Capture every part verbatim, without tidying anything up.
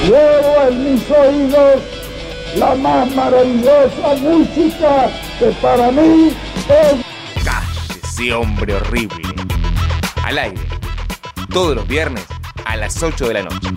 llevo en mis oídos la más maravillosa música que para mí es... ¡Cállese, hombre horrible! Al aire, todos los viernes a las ocho de la noche.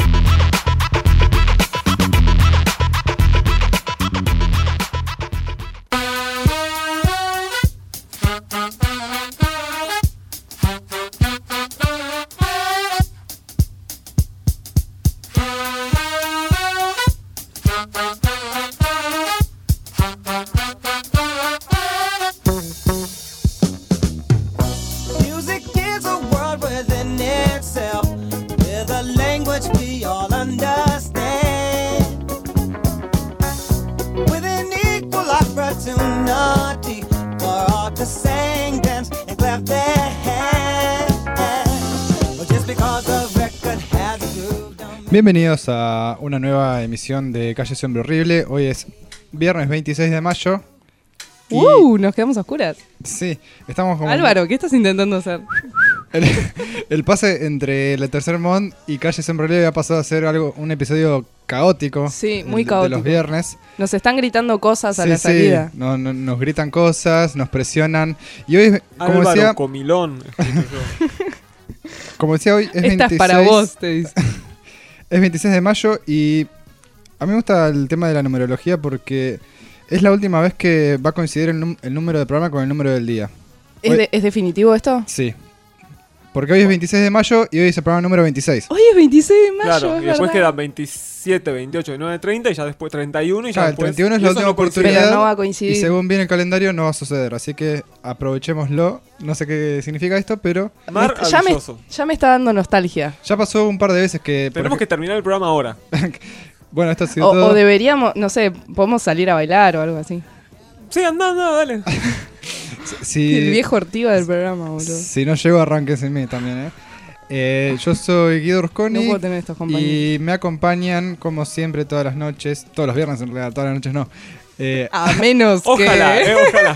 Bienvenidos a una nueva emisión de Cállese Hombre Horrible. Hoy es viernes veintiséis de mayo. Y... ¡Uh! Nos quedamos a oscuras. Sí, estamos como... Álvaro, ¿qué estás intentando hacer? El, el pase entre la Tercer Mond y Cállese Hombre Horrible ha pasado a ser algo, un episodio caótico. Sí, muy de, caótico. De los viernes. Nos están gritando cosas a sí, la sí. salida. No, no, nos gritan cosas, nos presionan. Y hoy, como Álvaro decía... Comilón. Como decía hoy, es Esta veintiséis... es para vos, te dice. Es veintiséis de mayo y a mí me gusta el tema de la numerología porque es la última vez que va a coincidir el, num- el número de programa con el número del día. ¿Es, Hoy... de, ¿Es definitivo esto? Sí. Porque hoy es veintiséis de mayo y hoy es el programa número veintiséis. Hoy es veintiséis de mayo, Claro, es y después verdad. quedan veintisiete, veintiocho, veintinueve, treinta y ya después treinta y uno y ya Claro, el después... treinta y uno es la y eso última no coincide. oportunidad. Pero no va a coincidir. Y según viene el calendario no va a suceder. Así que aprovechémoslo. No sé qué significa esto, pero Mar Me- ya, me, maravilloso. ya me está dando nostalgia. ya pasó un par de veces que... Tenemos por que ej- terminar el programa ahora. Bueno, esto ha sido O, todo. o deberíamos, no sé, podemos salir a bailar o algo así. Sí, anda, anda, dale. Si, El viejo Ortiva del programa, boludo. si no llego, arranques en mí también, ¿eh? Eh, yo soy Guido Rusconi. No puedo tener estos compañeros. Y me acompañan, como siempre, todas las noches. Todos los viernes, en realidad, todas las noches no. Eh, A menos Ojalá, que... eh, ojalá.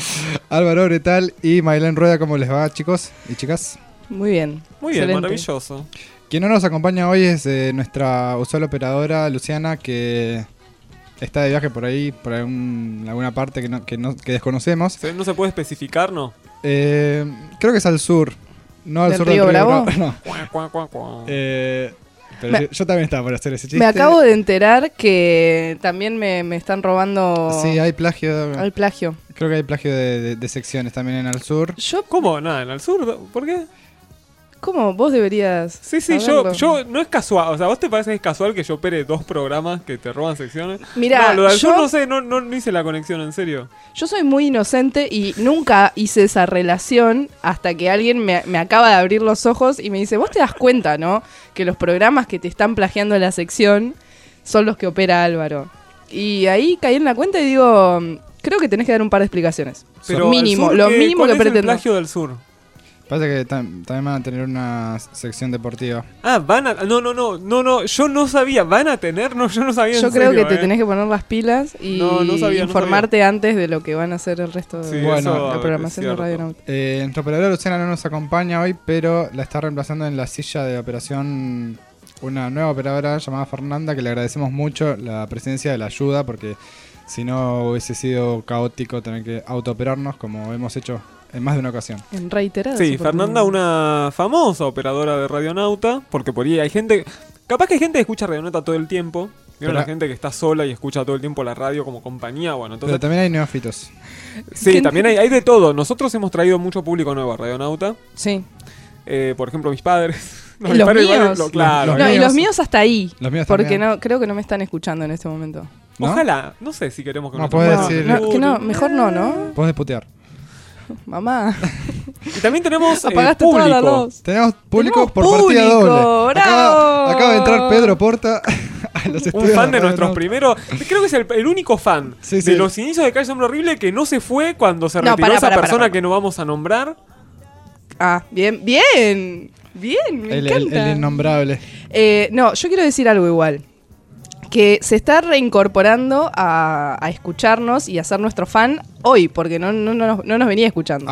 Álvaro Bretal y Maylén Rueda, ¿cómo les va, chicos y chicas? Muy bien. Muy bien, excelente. maravilloso. Quien no nos acompaña hoy es eh, nuestra usual operadora, Luciana, que está de viaje por ahí, por algún- alguna parte que, no, que, no- que desconocemos. ¿Se- ¿No se puede especificar, no? Eh, creo que es al sur. No al ¿Del sur Río del Río Bravo? Bravo. No. Cuá, cuá, cuá, cuá. Eh, pero Me- yo, yo también estaba por hacer ese chiste. Me acabo de enterar que también me, me están robando Sí, hay plagio. el plagio. Creo que hay plagio de, de- de secciones también en Al Sur. Yo, ¿Cómo? Nada, en el sur. ¿Por qué? ¿cómo? Vos deberías Sí, sí, yo, saberlo. yo no es casual. O sea, ¿vos te parece que es casual que yo opere dos programas que te roban secciones? Mirá, no, lo del yo- sur no sé, no, no, no hice la conexión, en serio. Yo soy muy inocente y nunca hice esa relación hasta que alguien me, me acaba de abrir los ojos y me dice, vos te das cuenta, ¿no? Que los programas que te están plagiando la sección son los que opera Álvaro. Y ahí caí en la cuenta y digo, creo que tenés que dar un par de explicaciones. Pero mínimo, al sur, lo ¿qué- mínimo cuál que es el pretendo. plagio del sur? Parece que tam- también van a tener una sección deportiva. Ah, van a... No, no, no, no, no, yo no sabía. ¿Van a tener? No, yo no sabía Yo en creo serio, que te eh. tenés que poner las pilas y No, no sabía, no informarte antes de lo que van a hacer el resto de Sí, Bueno, eso la es programación de cierto. Radio Nauta. Eh, nuestra operadora Luciana no nos acompaña hoy, pero la está reemplazando en la silla de operación una nueva operadora llamada Fernanda, que le agradecemos mucho la presencia de la ayuda, porque si no hubiese sido caótico tener que autooperarnos como hemos hecho en más de una ocasión. En reiteradas Sí, oportunidades. Fernanda, una famosa operadora de Radionauta, porque por ahí hay gente... Capaz que hay gente que escucha Radionauta todo el tiempo. Vieron Pero- la gente que está sola y escucha todo el tiempo la radio como compañía. Bueno, Pero entonces... también hay neófitos. Sí, ¿Quién- también hay, hay de todo. Nosotros hemos traído mucho público nuevo a Radionauta. Sí. Eh, por ejemplo, mis padres. No, ¿Y mis los padres igual- míos? lo- claro. Los No, y míos- los míos hasta ahí. Los míos Porque también. no, creo que no me están escuchando en este momento. ¿No? Ojalá. No sé si queremos que No, nuestros podés programas decir- nos No, que no, escuchen. mejor no, ¿no? Podés putear. Mamá. Y también tenemos eh, Apagaste toda la público. luz. Tenemos público Tenemos por partida público, doble. ¡bravo! Acaba, acaba de entrar Pedro Porta a los Un estudios fan de Radio nuestros Nauta. primeros. Creo que es el, el único fan Sí, de sí. los inicios de Calle Hombre Horrible que no se fue cuando se No, retiró pará, esa pará, persona pará, pará. que no vamos a nombrar. Ah, bien, bien. Bien, me El, el- encanta. el innombrable. Eh, no, yo quiero decir algo igual. que se está reincorporando a, a escucharnos y a ser nuestro fan hoy, porque no, no, no, nos- no nos venía escuchando.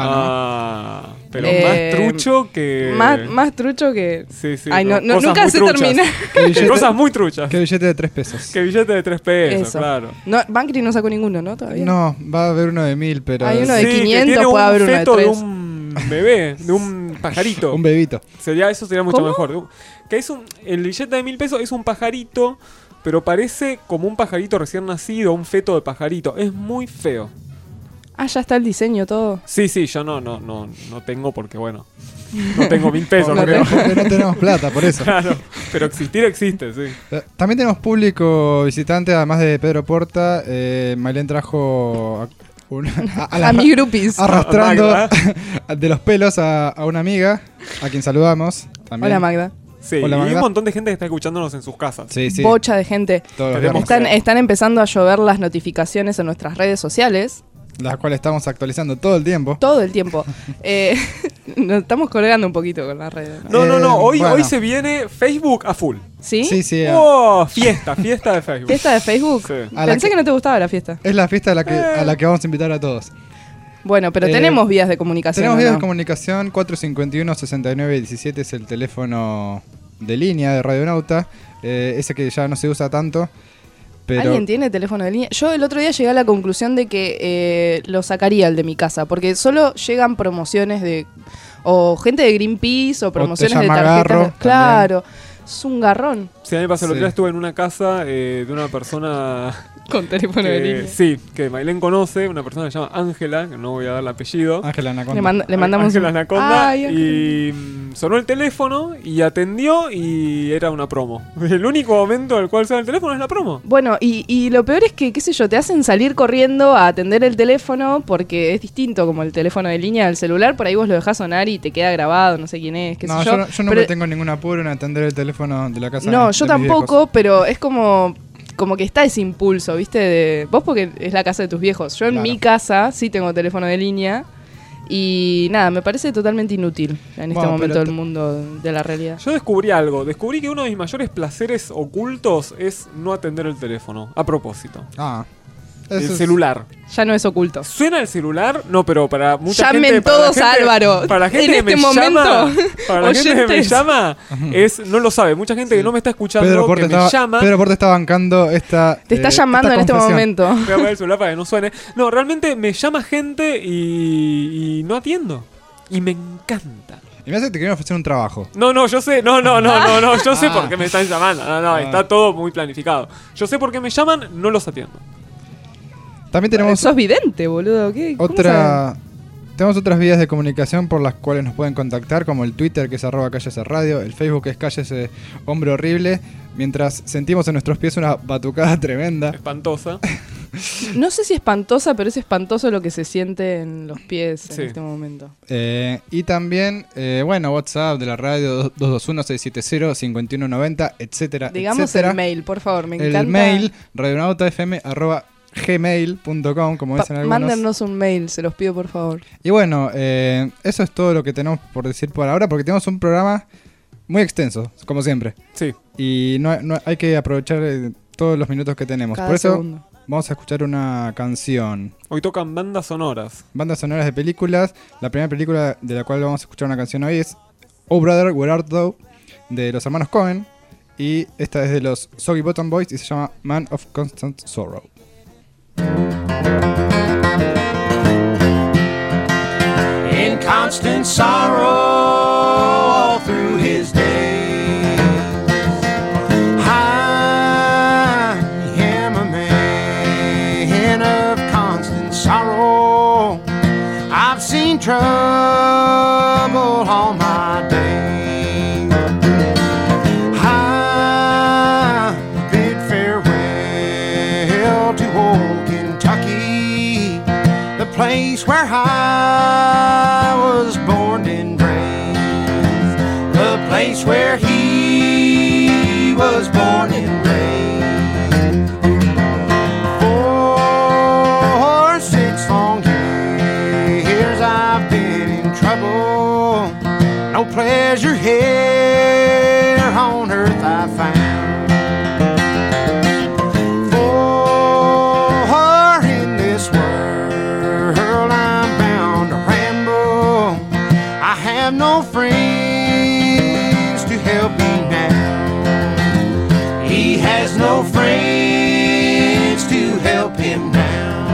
Ah, pero Eh, más trucho que... Más, más trucho que... Sí, sí. Ay, no, no, cosas nunca muy se truchas. termina. ¿Qué Que billete, cosas muy truchas. qué billete de tres pesos? Que billete de tres pesos, Eso. claro. No, Bancri no sacó ninguno, ¿no? Todavía. No, va a haber uno de mil, pero Hay es uno de Sí, que quinientos, tiene puede un haber uno de feto tres. un bebé, de un pajarito. un bebito. Sería, eso sería mucho ¿Cómo? mejor. Que es un, el billete de mil pesos es un pajarito, pero parece como un pajarito recién nacido, un feto de pajarito. Es muy feo. Ah, ya está el diseño todo. Sí, sí, yo no, no, no, no tengo porque, bueno, no tengo mil pesos. Porque, creo. porque no tenemos plata, por eso. Claro, pero existir existe, sí. Eh, También tenemos público visitante, además de Pedro Porta. Eh, Mailén trajo a, una- a- a la- A mis groupies. arrastrando Magda. de los pelos a, a una amiga, a quien saludamos. También. Hola, Magda. Sí, Hola, y hay Magda. un montón de gente que está escuchándonos en sus casas. Sí, sí. Bocha de gente. Todos los Tenemos viernes, Están, que- están empezando a llover las notificaciones en nuestras redes sociales. las cuales estamos actualizando todo el tiempo. Todo el tiempo. Eh, nos estamos colgando un poquito con las redes. ¿no? No, no, no, Eh, hoy, bueno. hoy se viene Facebook a full. ¿Sí? Sí, sí. a- ¡Oh! Fiesta, fiesta de Facebook. ¿Fiesta de Facebook? Sí. A la Pensé que- que no te gustaba la fiesta. Es la fiesta a la que, a la que vamos a invitar a todos. Bueno, pero Eh, tenemos vías de comunicación. Tenemos ¿o vías no? de comunicación. cuatro cinco uno, seis nueve uno siete es el teléfono de línea de Radionauta. Eh, ese que ya no se usa tanto. Pero ¿Alguien tiene teléfono de línea? Yo el otro día llegué a la conclusión de que eh, lo sacaría el de mi casa, porque solo llegan promociones de... O gente de Greenpeace o promociones de llama tarjetas. Garro, Claro, es un garrón Sí, a mí me pasó, el otro Sí. día estuve en una casa eh, de una persona con teléfono de que, línea. sí, que Mailén conoce, una persona que se llama Ángela, que no voy a dar el apellido. Ángela Anaconda. Le, manda- le mandamos Ángela un- Anaconda. Ay, Ángela. Y mm, sonó el teléfono y atendió y era una promo. El único momento en el cual suena el teléfono es la promo. Bueno, y, y lo peor es que, qué sé yo, te hacen salir corriendo a atender el teléfono porque es distinto como el teléfono de línea del celular, por ahí vos lo dejás sonar y te queda grabado, no sé quién es, qué No, sé yo, yo. no- yo no Pero- me tengo ningún apuro en atender el teléfono de la casa. No, de yo mis tampoco, viejos. pero es como, como que está ese impulso, ¿viste? De, vos porque es la casa de tus viejos. Yo en Claro. mi casa sí tengo teléfono de línea y nada, me parece totalmente inútil en este Bueno, momento pero del te- mundo de la realidad. Yo descubrí algo. Descubrí que uno de mis mayores placeres ocultos es no atender el teléfono. A propósito. Ah. El Eso es- celular. Ya no es oculto. ¿Suena el celular? No, pero para mucha Llamen gente... para la todos a gente- Álvaro. Para la gente En que este me momento, llama... Para la gente que me oyentes. llama, es, no lo sabe. Mucha gente que no me está escuchando, Pedro que Porte, me estaba, llama... Pedro Porte está bancando esta. Te está eh, llamando esta en este confesión. momento. Voy a poner el celular para que no suene. No, realmente me llama gente y, y no atiendo. Y me encanta. Y me hace que te quieren ofrecer un trabajo. No, no, yo sé, no, no, no, no, no, yo sé Ah. por qué me están llamando. No, no, Ah. está todo muy planificado. Yo sé por qué me llaman, no los atiendo. También tenemos Sos vidente, boludo. ¿Qué? ¿Cómo saben? otra. Tenemos otras vías de comunicación por las cuales nos pueden contactar, como el Twitter, que es arroba cállese radio, el Facebook, que es cállese hombre horrible, mientras sentimos en nuestros pies una batucada tremenda. Espantosa. No sé si espantosa, pero es espantoso lo que se siente en los pies en Sí. este momento. Eh, y también, eh, bueno, WhatsApp de la radio dos dos uno, seis siete cero, cinco uno nueve cero, etcétera, Digamos etcétera. el mail, por favor, me encanta. El mail, radionautafm arroba gmail punto com, como Pa- dicen algunos. mándennos un mail, se los pido por favor. Y bueno, eh, eso es todo lo que tenemos por decir por ahora, porque tenemos un programa muy extenso, como siempre. Sí. Y no, no- hay que aprovechar eh, todos los minutos que tenemos. Cada por eso segundo. vamos a escuchar una canción. Hoy tocan bandas sonoras. Bandas sonoras de películas. La primera película de la cual vamos a escuchar una canción hoy es Oh Brother, Where Art Thou, de los hermanos Cohen. Y esta es de los Soggy Bottom Boys y se llama Man of Constant Sorrow. In constant sorrow all through his days. I am a man of constant sorrow. I've seen trouble all my days. I bid farewell to old Kentucky, the place where I was born and raised, the place where he was born and raised. For six long years I've been in trouble, no pleasure here on earth I found. has no friends to help him now.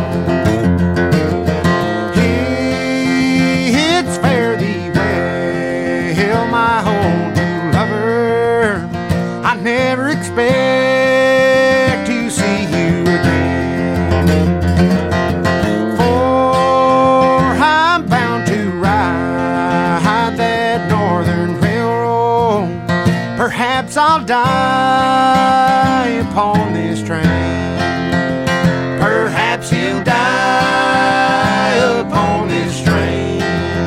It's fare thee well, my old true lover. I never expect to see you again, for I'm bound to ride that northern railroad. Perhaps I'll die upon this train. Perhaps he'll die upon this train.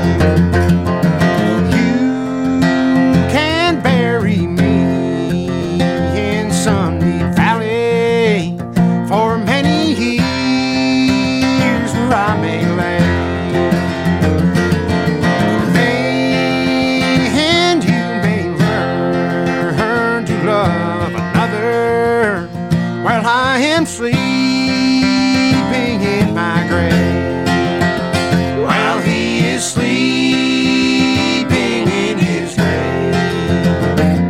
You can bury me in Sunbeam Valley for many years where I may lay. And you may learn to love another while I am sleeping in my grave. While he is sleeping in his grave.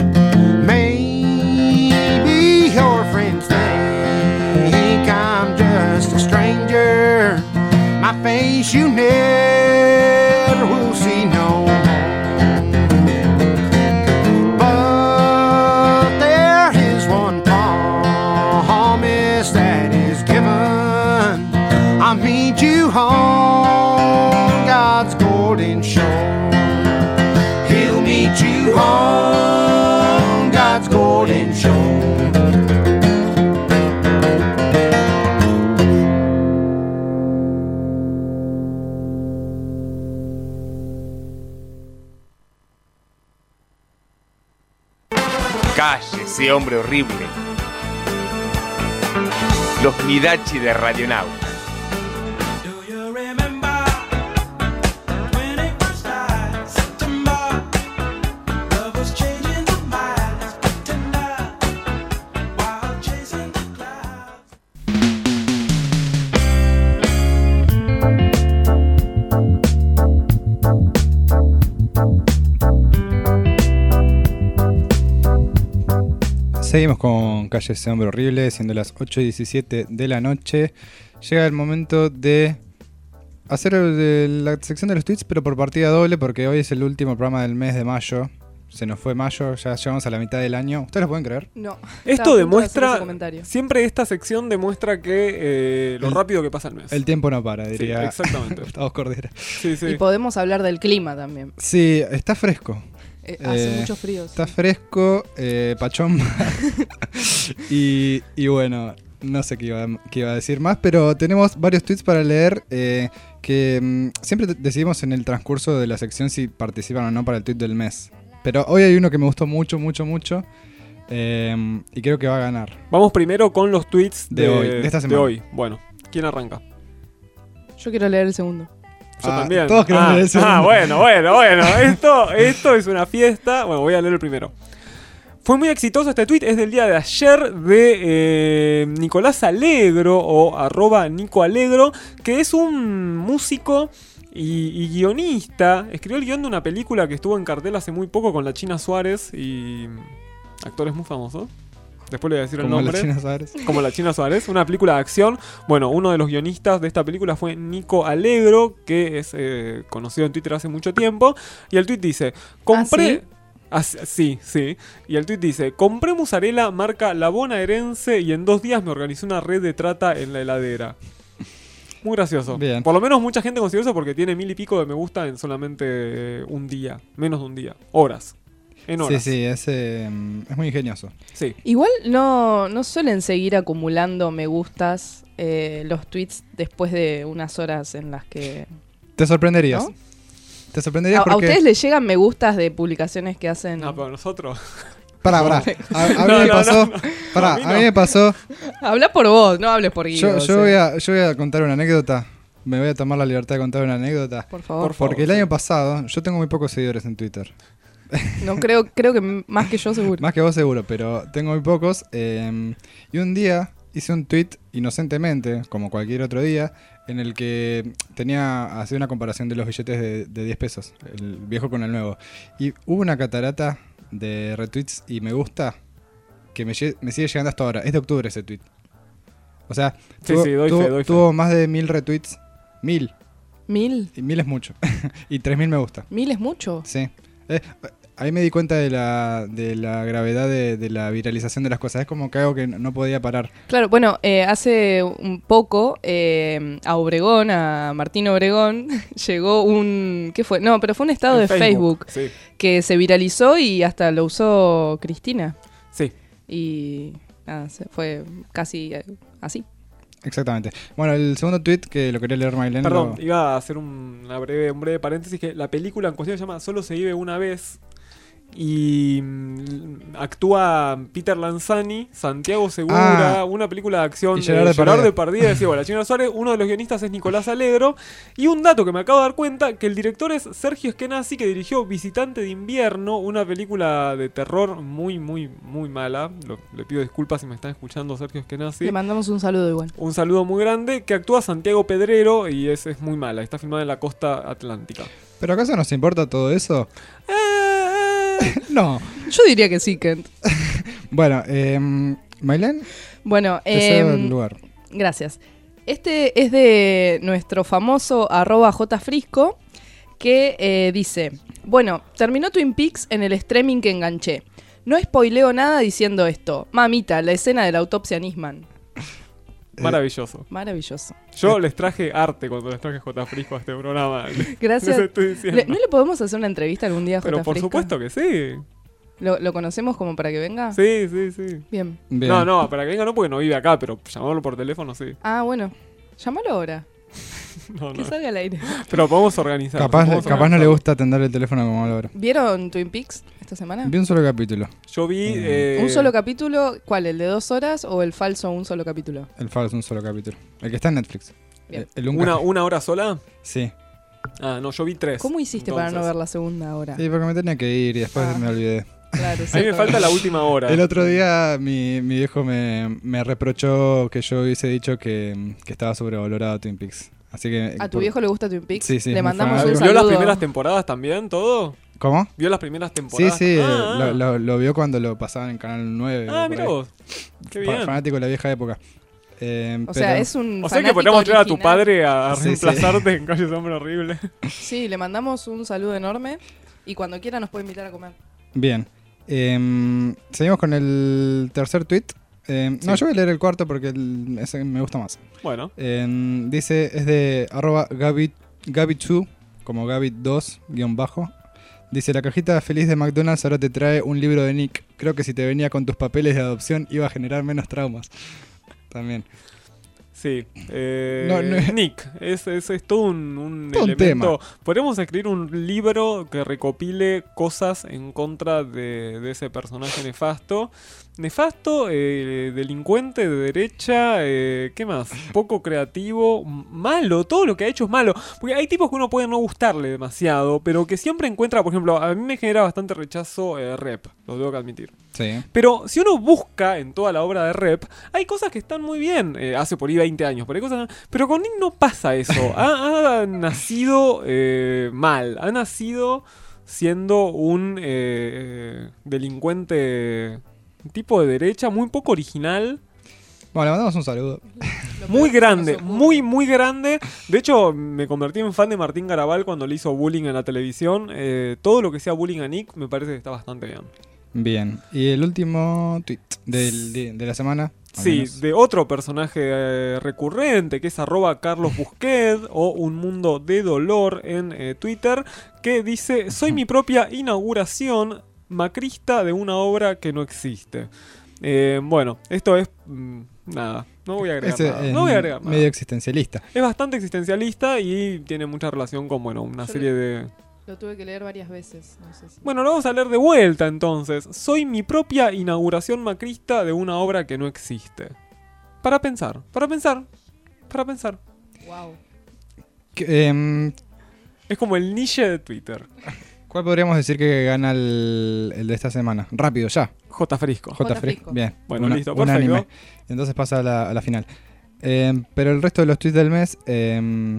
Maybe your friends think I'm just a stranger. My face you never will see no more. But there is one promise that is given. I'll meet you on God's golden shore. He'll meet you on God's golden shore. Cállese, hombre horrible. Los Nidachi de Radionauta. Seguimos con Calle ese hombre horrible, siendo las ocho y diecisiete de la noche. Llega el momento de hacer el de la sección de los tweets, pero por partida doble, porque hoy es el último programa del mes de mayo. Se nos fue mayo, ya llegamos a la mitad del año. ¿Ustedes lo pueden creer? No. Esto demuestra, siempre esta sección demuestra que eh, lo El- rápido que pasa el mes. El tiempo no para, Sí, diría exactamente. Gustavo Cordera. Sí, sí. Y podemos hablar del clima también. Sí, está fresco. Eh, hace Eh, mucho frío. Está sí. fresco, eh, pachón. y, y bueno, no sé qué iba, qué iba a decir más, pero tenemos varios tweets para leer eh, que mm, siempre te- decidimos en el transcurso de la sección si participan o no para el tweet del mes. Pero hoy hay uno que me gustó mucho, mucho, mucho. eh, y creo que va a ganar. Vamos primero con los tweets de, De hoy, de esta semana. hoy. Bueno, ¿quién arranca? Yo quiero leer el segundo. Yo Ah, también. todos queremos ah, leer el segundo. ah, bueno, bueno, bueno. Esto, esto es una fiesta. Bueno, voy a leer el primero. Fue muy exitoso este tweet, es del día de ayer de eh, Nicolás Alegro o arroba Nico Alegro, que es un músico y, y guionista. Escribió el guión de una película que estuvo en cartel hace muy poco con la China Suárez y actores muy famosos. Después le voy a decir el Como la nombre. China Suárez. Como la China Suárez, una película de acción. Bueno, uno de los guionistas de esta película fue Nico Alegro, que es eh, conocido en Twitter hace mucho tiempo. Y el tweet dice: compré. Ah, sí, sí. Y el tweet dice: compré mozzarella marca La Bonaerense y en dos días me organizé una red de trata en la heladera. Muy gracioso. Bien. Por lo menos mucha gente considera eso porque tiene mil y pico de me gusta en solamente eh, un día. Menos de un día. Horas. En horas. Sí, sí, es, eh, es muy ingenioso. Sí. Igual no, no suelen seguir acumulando me gustas eh, los tweets después de unas horas en las que... Te sorprenderías. ¿No? Te ¿A, sorprenderías a porque... ustedes les llegan me gustas de publicaciones que hacen? No, pero nosotros. Pará, pará. A, a mí No, me no, pasó... no, no. Pará, A mí a no. mí me pasó... Habla por vos, no hables por Guido. Yo, o yo, sea. voy a, yo voy a contar una anécdota. Me voy a tomar la libertad de contar una anécdota. Por favor. Por favor. Porque el sí. año pasado, yo tengo muy pocos seguidores en Twitter. No creo, creo que m- más que yo seguro. Más que vos seguro, pero tengo muy pocos. eh, y un día hice un tweet inocentemente, como cualquier otro día, en el que tenía hacía una comparación de los billetes de, de diez pesos, el viejo con el nuevo. Y hubo una catarata de retweets y me gusta que me, lle- me sigue llegando hasta ahora. Es de octubre ese tweet. O sea, Sí, tuvo, sí, doy tuvo- fe, doy fe. tuvo más de mil retweets. Mil. ¿Mil? Y mil es mucho. Y tres mil me gusta. ¿Mil es mucho? Sí. Eh, ahí me di cuenta de la, de la gravedad de, de la viralización de las cosas. Es como que algo que no, no podía parar. Claro, bueno, eh, hace un poco eh, a Obregón, a Martín Obregón, llegó un... ¿Qué fue? No, pero fue un estado En de Facebook, Sí, que se viralizó y hasta lo usó Cristina. sí. Y nada, se fue casi eh, así. Exactamente. Bueno, el segundo tweet que lo quería leer Maylene. Perdón, lo- iba a hacer un, una breve, un breve paréntesis que la película en cuestión se llama Solo se vive una vez y mm, actúa Peter Lanzani, Santiago Segura, Ah. una película de acción Y de Gerard Gerard Depardieu. Depardieu, decía, bueno, la señora Suárez, uno de los guionistas es Nicolás Alegro y un dato que me acabo de dar cuenta, que el director es Sergio Eskenazi, que dirigió Visitante de Invierno, una película de terror muy, muy, muy mala. Lo- le pido disculpas si me están escuchando, Sergio Eskenazi. Le mandamos un saludo igual. Un saludo muy grande, que actúa Santiago Pedrero y es, es muy mala. Está filmada en la costa atlántica. ¿Pero acaso nos importa todo eso? Eh, eh, No. Yo diría que sí, Kent. Bueno, eh, Maylene, Bueno, te cedo em, el lugar. gracias. Este es de nuestro famoso arroba jfrisco, que eh, dice, bueno, terminó Twin Peaks en el streaming que enganché. No spoileo nada diciendo esto. Mamita, la escena de la autopsia a Nisman. maravilloso. Maravilloso. Yo les traje arte cuando les traje J. Frisco a este programa. Gracias. Les estoy diciendo. Le- ¿No le podemos hacer una entrevista algún día a Pero J. por Frisco? supuesto que sí. ¿Lo, lo conocemos como para que venga? Sí, sí, sí. Bien. Bien. No, no, para que venga no porque no vive acá, pero llamarlo por teléfono sí. Ah, bueno. Llámalo ahora. No, Que no. salga al aire. Pero podemos organizar. Capaz, podemos capaz no le organizarlo. gusta atender el teléfono como ahora. ¿Vieron Twin Peaks esta semana? Vi un solo capítulo. Yo vi. Mm. eh, ¿Un solo capítulo? ¿Cuál? ¿El de dos horas o el falso un solo capítulo? El falso, un solo capítulo. El que está en Netflix. Bien. El, el un una, café. ¿Una hora sola? Sí. Ah, no, yo vi tres. ¿Cómo hiciste para no Entonces. ver la segunda hora? Sí, porque me tenía que ir y después Ah. me olvidé. Claro, A mí me falta la última hora. El otro día mi, mi viejo me, me reprochó que yo hubiese dicho que, que estaba sobrevalorado Twin Peaks. Así que... ¿A tu por- viejo le gusta Twin Peaks? Sí, sí, Le muy mandamos fanático. un ¿Vio saludo. las primeras temporadas también, todo? ¿Cómo? ¿Vio las primeras Sí, temporadas? sí, Ah, lo, ah. lo- lo vio cuando lo pasaban en Canal nueve. Ah, por mira ahí. vos. Qué Fa- bien. Fanático de la vieja época. Eh, O pero- sea, es un O sea que fanático podríamos traer a tu original. padre a, a Sí, reemplazarte en Calle Sombra Horrible. Sí, le mandamos un saludo enorme y cuando quiera nos puede invitar a comer. Bien. Em, seguimos con el tercer tweet. Em, No, Sí. yo voy a leer el cuarto porque el- ese me gusta más. Bueno, Em, dice, es de arroba Gaby dos, como Gaby dos, guión bajo. Dice, la cajita feliz de McDonald's ahora te trae un libro de Nick. Creo que si te venía con tus papeles de adopción iba a generar menos traumas. También. sí. Eh, No, no es- Nick, es, es, es todo un, un Todo un elemento. Podemos escribir un libro que recopile cosas en contra de, de ese personaje nefasto. Nefasto, eh, delincuente de derecha, eh, ¿qué más? Poco creativo, m- malo, todo lo que ha hecho es malo. Porque hay tipos que uno puede no gustarle demasiado, pero que siempre encuentra, por ejemplo, a mí me genera bastante rechazo eh, Rep, lo tengo que admitir. Sí. Pero si uno busca en toda la obra de Rep, hay cosas que están muy bien. Eh, hace por ahí veinte años, pero hay cosas. Pero con Nick no pasa eso. Ha, ha nacido eh, mal. Ha nacido siendo un eh, delincuente tipo de derecha, muy poco original. Bueno, le mandamos un saludo. Lo Muy peor que grande, se nos ocurre. muy, muy grande. De hecho, me convertí en fan de Martín Garabal cuando le hizo bullying en la televisión. Eh, todo lo que sea bullying a Nick me parece que está bastante bien. Bien. Y el último tweet del, de, de la semana. al Sí, menos. de otro personaje eh, recurrente que es arroba Carlos Busquet o Un Mundo de Dolor en eh, Twitter, que dice, soy mi propia inauguración macrista de una obra que no existe. Eh, bueno, esto es... mm, nada, no voy a agregar Ese nada. es No voy a agregar nada. medio existencialista. Es bastante existencialista y tiene mucha relación con, bueno, una Yo serie de... Lo tuve que leer varias veces. No sé si... Bueno, lo vamos a leer de vuelta entonces. Soy mi propia inauguración macrista de una obra que no existe. Para pensar, para pensar, para pensar. Wow. Que, em, Es como el niche de Twitter. ¿Cuál podríamos decir que gana el, el de esta semana? Rápido, ya. J. Frisco. J. J. Frick. Frisco. Bien. Bueno, Una- listo, un perfecto. anime. Entonces pasa a la, a la final. Em, pero el resto de los tweets del mes, em,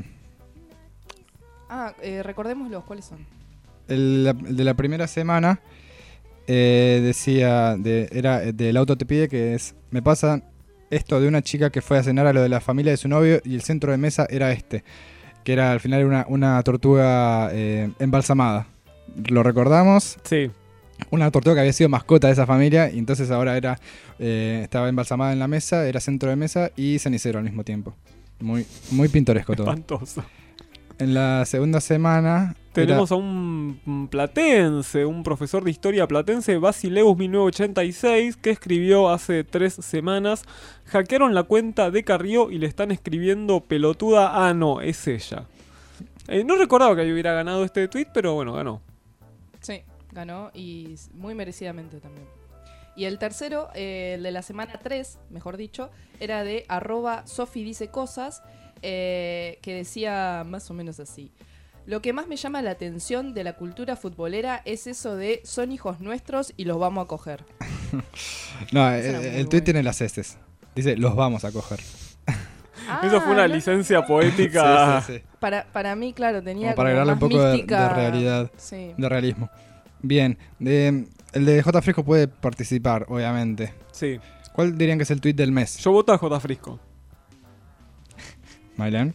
Ah, eh, recordémoslos, ¿cuáles son? el, el de la primera semana eh, decía, de, era del auto te pide, que es, me pasa esto de una chica que fue a cenar a lo de la familia de su novio y el centro de mesa era este, que era al final una, una tortuga eh, embalsamada. ¿Lo recordamos? Sí. Una tortuga que había sido mascota de esa familia y entonces ahora era eh, estaba embalsamada en la mesa, era centro de mesa y cenicero al mismo tiempo. Muy, muy pintoresco todo. Espantoso. En la segunda semana tenemos era... a un, un platense, un profesor de historia platense, Basileus mil novecientos ochenta y seis, que escribió hace tres semanas: hackearon la cuenta de Carrió y le están escribiendo pelotuda. Ah, no, es ella. Eh, no recordaba que hubiera ganado este tweet, pero bueno, ganó. Sí, ganó y muy merecidamente también. Y el tercero, eh, el de la semana tres, mejor dicho, era de arroba Sofi dice cosas, eh, que decía más o menos así. Lo que más me llama la atención de la cultura futbolera es eso de son hijos nuestros y los vamos a coger. No, Eso era el, muy el tweet bueno. tiene las heces. Dice, los vamos a coger. Ah, Eso fue una no. licencia poética. Sí, sí, sí. Para, para mí, claro, tenía Como para como agregarle un más poco de, mística. de realidad, Sí. de realismo. Bien, de, el de J. Fresco puede participar, obviamente. Sí. ¿Cuál dirían que es el tweet del mes? Yo voto a J. Frisco. Mailén.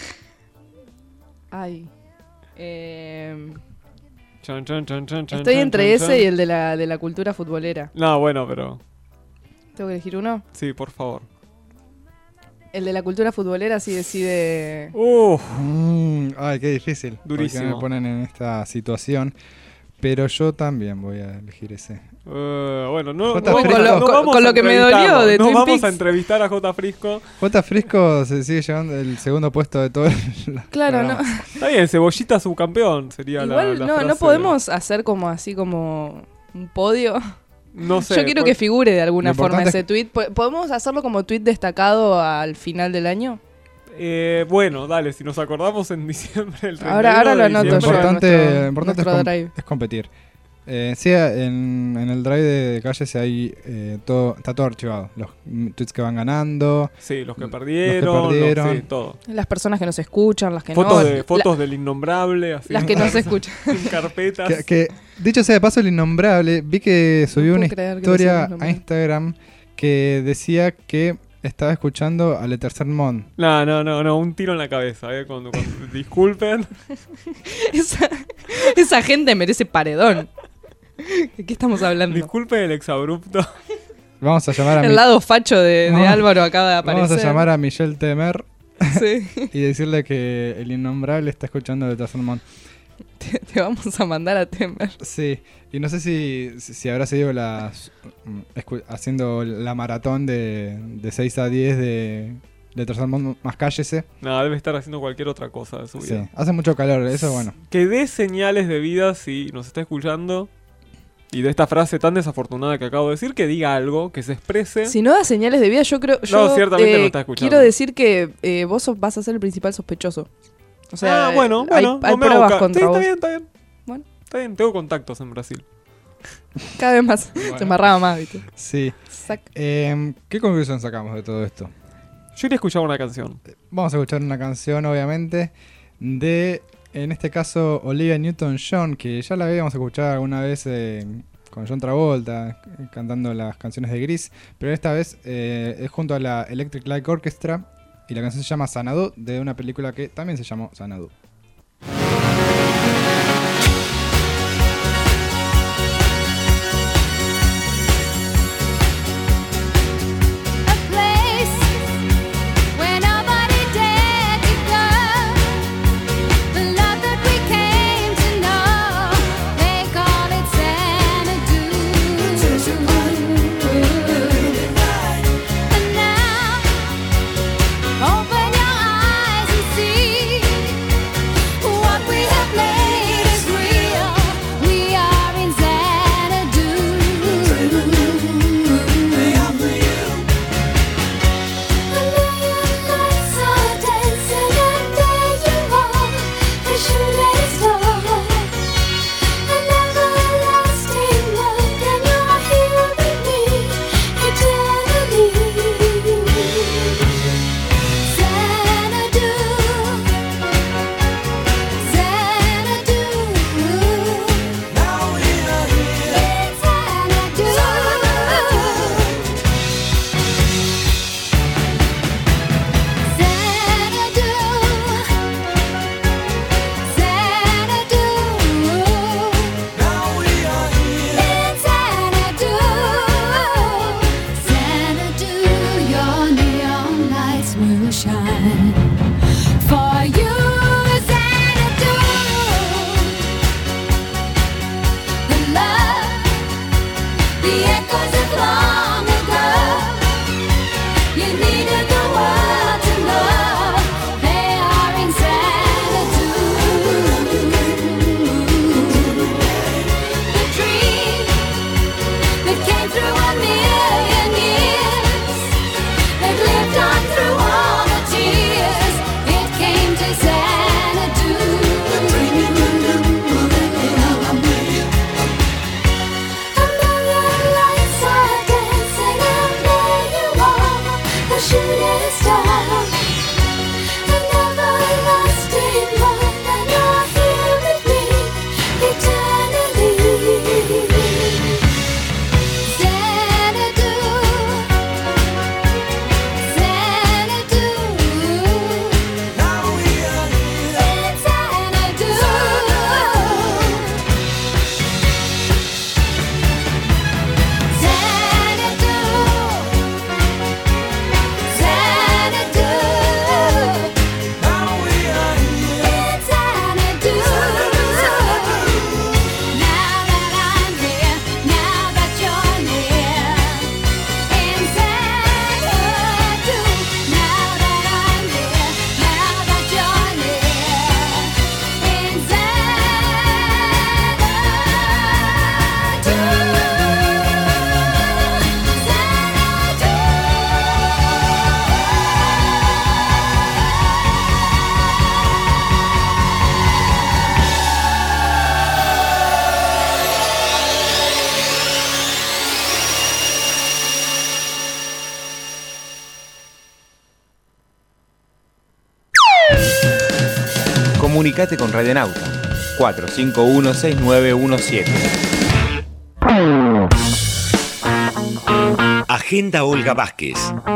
Ay. Eh, Chan, chan, chan, chan, chan, estoy chan, entre chan, ese chan. y el de la, de la cultura futbolera. No, bueno, pero... ¿Tengo que elegir uno? Sí, por favor. El de la cultura futbolera sí decide... Uf. Mm, ay, qué difícil. Durísimo. Porque me ponen en esta situación. Pero yo también voy a elegir ese. Uh, bueno, no, J. no Frisco. vamos a- Con lo- no con- vamos con a lo que me dolió entrevistarlo. de No Twin vamos Peaks. a entrevistar a J. Frisco. J. Fresco se sigue llevando el segundo puesto de todo el Claro, no. programa. Está bien, Cebollita subcampeón sería la, Igual la no, frase. no podemos hacer como así como un podio. No sé. Yo quiero pues- que figure de alguna Lo forma importante ese tweet. Po- ¿Podemos hacerlo como tweet destacado al final del año? Eh, bueno, dale, si nos acordamos en diciembre. El Ahora- ahora lo treinta y uno de anoto Lo yo. diciembre. importante, nuestro- lo importante es, nuestro com- drive. es competir. Eh, sí, en, en el drive de Calles hay eh, todo, está todo archivado. Los mm, tweets que van ganando. Sí, los que Los que perdieron. los- perdieron. sí, todo. Las personas que nos escuchan, las que Fotos, no. de, la- fotos del innombrable. Así, las que no se escuchan. en carpetas. Que, que, dicho sea de paso, el innombrable, vi que subió puedo una creer que historia decimos nombre. a Instagram que decía que estaba escuchando a Le Tercer Monde. No, no, no, no, un tiro en la cabeza. Eh, cuando, cuando- disculpen. esa, esa gente merece paredón. ¿De qué estamos hablando? Disculpen el exabrupto. Vamos a llamar a, El Mi- lado facho de, de Vamos- Álvaro acaba de aparecer. vamos a, llamar a Michelle Temer Sí. y decirle que el innombrable está escuchando Le Tercer Monde. Te, te vamos a mandar a Temer. Sí, y no sé si, si si habrá seguido las, mm, escu- haciendo la maratón de, de seis a diez de, de Tercer Mundo más Cállese. No, debe estar haciendo cualquier otra cosa de su Sí, vida. hace mucho calor, eso bueno. Que dé señales de vida si nos está escuchando. Y de esta frase tan desafortunada que acabo de decir, que diga algo, que se exprese. Si no da señales de vida, yo creo. Yo, No, ciertamente eh, no está escuchando. Quiero decir que eh, vos sos- vas a ser el principal sospechoso. O sea, ah, bueno, hay, bueno. hay no me hago pruebas ca- contra sí, vos. está bien, está bien. Bueno. Está bien, tengo contactos en Brasil. Cada vez más. Bueno. Se amarraba más, ¿viste? Sí. Sac- Em, ¿Qué conclusión sacamos de todo esto? Yo iría a escuchar una canción. Vamos a escuchar una canción, obviamente, de, en este caso, Olivia Newton-John, que ya la habíamos escuchado alguna vez eh, con John Travolta, eh, cantando las canciones de Gris, pero esta vez eh, es junto a la Electric Light Orchestra, y la canción se llama Xanadu, de una película que también se llamó Xanadu. A place where nobody dared to go. The love that we came to know, they call it Xanadu. And now, open your eyes and see Comunicate con Radionauta cuatro cinco uno seis nueve uno siete. Agenda Olga Vázquez.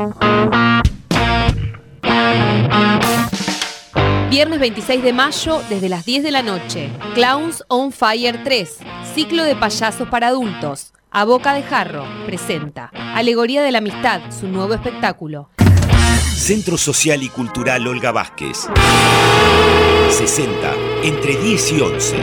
Viernes veintiséis de mayo, desde las diez de la noche. Clowns on Fire tres. Ciclo de payasos para adultos. A Boca de Jarro presenta Alegoría de la Amistad, su nuevo espectáculo. Centro Social y Cultural Olga Vázquez. sesenta, entre diez y once.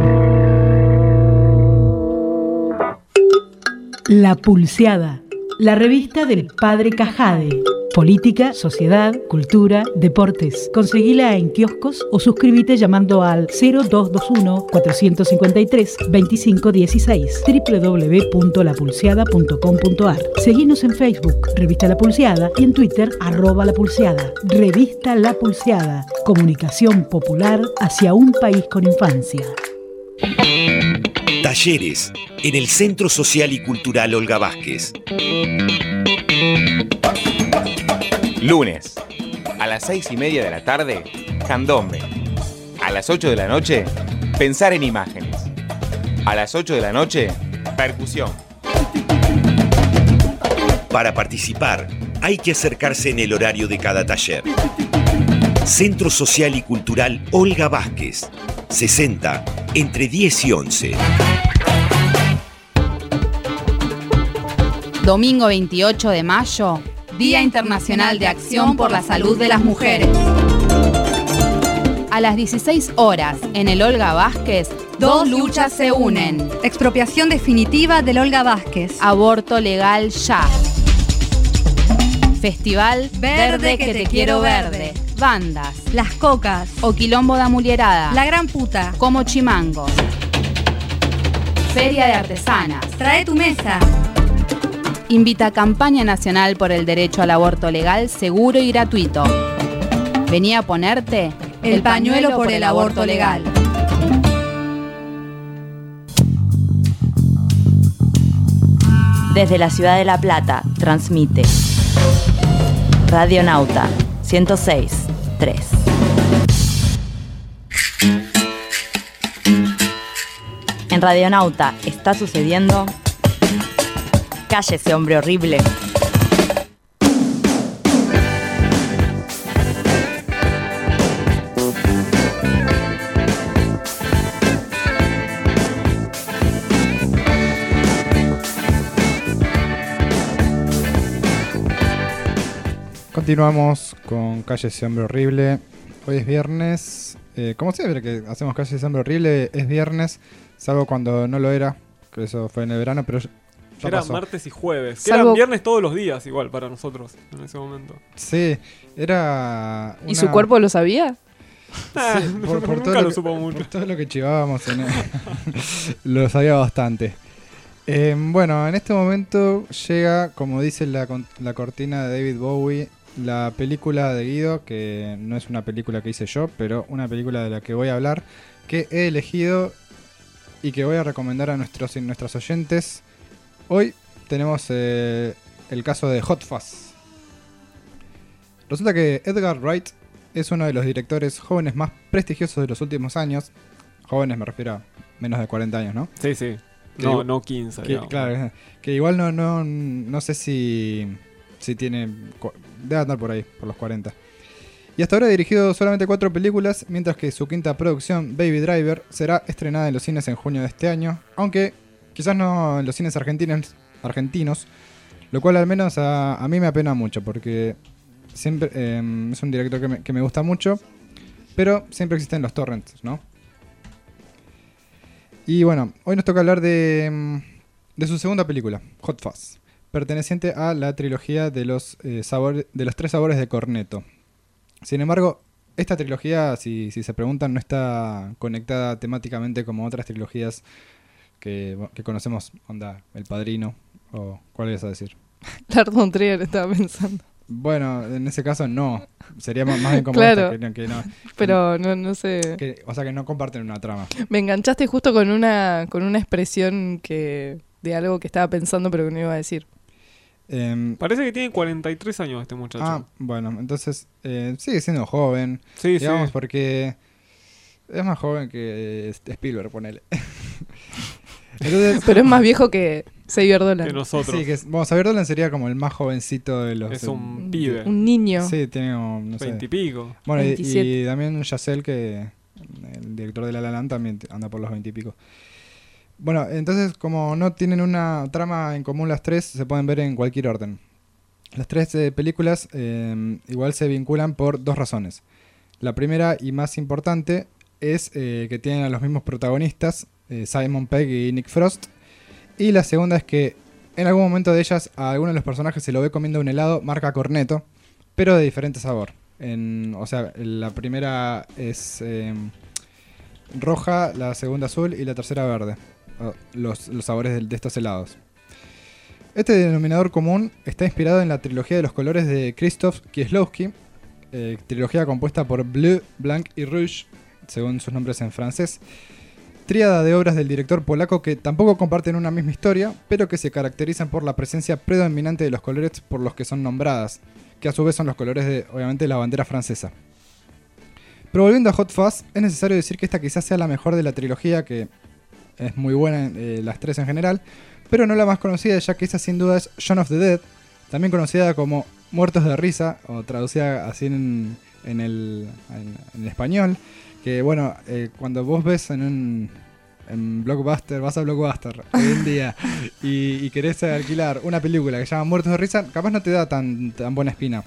La Pulseada, la revista del Padre Cajade. Política, sociedad, cultura, deportes. Conseguila en kioscos o suscríbete llamando al cero dos dos uno, cuatro cinco tres, dos cinco uno seis doble u doble u doble u punto la pulseada punto com punto a r. Seguinos en Facebook, Revista La Pulseada, y en Twitter, arroba La Pulseada. Revista La Pulseada, comunicación popular hacia un país con infancia. Talleres en el Centro Social y Cultural Olga Vázquez. Lunes, a las seis y media de la tarde, candombe. A las ocho de la noche, pensar en imágenes. A las ocho de la noche, percusión. Para participar, hay que acercarse en el horario de cada taller. Centro Social y Cultural Olga Vázquez. sesenta, entre diez y once. Domingo veintiocho de mayo, Día Internacional de Acción por la Salud de las Mujeres. A las dieciséis horas, en el Olga Vázquez, dos luchas se unen. Expropiación definitiva del Olga Vázquez. Aborto legal ya. Festival Verde que te quiero verde. Bandas. Las Cocas. O Quilombo da Mulierada. La Gran Puta. Como Chimangos. Feria de Artesanas. Trae tu mesa. Invita a Campaña Nacional por el Derecho al Aborto Legal, Seguro y Gratuito. Vení a ponerte el, el pañuelo, pañuelo por el aborto legal. Desde la ciudad de La Plata, transmite Radionauta ciento seis punto tres. En Radionauta está sucediendo... Cállese, hombre horrible. Continuamos con Cállese, hombre horrible. Hoy es viernes. Eh, como siempre que hacemos Cállese, hombre horrible, es viernes, salvo cuando no lo era, que eso fue en el verano, pero... Que era martes y jueves. Que Salvo... eran viernes todos los días, igual, para nosotros, en ese momento. Sí, era... Una... ¿Y su cuerpo lo sabía? Ah, sí, por, por nunca todo lo, lo que, supo mucho. Por todo lo que chivábamos en él. Lo sabía bastante. Eh, bueno, en este momento llega, como dice la, la cortina de David Bowie, la película de Guido, que no es una película que hice yo, pero una película de la que voy a hablar, que he elegido y que voy a recomendar a nuestros y nuestras oyentes. Hoy tenemos eh, el caso de Hot Fuzz. Resulta que Edgar Wright es uno de los directores jóvenes más prestigiosos de los últimos años. Jóvenes me refiero a menos de cuarenta años, ¿no? Sí, sí. Que no, igual, no quince. Que, claro, que igual no, no, no sé si, si tiene... Debe andar por ahí, por los cuarenta. Y hasta ahora ha dirigido solamente cuatro películas, mientras que su quinta producción, Baby Driver, será estrenada en los cines en junio de este año, aunque quizás no en los cines argentinos, argentinos, lo cual al menos a, a mí me apena mucho, porque siempre eh, es un director que me, que me gusta mucho, pero siempre existen los torrents, ¿no? Y bueno, hoy nos toca hablar de, de su segunda película, Hot Fuzz, perteneciente a la trilogía de los, eh, sabor, de los tres sabores de Cornetto. Sin embargo, esta trilogía, si, si se preguntan, no está conectada temáticamente como otras trilogías que, que conocemos, onda El Padrino, o ¿cuál ibas a decir? Lars von Trier estaba pensando. Bueno, en ese caso no, sería más, más bien como claro, esta, que, que no. Pero no, no sé. Que, o sea, que no comparten una trama. Me enganchaste justo con una, con una expresión que de algo que estaba pensando pero que no iba a decir. Eh, Parece que tiene cuarenta y tres años este muchacho. Ah, bueno, entonces eh, sigue siendo joven. Sí, digamos, sí. porque Es más joven que eh, Spielberg, ponele. Entonces, Pero es más viejo que Xavier Dolan. Que nosotros. sí, que es, bueno, Xavier Dolan sería como el más jovencito de los... Es de- un pibe. Un niño. Sí, tiene como, no sé. Veintipico. Bueno, y, veintisiete. y también Chazelle, que el director de La La Land, también anda por los veintipico. Bueno, entonces como no tienen una trama en común las tres, se pueden ver en cualquier orden. Las tres eh, películas eh, igual se vinculan por dos razones. La primera y más importante es eh, que tienen a los mismos protagonistas, eh, Simon Pegg y Nick Frost. Y la segunda es que en algún momento de ellas a alguno de los personajes se lo ve comiendo un helado marca Cornetto, pero de diferente sabor. En, o sea, la primera es eh, roja, la segunda azul y la tercera verde. Oh, Los, los sabores de, de estos helados. Este denominador común está inspirado en la trilogía de los colores de Krzysztof Kieslowski, eh, trilogía compuesta por Bleu, Blanc y Rouge, según sus nombres en francés. Tríada de obras del director polaco que tampoco comparten una misma historia, pero que se caracterizan por la presencia predominante de los colores por los que son nombradas, que a su vez son los colores de, obviamente, la bandera francesa. Pero volviendo a Hot Fuzz, es necesario decir que esta quizás sea la mejor de la trilogía, que es muy buena, eh, las tres en general, pero no la más conocida, ya que esa sin duda es Shaun of the Dead, también conocida como Muertos de Risa, o traducida así en, en, el, en, en español, que bueno, eh, cuando vos ves en un en Blockbuster, vas a Blockbuster hoy en día y, y querés alquilar una película que se llama Muertos de Risa, capaz no te da tan, tan buena espina.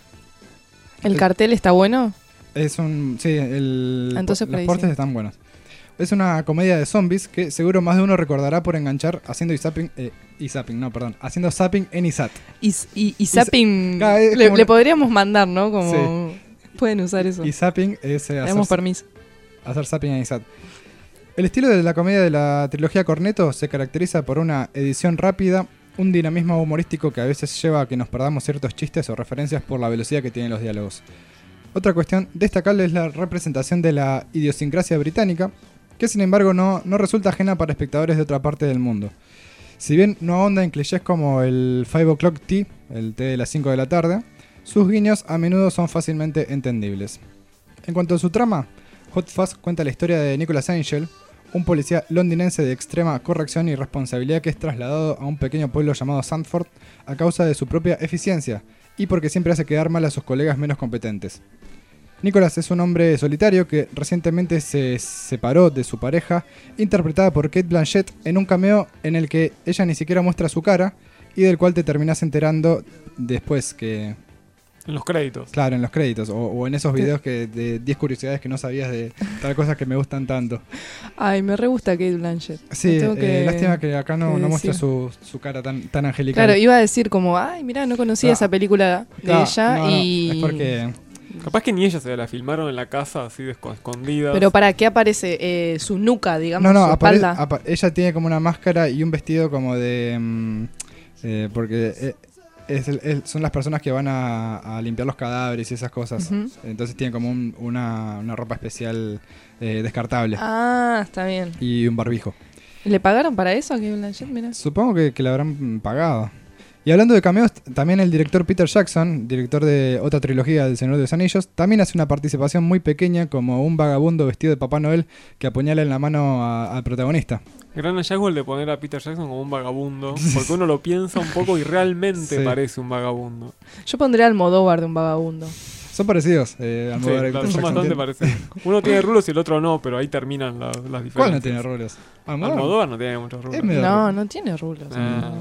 ¿El cartel está bueno? Es un... sí, el, Entonces los predicen. portes están buenos. Es una comedia de zombies que seguro más de uno recordará por enganchar haciendo zapping, eh, zapping, no, perdón, haciendo zapping en Isat. Y, y, y zapping. Ah, es le, como le una- podríamos mandar, ¿no? Como. Sí. Pueden usar eso. Y zapping es eh, hacer, Tenemos permiso. hacer zapping en Isat. El estilo de la comedia de la trilogía Cornetto se caracteriza por una edición rápida, un dinamismo humorístico que a veces lleva a que nos perdamos ciertos chistes o referencias por la velocidad que tienen los diálogos. Otra cuestión destacable es la representación de la idiosincrasia británica, que sin embargo no, no resulta ajena para espectadores de otra parte del mundo. Si bien no ahonda en clichés como el five o'clock tea, el té de las cinco de la tarde, sus guiños a menudo son fácilmente entendibles. En cuanto a su trama, Hot Fuzz cuenta la historia de Nicholas Angel, un policía londinense de extrema corrección y responsabilidad que es trasladado a un pequeño pueblo llamado Sandford a causa de su propia eficiencia y porque siempre hace quedar mal a sus colegas menos competentes. Nicholas es un hombre solitario que recientemente se separó de su pareja, interpretada por Cate Blanchett en un cameo en el que ella ni siquiera muestra su cara y del cual te terminás enterando después que... En los créditos. Claro, en los créditos o, o en esos videos que de diez curiosidades que no sabías de tal cosas que me gustan tanto. Ay, me re gusta Cate Blanchett. Sí, Lo tengo eh, que- lástima que acá no, que no muestra decir. su, su cara tan, tan angelical. Claro, iba a decir como, ay, mira, no conocía Ah, esa película de Claro, ella no, no, y... es porque... Capaz que ni ella se la filmaron en la casa así de esco- escondidas. Pero para qué aparece eh, su nuca, digamos, No, no, su apare- espalda. apa- ella tiene como una máscara y un vestido como de... mm, eh, porque eh, es el- es- son las personas que van a, a limpiar los cadáveres y esas cosas. Ujú. Entonces tiene como un- una, una ropa especial eh, descartable. Ah, está bien. Y un barbijo. ¿Le pagaron para eso a Cate Blanchett? Mira. Supongo que, que la habrán pagado. Y hablando de cameos, también el director Peter Jackson, director de otra trilogía del Señor de los Anillos, también hace una participación muy pequeña como un vagabundo vestido de Papá Noel que apuñala en la mano a- al protagonista. Gran hallazgo el de poner a Peter Jackson como un vagabundo. Porque uno lo piensa un poco y realmente Sí. parece un vagabundo. Yo pondría al Almodóvar de un vagabundo. Son parecidos. Eh, Sí, Almodóvar y claro, Peter son Jackson. bastante Tien- parecidos. Uno tiene rulos y el otro no, pero ahí terminan la- las diferencias. ¿Cuál no tiene rulos? ¿Almodóvar? Almodóvar no tiene muchos rulos. Es medio No, rulo. no tiene rulos. Ah.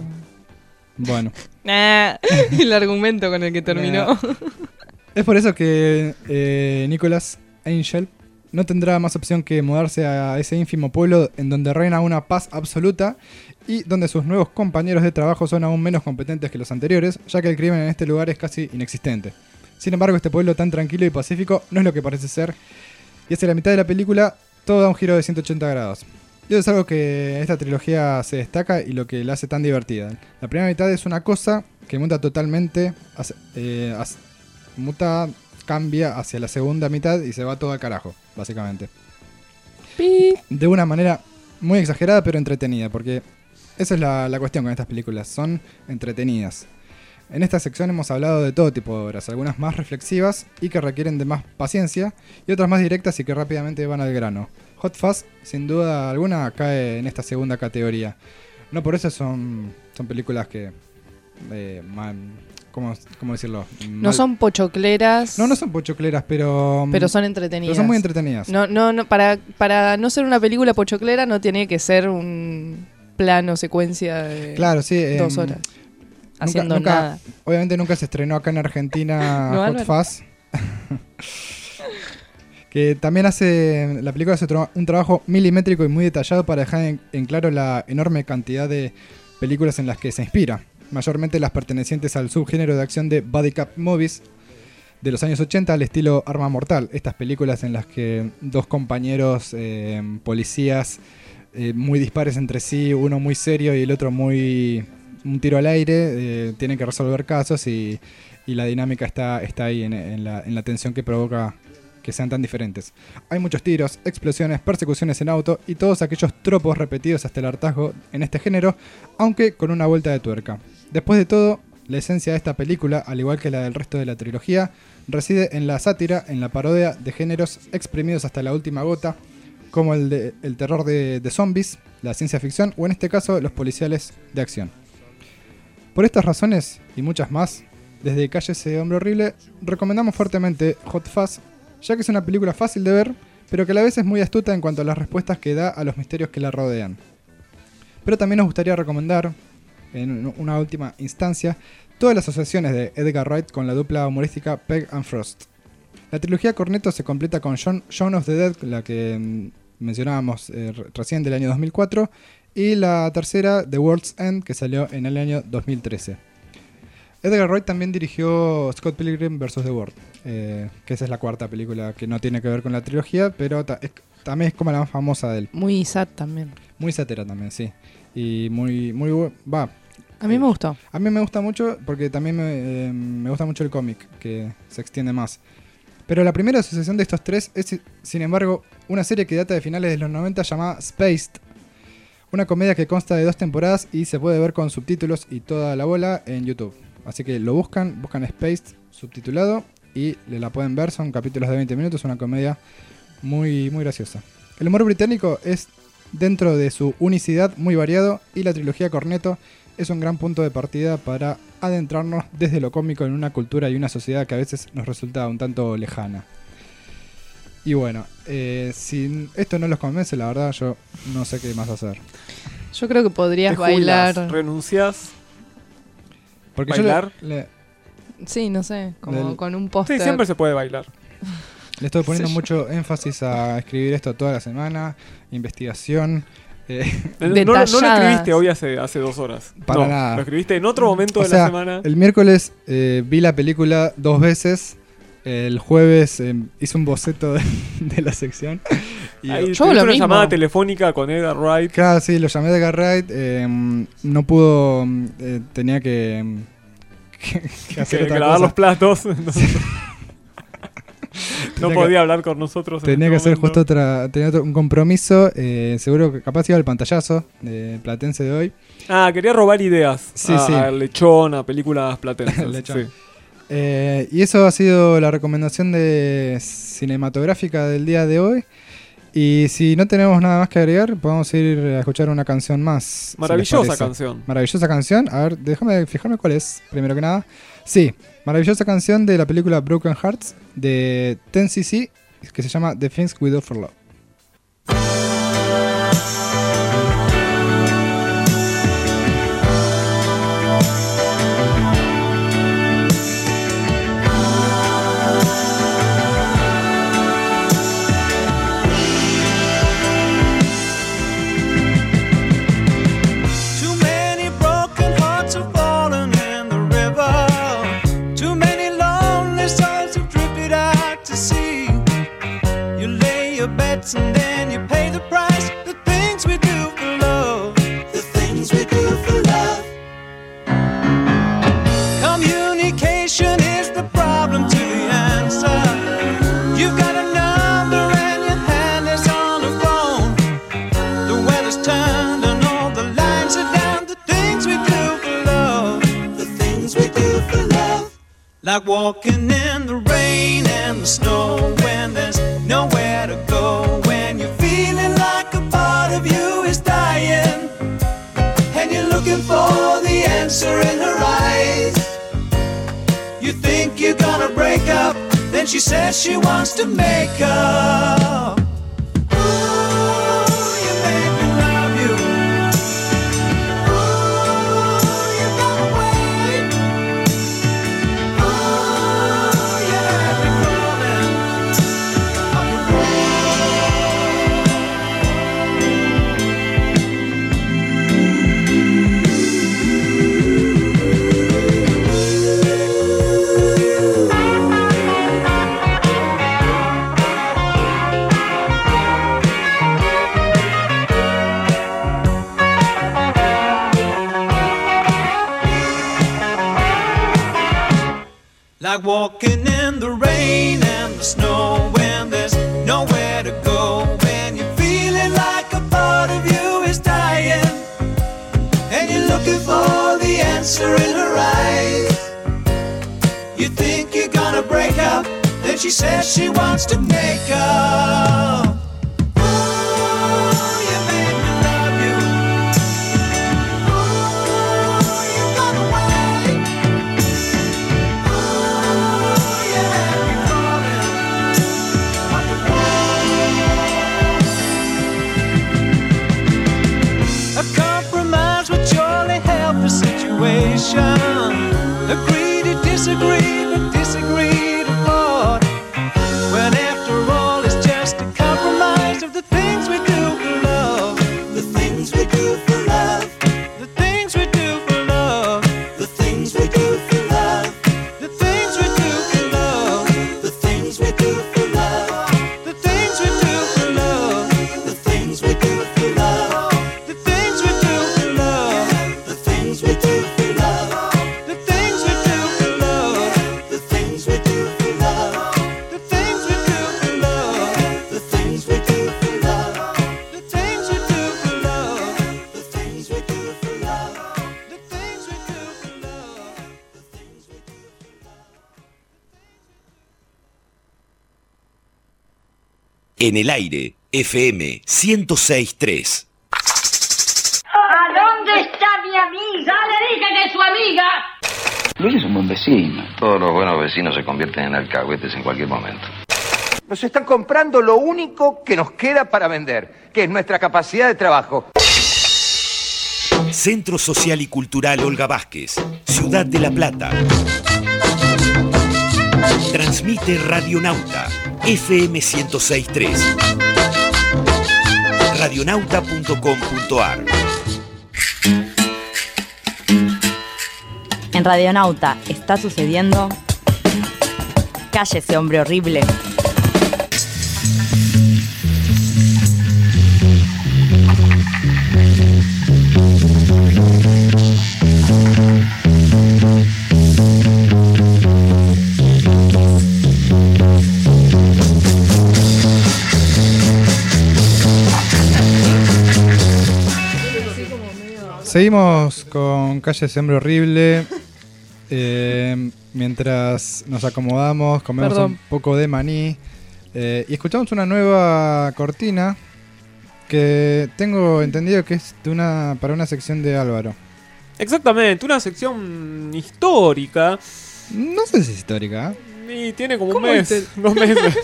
Bueno. Ah, el argumento con el que terminó. Es por eso que eh, Nicholas Angel no tendrá más opción que mudarse a ese ínfimo pueblo en donde reina una paz absoluta y donde sus nuevos compañeros de trabajo son aún menos competentes que los anteriores, ya que el crimen en este lugar es casi inexistente. Sin embargo, este pueblo tan tranquilo y pacífico no es lo que parece ser, y hacia la mitad de la película todo da un giro de ciento ochenta grados. Y eso es algo que esta trilogía se destaca y lo que la hace tan divertida. La primera mitad es una cosa que muta totalmente, hace- eh, hace- muta, cambia hacia la segunda mitad y se va todo al carajo, básicamente. De una manera muy exagerada pero entretenida, porque esa es la, la cuestión con estas películas, son entretenidas. En esta sección hemos hablado de todo tipo de obras, algunas más reflexivas y que requieren de más paciencia, y otras más directas y que rápidamente van al grano. Hot Fuzz, sin duda alguna, cae en esta segunda categoría. No por eso son, son películas que... Eh, man, ¿cómo, ¿Cómo decirlo? No son pochocleras. No, no son pochocleras, pero... Pero son entretenidas. Pero son muy entretenidas. No, no, no, para, para no ser una película pochoclera no tiene que ser un plano, secuencia de claro, sí, dos eh, horas. Nunca, Haciendo nunca, nada. Obviamente nunca se estrenó acá en Argentina No, Hot Álvaro. Fuzz. Que también hace... La película hace tra- un trabajo milimétrico y muy detallado para dejar en, en claro la enorme cantidad de películas en las que se inspira. Mayormente las pertenecientes al subgénero de acción de Buddy Cop Movies de los años ochenta al estilo Arma Mortal. Estas películas en las que dos compañeros eh, policías eh, muy dispares entre sí, uno muy serio y el otro muy... un tiro al aire, eh, tienen que resolver casos y, y la dinámica está, está ahí en, en, la, en la tensión que provoca que sean tan diferentes. Hay muchos tiros, explosiones, persecuciones en auto y todos aquellos tropos repetidos hasta el hartazgo en este género, aunque con una vuelta de tuerca. Después de todo, la esencia de esta película, al igual que la del resto de la trilogía, reside en la sátira, en la parodia de géneros exprimidos hasta la última gota, como el, de, el terror de, de zombies, la ciencia ficción o en este caso los policiales de acción. Por estas razones y muchas más, desde Calle ese hombre horrible, recomendamos fuertemente Hot Fuzz, ya que es una película fácil de ver, pero que a la vez es muy astuta en cuanto a las respuestas que da a los misterios que la rodean. Pero también nos gustaría recomendar, en una última instancia, todas las asociaciones de Edgar Wright con la dupla humorística Pegg and Frost. La trilogía Cornetto se completa con Shaun, Shaun of the Dead, la que mm, mencionábamos eh, recién del año dos mil cuatro, y la tercera, The World's End, que salió en el año dos mil trece. Edgar Wright también dirigió Scott Pilgrim versus The World, eh, que esa es la cuarta película que no tiene que ver con la trilogía, pero ta- es, también es como la más famosa de él. Muy sad también. Muy sátira también, sí. Y muy, muy bu- va. A mí me gustó. A mí me gusta mucho porque también me, eh, me gusta mucho el cómic, que se extiende más. Pero la primera asociación de estos tres es, sin embargo, una serie que data de finales de los noventa llamada Spaced. Una comedia que consta de dos temporadas y se puede ver con subtítulos y toda la bola en YouTube. Así que lo buscan, buscan Spaced subtitulado y le la pueden ver. Son capítulos de veinte minutos, una comedia muy, muy graciosa. El humor británico es, dentro de su unicidad, muy variado y la trilogía Cornetto es un gran punto de partida para adentrarnos desde lo cómico en una cultura y una sociedad que a veces nos resulta un tanto lejana. Y bueno, eh, si esto no los convence, la verdad yo no sé qué más hacer. Yo creo que podrías Te jubilás, bailar. renuncias. Porque ¿Bailar? yo le, le- Sí, no sé, como Del- con un Sí, póster. siempre se puede bailar. le estoy poniendo Sí. mucho énfasis a escribir esto toda la semana, investigación. eh, No, no, no lo Detalladas. escribiste hoy hace, hace dos horas. Para no, nada. Lo escribiste en otro momento o de sea, la semana. el miércoles eh, vi la película dos veces. El jueves eh, hice un boceto de, de la sección. Y Ahí Yo tuviste lo una mismo. llamada telefónica con Edgar Wright. Claro, sí, lo llamé de Edgar Wright. eh, no pudo. eh, tenía que. que, que hacer Que, otra que lavar cosa. los platos. no Tenía que- podía hablar con nosotros. en Tenía este que hacer momento. justo otra, tenía otro- un compromiso. eh, seguro que capaz iba al pantallazo de Platense de hoy. Ah, quería robar ideas. Sí, a, sí. a Lechón, a películas platenses. Lechón. sí. Eh, y eso ha sido la recomendación de cinematográfica del día de hoy. Y si no tenemos nada más que agregar, podemos ir a escuchar una canción más. si les Maravillosa parece. canción. Maravillosa canción. A ver, déjame fijarme cuál es, primero que nada. Sí, maravillosa canción de la película Broken Hearts de ten C C, que se llama The Things We Do For Love. Too many broken hearts have fallen in the river. Too many lonely souls have drifted out to sea. You lay your bets and then you pay the price. The things we do for love. The things we do for love. Communication is the problem to the answer. You've got a number and your hand is on the phone. The weather's turned and all the lines are down. The things we do for love. The things we do Like walking in the rain and the snow when there's nowhere to go. When you're feeling like a part of you is dying and you're looking for the answer in her eyes. You think you're gonna break up, then she says she wants to make up. Like walking in the rain and the snow when there's nowhere to go. When you're feeling like a part of you is dying and you're looking for the answer in her eyes. You think you're gonna break up, then she says she wants to make up. Agree to disagree, but disagree to part. When after all it's just a compromise of the things we do for love. The things we do for love. The things we do for love. The things we do for love. The things we do for love. The things we do for love. The things we do for love. The things we do for love. The things we do for love. The things we do for love. En el aire, F M ciento seis punto tres. ¿A dónde está mi amiga? Le dije que es su amiga. Luis es un buen vecino. Todos los buenos vecinos se convierten en alcahuetes en cualquier momento. Nos están comprando lo único que nos queda para vender, que es nuestra capacidad de trabajo. Centro Social y Cultural Olga Vázquez, Ciudad de La Plata. Transmite Radionauta, F M ciento seis punto tres. radionauta punto com punto a r. En Radionauta está sucediendo. Cállese, hombre horrible. Seguimos con Calle Hombre Horrible. Eh, mientras nos acomodamos, comemos Perdón. un poco de maní. Eh, y escuchamos una nueva cortina que tengo entendido que es de una para una sección de Álvaro. Exactamente, una sección histórica. No sé si es histórica. Y tiene como un ¿Cómo mes, viste? dos meses.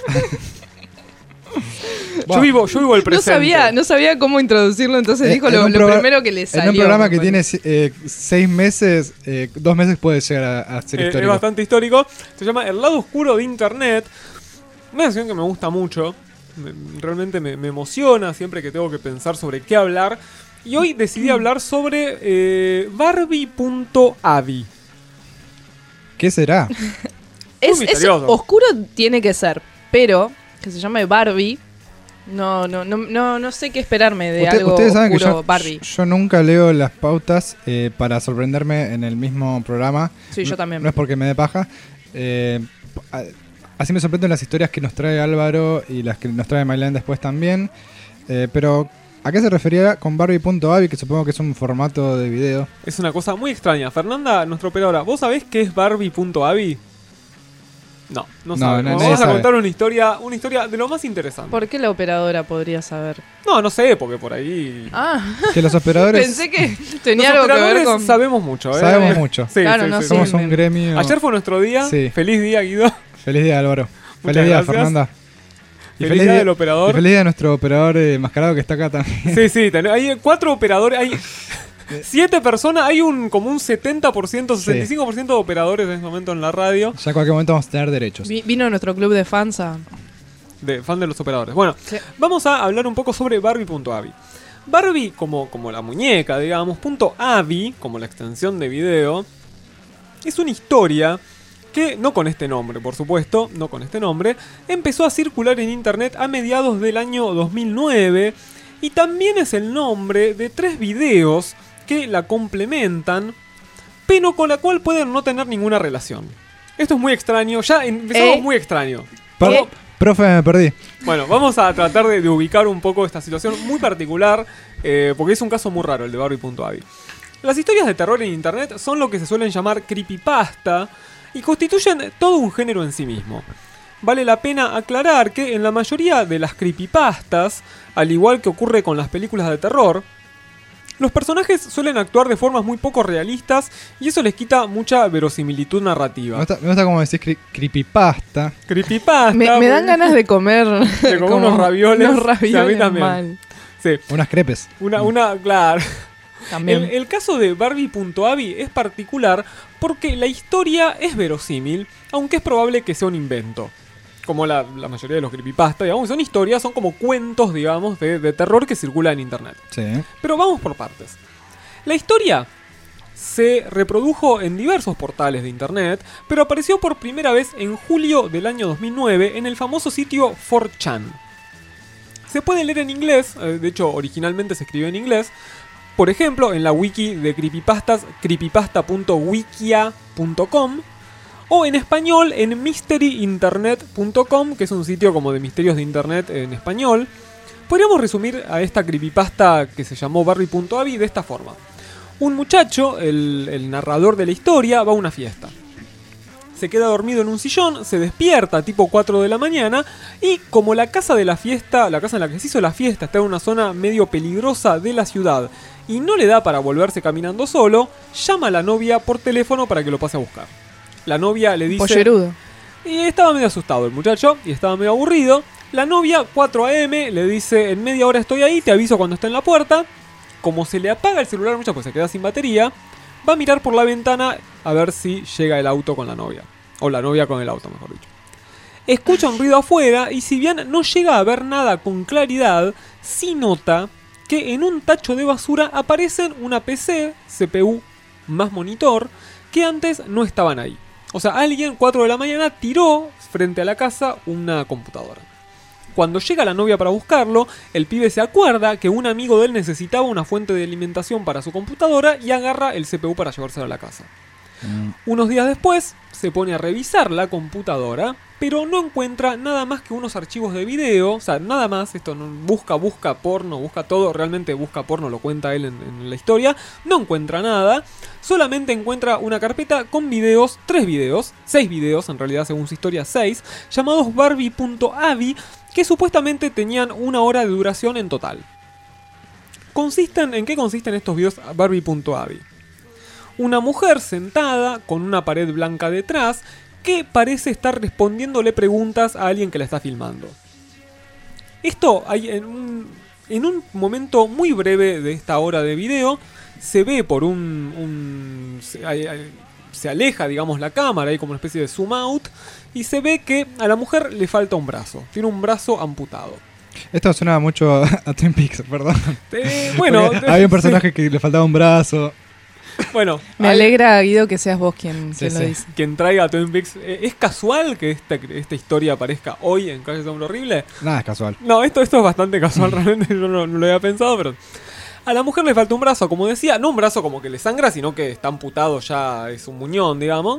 Yo vivo, yo vivo el No presente. sabía, no sabía cómo introducirlo, entonces Eh, dijo en lo, un lo progra- primero que le salió. En un programa que me tiene parece. eh, seis meses, eh, dos meses puede llegar a, a ser Eh, es histórico. bastante histórico. Se llama El lado oscuro de Internet. Una sección que me gusta mucho. Me- realmente me, me emociona siempre que tengo que pensar sobre qué hablar. Y hoy decidí hablar sobre eh, Barbie punto avi. ¿Qué será? Es, es misterioso. oscuro tiene que ser, pero que se llame Barbie. No, no, no, no, no sé qué esperarme de Usted- algo ustedes saben que oscuro yo, Barbie. yo nunca leo las pautas eh, para sorprenderme en el mismo programa. Sí, yo No- también. No es porque me dé paja. Eh, a- así me sorprenden las historias que nos trae Álvaro y las que nos trae Maylene después también. Eh, pero, ¿a qué se refería con Barbie punto avi? Que supongo que es un formato de video. Es una cosa muy extraña. Fernanda, nuestra operadora, ¿vos sabés qué es Barbie punto avi? No, no No, sabemos. no, nadie Vamos a sabe. contar una historia, una historia de lo más interesante. ¿Por qué la operadora podría saber? No, no sé, porque por ahí... Ah, Que los operadores pensé que tenía Los algo que ver operadores con... sabemos mucho, ¿eh? sabemos mucho. Sí, Claro, sí, no sí. sé. Somos Sí, un gremio. Ayer fue nuestro día. Sí. Feliz día, Guido. Feliz día, Álvaro. Muchas Feliz día, gracias. Fernanda. Y Feliz día del operador. Y feliz día a nuestro operador eh, mascarado que está acá también. Sí, sí, ten- hay cuatro operadores, hay siete personas, hay un como un setenta por ciento, sesenta y cinco por ciento de operadores en este momento en la radio. Ya en cualquier momento vamos a tener derechos. Vi- Vino nuestro club de fans a... De fan de los operadores. Bueno, Sí. vamos a hablar un poco sobre Barbie.avi. Barbie, como, como la muñeca, digamos, punto .avi, como la extensión de video, es una historia que, no con este nombre, por supuesto, no con este nombre, empezó a circular en internet a mediados del año dos mil nueve y también es el nombre de tres videos que la complementan, pero con la cual pueden no tener ninguna relación. Esto es muy extraño, ya empezamos ¿Eh? muy extraño. Per- Vamos- Profe, me perdí. Bueno, vamos a tratar de, de ubicar un poco esta situación muy particular, eh, porque es un caso muy raro el de Barbie.avi. Las historias de terror en internet son lo que se suelen llamar creepypasta y constituyen todo un género en sí mismo. Vale la pena aclarar que en la mayoría de las creepypastas, al igual que ocurre con las películas de terror, los personajes suelen actuar de formas muy poco realistas y eso les quita mucha verosimilitud narrativa. Me gusta, me gusta como decís cri- creepypasta. Creepypasta. Me, me dan muy- ganas de comer, de comer como unos ravioles. unos Sí, a mí ravioles también. mal. Sí. Unas crepes. Una, una, claro. También. El, el caso de Barbie.avi es particular porque la historia es verosímil, aunque es probable que sea un invento. Como la, la mayoría de los creepypasta, digamos, son historias, son como cuentos, digamos, de, de terror que circulan en internet. Sí. Pero vamos por partes. La historia se reprodujo en diversos portales de internet, pero apareció por primera vez en julio del año dos mil nueve en el famoso sitio four chan. Se puede leer en inglés, eh, de hecho originalmente se escribió en inglés, por ejemplo en la wiki de creepypastas creepypasta punto wikia punto com o en español en mystery internet punto com, que es un sitio como de misterios de internet en español. Podríamos resumir a esta creepypasta que se llamó Barbie.avi de esta forma. Un muchacho, el, el narrador de la historia, va a una fiesta. Se queda dormido en un sillón, se despierta tipo cuatro de la mañana y como la casa de la fiesta, la casa en la que se hizo la fiesta está en una zona medio peligrosa de la ciudad y no le da para volverse caminando solo, llama a la novia por teléfono para que lo pase a buscar. La novia le dice... Pollerudo. Y estaba medio asustado el muchacho y estaba medio aburrido. La novia, cuatro a eme, le dice, en media hora estoy ahí, te aviso cuando esté en la puerta. Como se le apaga el celular mucho, pues se queda sin batería, va a mirar por la ventana a ver si llega el auto con la novia. O la novia con el auto, mejor dicho. Escucha un ruido afuera y si bien no llega a ver nada con claridad, sí nota que en un tacho de basura aparecen una pe ce, ce pe u más monitor, que antes no estaban ahí. O sea, alguien, cuatro de la mañana, tiró frente a la casa una computadora. Cuando llega la novia para buscarlo, el pibe se acuerda que un amigo de él necesitaba una fuente de alimentación para su computadora y agarra el ce pe u para llevárselo a la casa. Unos días después, se pone a revisar la computadora, pero no encuentra nada más que unos archivos de video, o sea, nada más, esto no, busca, busca porno, busca todo, realmente busca porno, lo cuenta él en, en la historia, no encuentra nada, solamente encuentra una carpeta con videos, tres videos, seis videos, en realidad según su historia seis, llamados Barbie.avi, que supuestamente tenían una hora de duración en total. Consisten, ¿en qué consisten estos videos Barbie.avi? Una mujer sentada con una pared blanca detrás que parece estar respondiéndole preguntas a alguien que la está filmando. Esto hay en un, en un momento muy breve de esta hora de video se ve por un... un se, hay, hay, se aleja, digamos, la cámara, hay como una especie de zoom out y se ve que a la mujer le falta un brazo, tiene un brazo amputado. Esto suena mucho a Twin Peaks, perdón. Eh, bueno, Porque había un personaje que le faltaba un brazo. Bueno, me hay, alegra, Guido, que seas vos quien, sí, quien sí. lo dice. Quien traiga a Twin Peaks. Eh, ¿Es casual que esta, esta historia aparezca hoy en Calle Hombre Horrible? Nada, es casual. No, esto, esto es bastante casual, realmente yo no, no lo había pensado, pero... A la mujer le falta un brazo, como decía, no un brazo como que le sangra, sino que está amputado, ya es un muñón, digamos.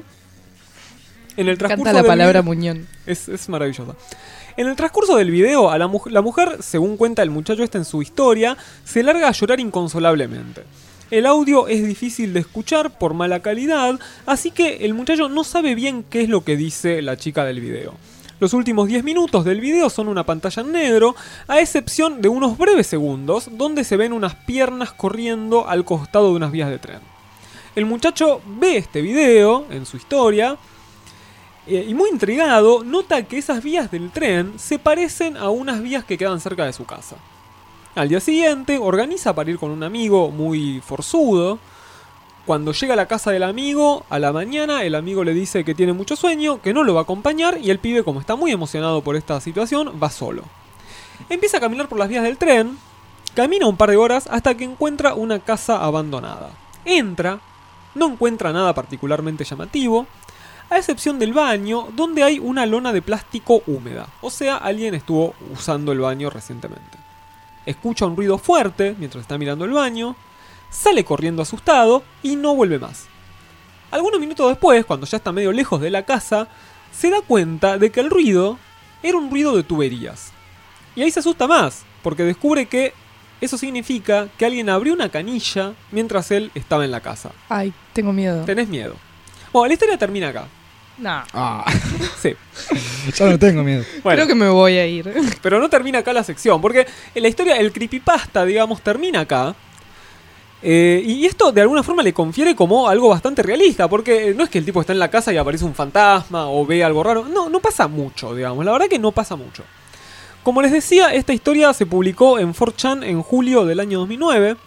En el transcurso Canta la del palabra video- muñón. Es, es maravillosa. En el transcurso del video, a la, mu- la mujer, según cuenta el muchacho este en su historia, se larga a llorar inconsolablemente. El audio es difícil de escuchar por mala calidad, así que el muchacho no sabe bien qué es lo que dice la chica del video. Los últimos diez minutos del video son una pantalla en negro, a excepción de unos breves segundos donde se ven unas piernas corriendo al costado de unas vías de tren. El muchacho ve este video en su historia eh, y muy intrigado nota que esas vías del tren se parecen a unas vías que quedan cerca de su casa. Al día siguiente organiza para ir con un amigo muy forzudo. Cuando llega a la casa del amigo, a la mañana, el amigo le dice que tiene mucho sueño, que no lo va a acompañar, y el pibe, como está muy emocionado por esta situación, va solo. Empieza a caminar por las vías del tren, camina un par de horas hasta que encuentra una casa abandonada. Entra, no encuentra nada particularmente llamativo, a excepción del baño, donde hay una lona de plástico húmeda, o sea, alguien estuvo usando el baño recientemente. Escucha un ruido fuerte mientras está mirando el baño, sale corriendo asustado y no vuelve más. Algunos minutos después, cuando ya está medio lejos de la casa, se da cuenta de que el ruido era un ruido de tuberías. Y ahí se asusta más, porque descubre que eso significa que alguien abrió una canilla mientras él estaba en la casa. Ay, tengo miedo. Tenés miedo. Bueno, la historia termina acá. No. Ah. Sí. Ya no tengo miedo. Bueno, Creo que me voy a ir. pero no termina acá la sección, porque en la historia, el creepypasta, digamos, termina acá. Eh, y esto de alguna forma le confiere como algo bastante realista, porque no es que el tipo está en la casa y aparece un fantasma o ve algo raro. No, no pasa mucho, digamos. La verdad que no pasa mucho. Como les decía, esta historia se publicó en cuatro chan en julio del año dos mil nueve.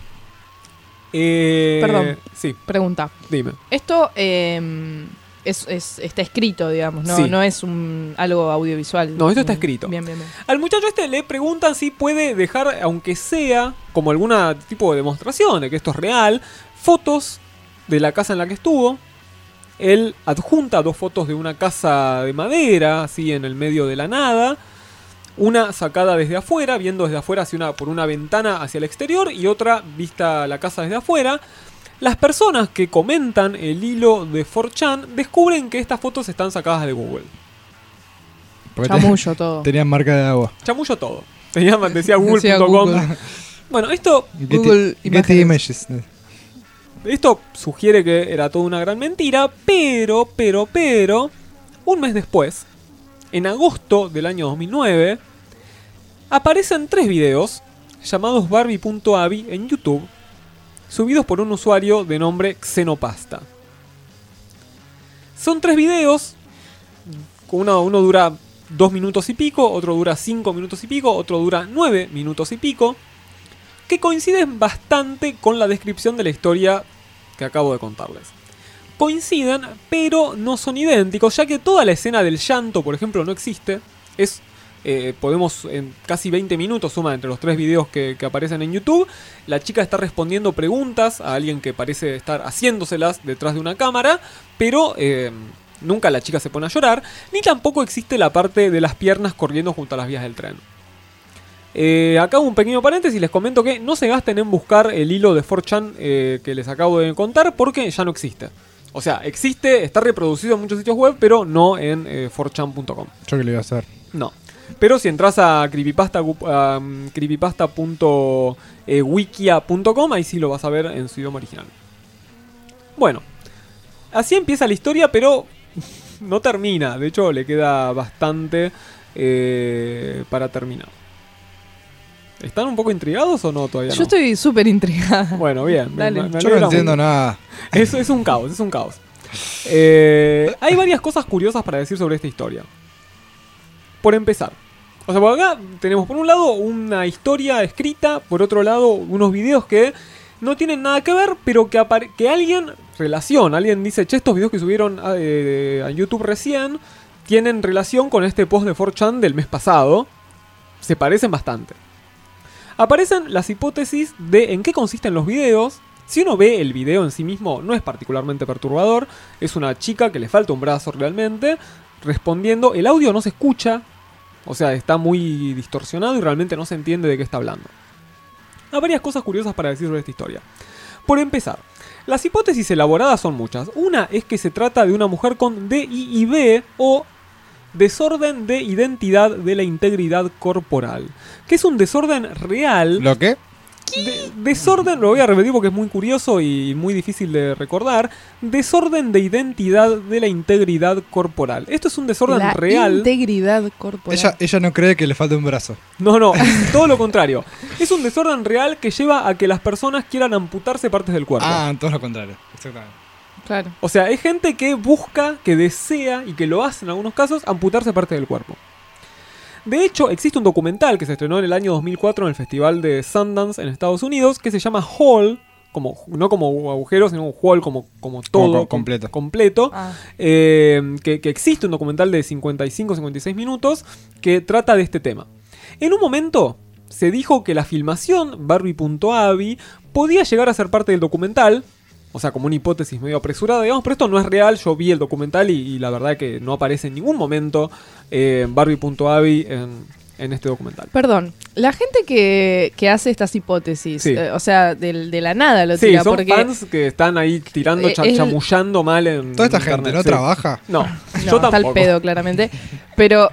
Eh, Perdón. Sí. Pregunta. Dime. Esto eh, es, es- está escrito, digamos, ¿no? Sí. No es un algo audiovisual. No, esto está escrito. Bien, bien, bien. Al muchacho este le preguntan si puede dejar, aunque sea como algún tipo de demostración de que esto es real, fotos de la casa en la que estuvo. Él adjunta dos fotos de una casa de madera, así en el medio de la nada. Una sacada desde afuera, viendo desde afuera hacia una, por una ventana hacia el exterior, y otra vista la casa desde afuera. Las personas que comentan el hilo de cuatro chan descubren que estas fotos están sacadas de Google. Porque Chamullo te- todo. Tenían marca de agua. Chamullo todo. Tenía, decía google Decía punto com. Google. Bueno, esto, Getty, Google Getty Imágenes. Images. esto sugiere que era toda una gran mentira, pero, pero, pero, un mes después, en agosto del año dos mil nueve, aparecen tres videos llamados Barbie punto avi en YouTube, subidos por un usuario de nombre Xenopasta. Son tres videos, uno, uno dura dos minutos y pico, otro dura cinco minutos y pico, otro dura nueve minutos y pico, que coinciden bastante con la descripción de la historia que acabo de contarles. Coinciden, pero no son idénticos, ya que toda la escena del llanto, por ejemplo, no existe. Es, eh, podemos, en casi veinte minutos, suma entre los tres videos que, que aparecen en YouTube, la chica está respondiendo preguntas a alguien que parece estar haciéndoselas detrás de una cámara, pero eh, nunca la chica se pone a llorar, ni tampoco existe la parte de las piernas corriendo junto a las vías del tren. Eh, acá un pequeño paréntesis, les comento que no se gasten en buscar el hilo de cuatro chan eh, que les acabo de contar, porque ya no existe. O sea, existe, está reproducido en muchos sitios web, pero no en eh, cuatro chan punto com. Yo que le iba a hacer. No. Pero si entras a creepypasta, um, creepypasta punto wikia punto com, ahí sí lo vas a ver en su idioma original. Bueno, así empieza la historia, pero no termina. De hecho, le queda bastante eh, para terminar. ¿Están un poco intrigados o no todavía? Yo no? estoy súper intrigada. Bueno, bien. Dale. me- me Yo no alegra entiendo mucho. nada. Es, es un caos, es un caos. Eh, hay varias cosas curiosas para decir sobre esta historia. Por empezar, o sea, por acá tenemos por un lado una historia escrita, por otro lado unos videos que no tienen nada que ver, pero que, apare- que alguien relaciona, alguien dice, che, estos videos que subieron a, eh, a YouTube recién tienen relación con este post de cuatro chan del mes pasado, se parecen bastante. Aparecen las hipótesis de en qué consisten los videos. Si uno ve el video en sí mismo, no es particularmente perturbador. Es una chica que le falta un brazo realmente, respondiendo. El audio no se escucha, o sea, está muy distorsionado y realmente no se entiende de qué está hablando. Hay varias cosas curiosas para decir sobre esta historia. Por empezar, las hipótesis elaboradas son muchas. Una es que se trata de una mujer con D I I B o desorden de identidad de la integridad corporal, que es un desorden real. ¿Lo qué? De- desorden, lo voy a repetir porque es muy curioso y muy difícil de recordar. Desorden de identidad de la integridad corporal. Esto es un desorden La real. integridad corporal. Ella, ella no cree que le falta un brazo. No, no, es todo lo contrario. Es un desorden real que lleva a que las personas quieran amputarse partes del cuerpo. Ah, todo lo contrario. Exactamente. Claro. O sea, hay gente que busca, que desea y que lo hace en algunos casos, amputarse parte del cuerpo. De hecho, existe un documental que se estrenó en el año dos mil cuatro en el Festival de Sundance en Estados Unidos que se llama Hole, como, no como agujero, sino un hole como, como todo, Como co- completo. completo Ah. eh, que, que existe un documental de cincuenta y cinco a cincuenta y seis minutos que trata de este tema. En un momento se dijo que la filmación Barbie.avi podía llegar a ser parte del documental. O sea, como una hipótesis medio apresurada, digamos, pero esto no es real. Yo vi el documental y, y la verdad que no aparece en ningún momento eh, Barbie.avi en, en este documental. Perdón, la gente que, que hace estas hipótesis, Sí. eh, o sea, del- de, la nada lo Sí, tira, son porque fans que están ahí tirando, Eh, cha- es- chamullando mal en Toda esta internet, gente no sí. trabaja. No, no, yo está tampoco. al pedo, claramente. Pero,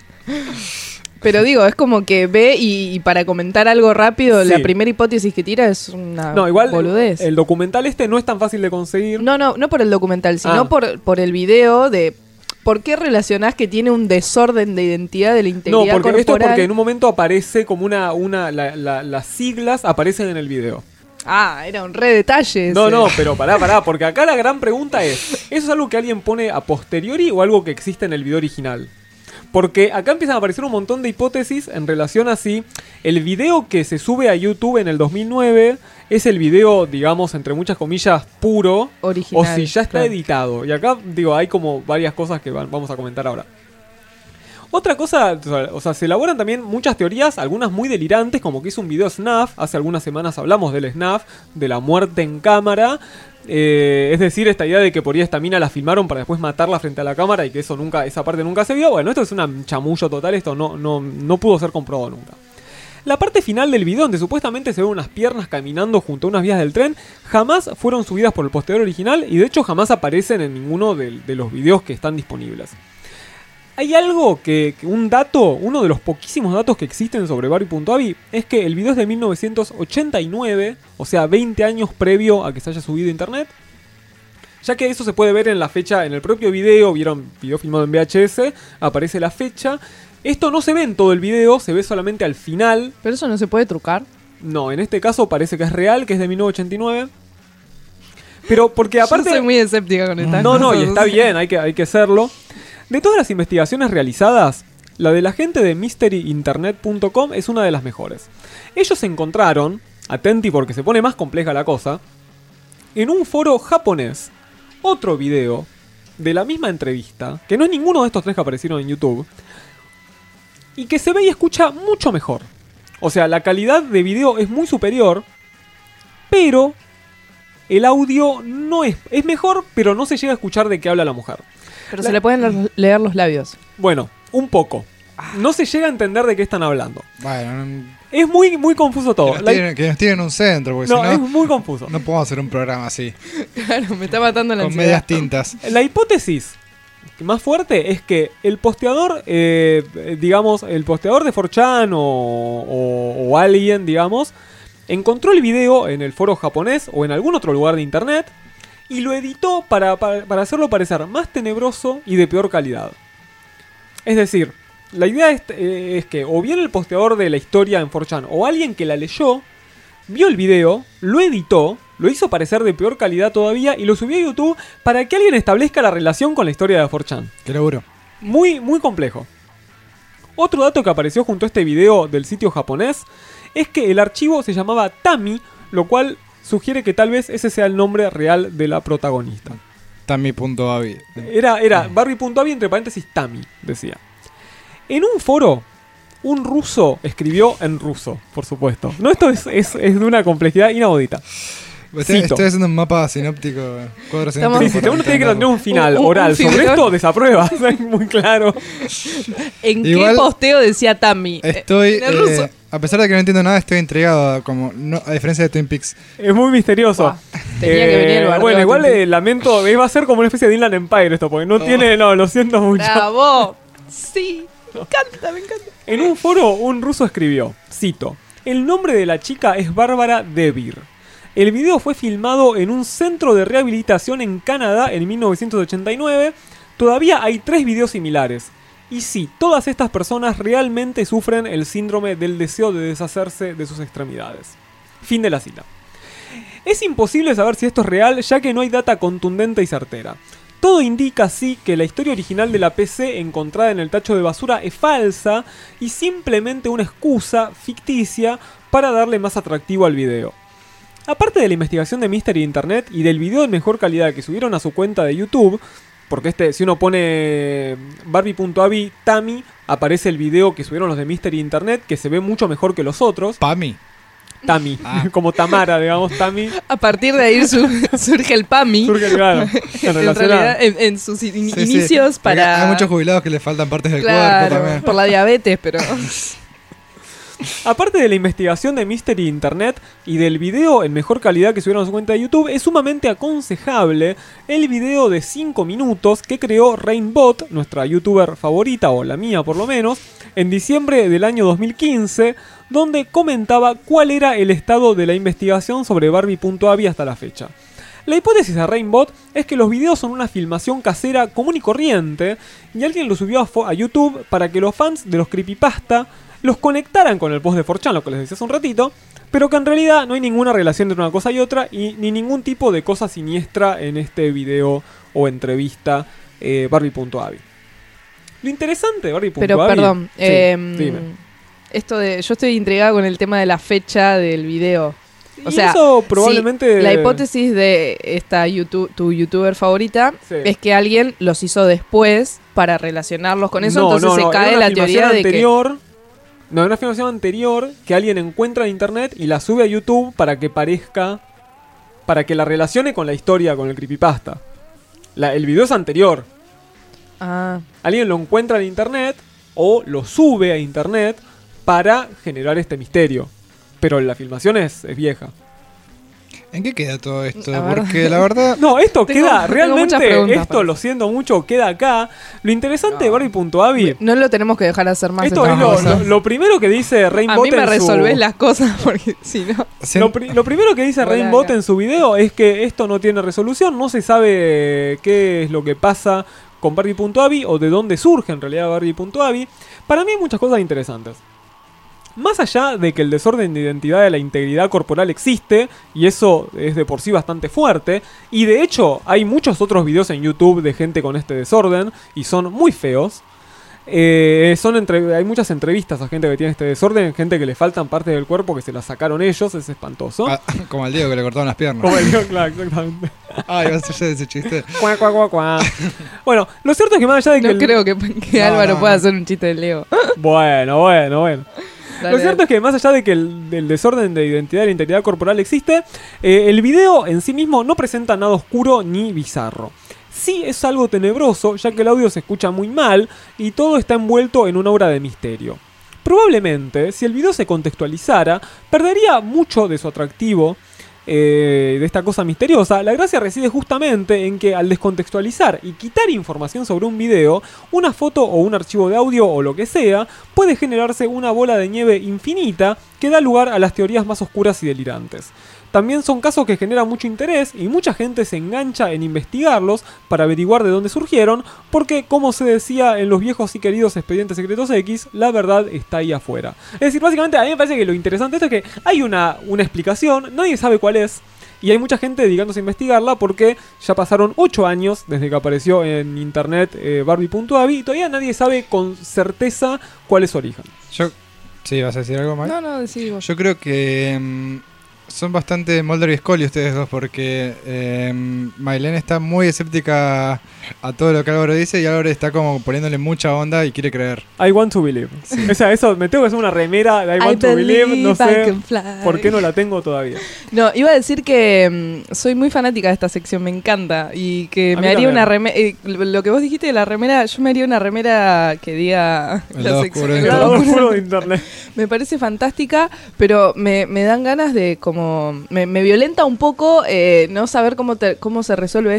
pero digo, es como que ve y, y para comentar algo rápido, Sí. la primera hipótesis que tira es una No, igual boludez. el documental este no es tan fácil de conseguir. No, no, no por el documental, sino Ah. por, por el video de por qué relacionás que tiene un desorden de identidad de la No, integridad porque corporal. esto es porque en un momento aparece como una, una la- la- las siglas aparecen en el video. Ah, era un re detalle. No, ese. no, pero pará, pará, porque acá la gran pregunta es, ¿eso es algo que alguien pone a posteriori o algo que existe en el video original? Porque acá empiezan a aparecer un montón de hipótesis en relación a si el video que se sube a YouTube en el dos mil nueve es el video, digamos, entre muchas comillas, puro, Original, o si ya está claro. editado. Y acá, digo, hay como varias cosas que van- vamos a comentar ahora. Otra cosa, o sea, o sea, se elaboran también muchas teorías, algunas muy delirantes, como que hizo un video snuff. Hace algunas semanas hablamos del snuff, de la muerte en cámara. Eh, es decir, esta idea de que por ahí esta mina la filmaron para después matarla frente a la cámara y que eso nunca, esa parte nunca se vio. Bueno, esto es un chamullo total, esto no, no, no pudo ser comprobado nunca. La parte final del video, donde supuestamente se ven unas piernas caminando junto a unas vías del tren, jamás fueron subidas por el posteador original y de hecho jamás aparecen en ninguno de, de los videos que están disponibles. Hay algo que, que un dato, uno de los poquísimos datos que existen sobre Barbie.avi es que el video es de mil novecientos ochenta y nueve, o sea, veinte años previo a que se haya subido a internet. Ya que eso se puede ver en la fecha, en el propio video, vieron video filmado en V H S, aparece la fecha. Esto no se ve en todo el video, se ve solamente al final. Pero eso no se puede trucar. No, en este caso parece que es real, que es de mil novecientos ochenta y nueve. Pero porque aparte... Yo soy muy escéptica con esta. No, no, y está bien, hay que, hay que serlo. De todas las investigaciones realizadas, la de la gente de mystery internet punto com es una de las mejores. Ellos encontraron, atenti porque se pone más compleja la cosa, en un foro japonés, otro video de la misma entrevista, que no es ninguno de estos tres que aparecieron en YouTube, y que se ve y escucha mucho mejor. O sea, la calidad de video es muy superior, pero el audio no es, es mejor, pero no se llega a escuchar de qué habla la mujer. Pero La- se le pueden le- leer los labios. Bueno, un poco. No se llega a entender de qué están hablando. Bueno, no- Es muy, muy confuso todo. que, nos La- tienen, que nos tienen un centro, porque No, si es no, muy confuso. no podemos hacer un programa así, Claro, me está matando la con ansiedad. medias tintas. La hipótesis más fuerte es que el posteador, eh, eh, digamos, el posteador de cuatro chan o, o- o alguien, digamos, encontró el video en el foro japonés o en algún otro lugar de internet y lo editó para, para, para hacerlo parecer más tenebroso y de peor calidad. Es decir, la idea es, eh, es que o bien el posteador de la historia en cuatro chan o alguien que la leyó, vio el video, lo editó, lo hizo parecer de peor calidad todavía y lo subió a YouTube para que alguien establezca la relación con la historia de cuatro chan. Qué laburo. Muy, muy complejo. Otro dato que apareció junto a este video del sitio japonés es que el archivo se llamaba Tami, lo cual sugiere que tal vez ese sea el nombre real de la protagonista. Tami.avi. Era, era Barbie.avi entre paréntesis Tami, decía. En un foro, un ruso escribió en ruso, por supuesto. No, esto es, es, es de una complejidad inaudita. Estoy, Cito. estoy haciendo un mapa sinóptico, cuadro Estamos- sinóptico. Sí, si para uno tiene que entenderlo. tener un final Un- un- oral un sobre fibrón. esto, desaprueba. Es muy claro. ¿En Igual- qué posteo decía Tammy? Estoy, En el ruso. eh, a pesar de que no entiendo nada, estoy intrigado, como no, a diferencia de Twin Peaks. Es muy misterioso. tenía que venir el bardeo Bueno, de igual Twin eh, lamento, eh, va a ser como una especie de Inland Empire esto, porque no tiene, no, lo siento mucho. Bravo. Sí, me encanta, me encanta. En un foro, un ruso escribió, cito, El nombre de la chica es Bárbara Debir. El video fue filmado en un centro de rehabilitación en Canadá en mil novecientos ochenta y nueve. Todavía hay tres videos similares. Y sí, todas estas personas realmente sufren el síndrome del deseo de deshacerse de sus extremidades. Fin de la cita. Es imposible saber si esto es real, ya que no hay data contundente y certera. Todo indica sí que la historia original de la P C encontrada en el tacho de basura es falsa y simplemente una excusa ficticia para darle más atractivo al video. Aparte de la investigación de Mystery Internet y del video de mejor calidad que subieron a su cuenta de YouTube, porque este, si uno pone Barbie.avi Tami, aparece el video que subieron los de Mystery Internet, que se ve mucho mejor que los otros. Pami. Tami, ah. Como Tamara, digamos, Tami. A partir de ahí su, surge el PAMI. Surge el claro. En, en realidad, en, en sus in sí, inicios sí. para... Hay muchos jubilados que les faltan partes del claro, cuerpo también. Por la diabetes, pero... Aparte de la investigación de Mystery Internet y del video en mejor calidad que subieron a su cuenta de YouTube, es sumamente aconsejable el video de cinco minutos que creó Rainbot, nuestra youtuber favorita, o la mía por lo menos, en diciembre del año dos mil quince, donde comentaba cuál era el estado de la investigación sobre Barbie.avi hasta la fecha. La hipótesis de Rainbot es que los videos son una filmación casera común y corriente, y alguien lo subió a, a YouTube para que los fans de los creepypasta los conectaran con el post de cuatro chan, lo que les decía hace un ratito, pero que en realidad no hay ninguna relación entre una cosa y otra, y ni ningún tipo de cosa siniestra en este video o entrevista eh, Barbie.avi. Lo interesante de Barbie.avi... Pero perdón, sí, eh, dime. Esto de, yo estoy intrigada con el tema de la fecha del video. O y sea, eso probablemente... sí, la hipótesis de esta YouTube, tu youtuber favorita, sí. es que alguien los hizo después para relacionarlos con eso, no, entonces no, se no, cae la teoría anterior, de que... No, una filmación anterior que alguien encuentra en internet y la sube a YouTube para que parezca... Para que la relacione con la historia, con el creepypasta. La, el video es anterior. Ah. Alguien lo encuentra en internet o lo sube a internet para generar este misterio. Pero la filmación es, es vieja. ¿En qué queda todo esto? Porque la verdad... No, esto tengo, queda, tengo realmente, esto lo siento mucho, queda acá. Lo interesante no. de Barbie.avi... No lo tenemos que dejar hacer más. Esto es lo, lo, lo primero que dice Rainbot. A mí me resolvés su... las cosas porque si no... Lo, pri lo primero que dice Rainbot en su video es que esto no tiene resolución, no se sabe qué es lo que pasa con Barbie.avi o de dónde surge en realidad Barbie.avi. Para mí hay muchas cosas interesantes. Más allá de que el desorden de identidad de la integridad corporal existe, y eso es de por sí bastante fuerte, y de hecho hay muchos otros videos en YouTube de gente con este desorden, y son muy feos. Eh, son entre hay muchas entrevistas a gente que tiene este desorden, gente que le faltan partes del cuerpo que se las sacaron ellos, es espantoso. Ah, como al Diego que le cortaron las piernas. Como el Diego, claro, exactamente. Ah, iba a hacer ese chiste. Cuá, cuá, cuá, cuá. Bueno, lo cierto es que más allá de que... No el... creo que, que no, Álvaro no, pueda no. hacer un chiste de Leo. Bueno, bueno, bueno. Dale, Lo cierto dale. es que más allá de que el, el desorden de identidad y la integridad corporal existe, eh, el video en sí mismo no presenta nada oscuro ni bizarro. Sí es algo tenebroso, ya que el audio se escucha muy mal y todo está envuelto en una aura de misterio. Probablemente, si el video se contextualizara, perdería mucho de su atractivo, eh, de esta cosa misteriosa. La gracia reside justamente en que al descontextualizar y quitar información sobre un video, una foto o un archivo de audio o lo que sea, puede generarse una bola de nieve infinita que da lugar a las teorías más oscuras y delirantes. También son casos que generan mucho interés y mucha gente se engancha en investigarlos para averiguar de dónde surgieron, porque como se decía en los viejos y queridos Expedientes Secretos X, la verdad está ahí afuera. Es decir, básicamente a mí me parece que lo interesante de esto es que hay una, una explicación, nadie sabe cuál es, y hay mucha gente dedicándose a investigarla porque ya pasaron ocho años desde que apareció en internet eh, Barbie.avi y todavía nadie sabe con certeza cuál es su origen. Yo... ¿Sí, vas a decir algo más? No, no, decí vos. Yo creo que... Um... son bastante Mulder y Scully ustedes dos, porque eh, Maylene está muy escéptica a todo lo que Álvaro dice y Álvaro está como poniéndole mucha onda y quiere creer. I want to believe. Sí. O sea, eso, me tengo que hacer una remera de I want I to believe, no sé por qué no la tengo todavía. No, iba a decir que um, soy muy fanática de esta sección, me encanta, y que a me haría también. una remera, eh, lo que vos dijiste de la remera, yo me haría una remera que diga el la lado sección, oscuro, el de, lado oscuro de internet. Me parece fantástica, pero me, me dan ganas de como... Me, me violenta un poco eh, no saber cómo, te, cómo se resuelve esto.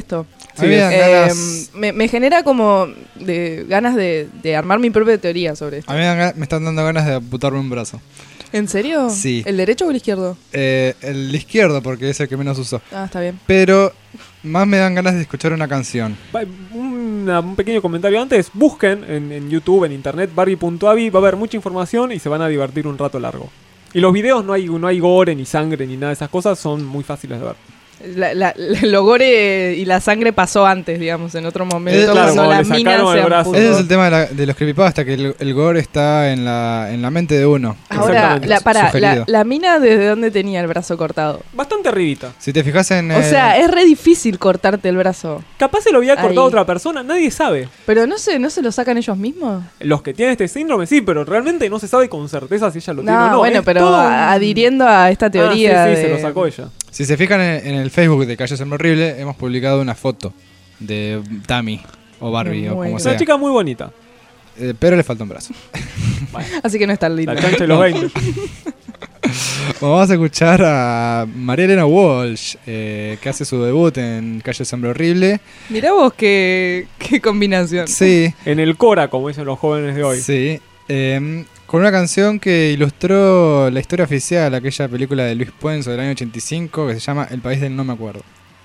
Sí, me dan Eh, ganas- me, me genera como de, ganas de, de armar mi propia teoría sobre esto. A mí me, dan ga- me están dando ganas de amputarme un brazo. ¿En serio? Sí. ¿El derecho o el izquierdo? Eh, el izquierdo, porque es el que menos uso. Ah, está bien. Pero más me dan ganas de escuchar una canción. Va- una- un pequeño comentario antes. Busquen en, en YouTube, en internet, Barbie punto avi. Va a haber mucha información y se van a divertir un rato largo. Y los videos no hay, no hay gore, ni sangre, ni nada de esas cosas. Son muy fáciles de ver. La, la, lo gore y la sangre pasó antes, digamos, en otro momento, Eh, claro, cuando cuando la le mina sacaron se el brazo. amputó. Ese es el tema de, la- de los creepypasta, que el, el gore está en la, en la mente de uno. Ahora, la, para, la, Sugerido. la mina, ¿desde dónde tenía el brazo cortado? Bastante arribita. Si te fijas en... O eh, sea, es re difícil cortarte el brazo. Capaz se lo había cortado Ahí. otra persona, nadie sabe. Pero no sé, ¿no se lo sacan ellos mismos? Los que tienen este síndrome sí, pero realmente no se sabe con certeza si ella lo tiene o No, no. bueno, Es pero todo un- a- adhiriendo a esta teoría Ah, sí, sí, de... se lo sacó ella. Si se fijan en, en el Facebook de Calle Sembre Horrible, hemos publicado una foto de Tammy o Barbie o Muy como bien. sea. Una chica muy bonita. Eh, pero le falta un brazo. Así que no es tan linda. La chancha de los veinte. Bueno, vamos a escuchar a María Elena Walsh, eh, que hace su debut en Calle Sembre Horrible. Mirá vos qué, qué combinación. Sí. En el Cora, como dicen los jóvenes de hoy. Sí. eh, con una canción que ilustró la historia oficial, aquella película de Luis Puenzo del año ochenta y cinco, que se llama El País del No Me Acuerdo.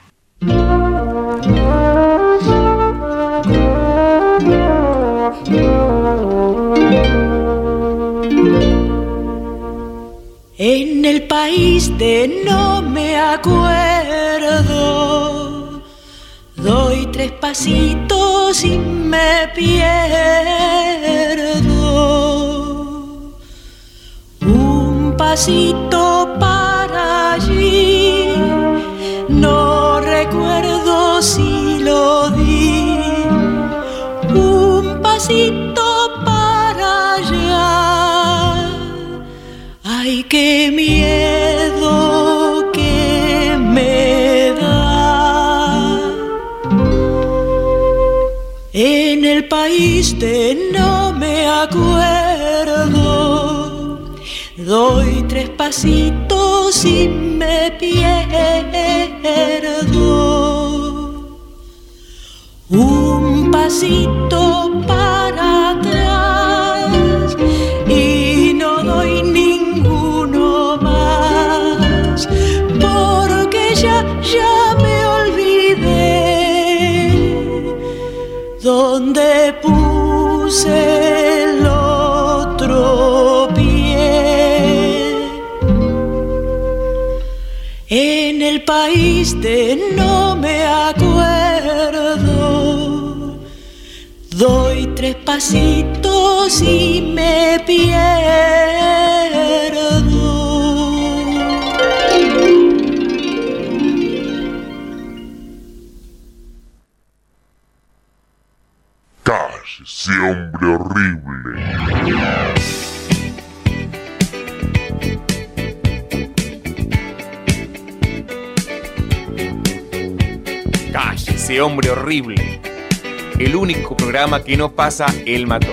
En el país de no me acuerdo, doy tres pasitos y me pierdo. Un pasito para allí, no recuerdo si lo di. Un pasito para allá. Ay, qué miedo que me da. En el país de no me acuerdo, doy tres pasitos y me pierdo. Un pasito para atrás y no doy ninguno más, porque ya, ya me olvidé donde puse el otro pie. En el país de no me acuerdo, doy tres pasitos y me pierdo. Cállese, hombre horrible. Cállese, hombre horrible. El único programa que no pasa el mató.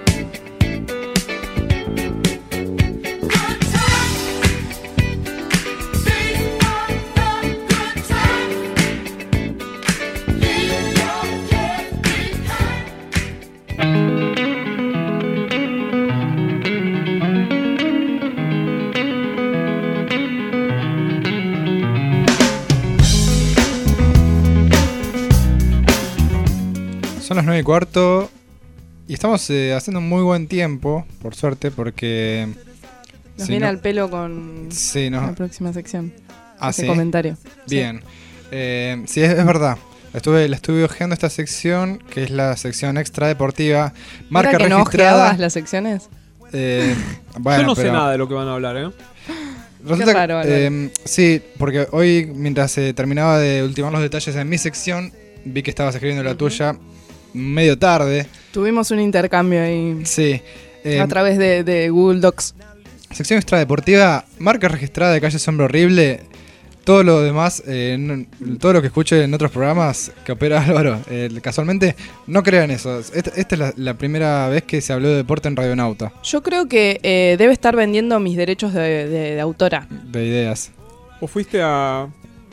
Son las nueve y cuarto y estamos eh, haciendo un muy buen tiempo, por suerte, porque... Nos si viene no- al pelo con Sí, no. la próxima sección. Ah, Ese ¿sí? comentario. Bien. Eh, sí, es, es verdad. Estuve, la estuve ojeando esta sección, que es la sección extra deportiva. Marca ¿Era que no registrada. ojeabas las secciones? Eh, bueno, Yo no sé pero- nada de lo que van a hablar, ¿eh? Resulta Qué raro, que, Álvaro. eh, sí, porque hoy, mientras se terminaba de ultimar los detalles en mi sección, vi que estabas escribiendo la tuya medio tarde. Tuvimos un intercambio ahí Sí. eh, a través de, de Google Docs. Sección extradeportiva, marca registrada de Calle Sombra Horrible. Todo lo demás, eh, no- todo lo que escuche en otros programas que opera Álvaro, eh, casualmente, no crean eso. Esta, esta es la, la primera vez que se habló de deporte en Radionauta, Yo creo que eh, debe estar vendiendo mis derechos de, de- de autora. de ideas. ¿O fuiste a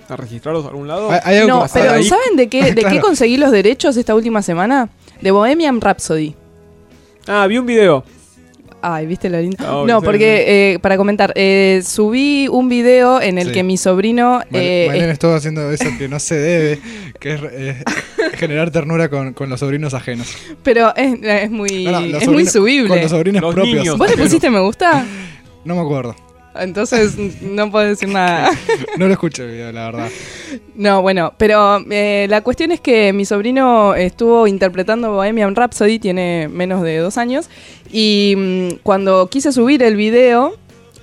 a registrarlos a algún lado. Hay- hay algo No, que pasa pero ahí. ¿saben de qué, de Claro. qué conseguí los derechos esta última semana? De Bohemian Rhapsody. Ah, vi un video. Ay, ¿viste lo lindo? Ah, No, sí, porque, eh, para comentar, eh, subí un video en el Sí. que mi sobrino... Mal- eh, Malena estuvo haciendo eso que no se debe, que es eh, generar ternura con, con los sobrinos ajenos. pero es, es muy, No, no, los es muy sobrinos- subible. Con los sobrinos Los propios. niños. ¿Vos le ajenos. pusiste me gusta? No me acuerdo. Entonces no puedo decir nada. No lo escuché el video, la verdad. No, bueno, pero eh, la cuestión es que mi sobrino estuvo interpretando Bohemian Rhapsody, tiene menos de dos años, y mm, cuando quise subir el video,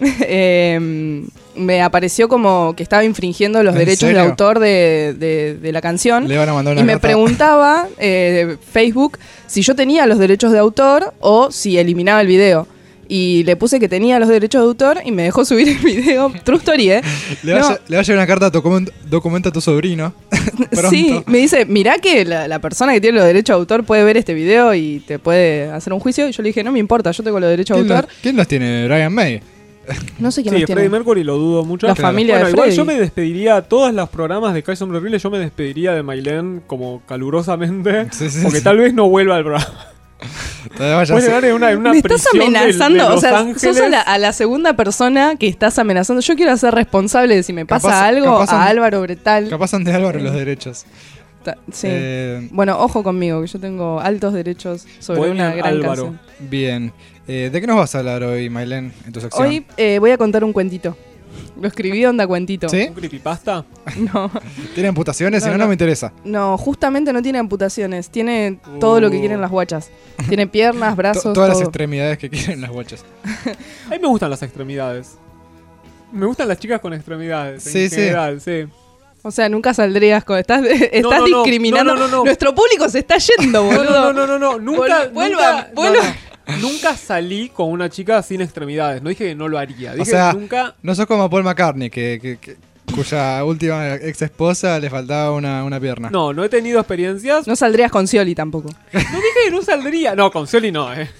eh, me apareció como que estaba infringiendo los ¿En derechos serio? de autor de, de- de la canción. Le van a mandar una Y me carta. preguntaba eh, Facebook si yo tenía los derechos de autor o si eliminaba el video. Y le puse que tenía los derechos de autor y me dejó subir el video. True story, ¿eh? Le va, No. a, lle- le va a llevar una carta, document, documenta a tu sobrino. Pronto. Sí, me dice, mirá que la, la persona que tiene los derechos de autor puede ver este video y te puede hacer un juicio. Y yo le dije, no me importa, yo tengo los derechos de ¿Quién, autor. los, ¿Quién los tiene? Brian May. No sé quién Sí, los Freddie tiene. Mercury lo dudo mucho. La familia bueno, de igual Freddie. yo me despediría, todos los programas de Calle Hombre Horrible, yo me despediría de Mailén como calurosamente, Sí, sí, porque sí. tal vez no vuelva al programa. Todavía vaya a Puede ser- llegar en una, en una Me estás prisión de- amenazando, de o Los sea, Ángeles. sos a la, a la segunda persona que estás amenazando. Yo quiero ser responsable de si me pasa Capaz- algo capaz a son- Álvaro Bretal. Capaz son de Álvaro los derechos. Ta- Sí. Eh, Bueno, ojo conmigo, que yo tengo altos derechos sobre Bohemian una gran Álvaro. canción. Bien. Eh, ¿De qué nos vas a hablar hoy, Mailén, en tu sección? Hoy eh, voy a contar un cuentito. Lo escribí onda cuentito. ¿Sí? ¿Un creepypasta? No. ¿Tiene amputaciones? si No, no, no no. me interesa. No, justamente no tiene amputaciones. Tiene todo lo que Uh. quieren las guachas. Tiene piernas, To- brazos, todas las todo. extremidades que quieren las guachas. A mí me gustan las extremidades. Me gustan las chicas con extremidades. Sí, en sí. general, sí. O sea, nunca saldrías con... Estás, estás no, no, discriminando. no, no, no. Nuestro público se está yendo, No, boludo. no, no, no, no, nunca, Vuel- vuelvan, nunca, no, vuelvan. no. Nunca salí con una chica sin extremidades. No dije que no lo haría. Dije O sea, que nunca. no sos como Paul McCartney, que, que- que- cuya última ex esposa le faltaba una, una pierna. No, no he tenido experiencias. No saldrías con Scioli tampoco. No dije que no saldría. No, con Scioli no, eh.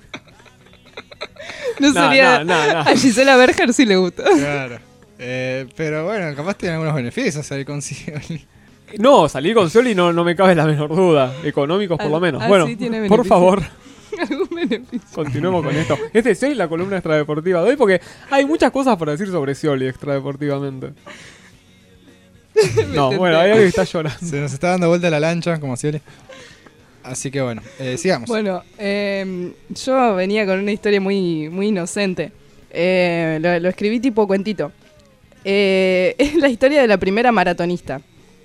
No No, sería... no, no, no. A Gisela Berger sí le gusta. Claro. Eh, pero bueno, capaz tiene algunos beneficios salir con Scioli. No, salir con Scioli no, no me cabe la menor duda. Económicos por Ah, lo menos. ah, Bueno, sí, tiene por beneficios. favor, Algún beneficio. continuemos con esto. Este es la columna extradeportiva de hoy porque hay muchas cosas para decir sobre Scioli extradeportivamente. No, bueno, hay alguien que está llorando. Se nos está dando vuelta la lancha, como Scioli. Así que bueno, eh, sigamos. Bueno, eh, yo venía con una historia muy, muy inocente. Eh, lo, lo escribí tipo cuentito. Eh, es la historia de la primera maratonista.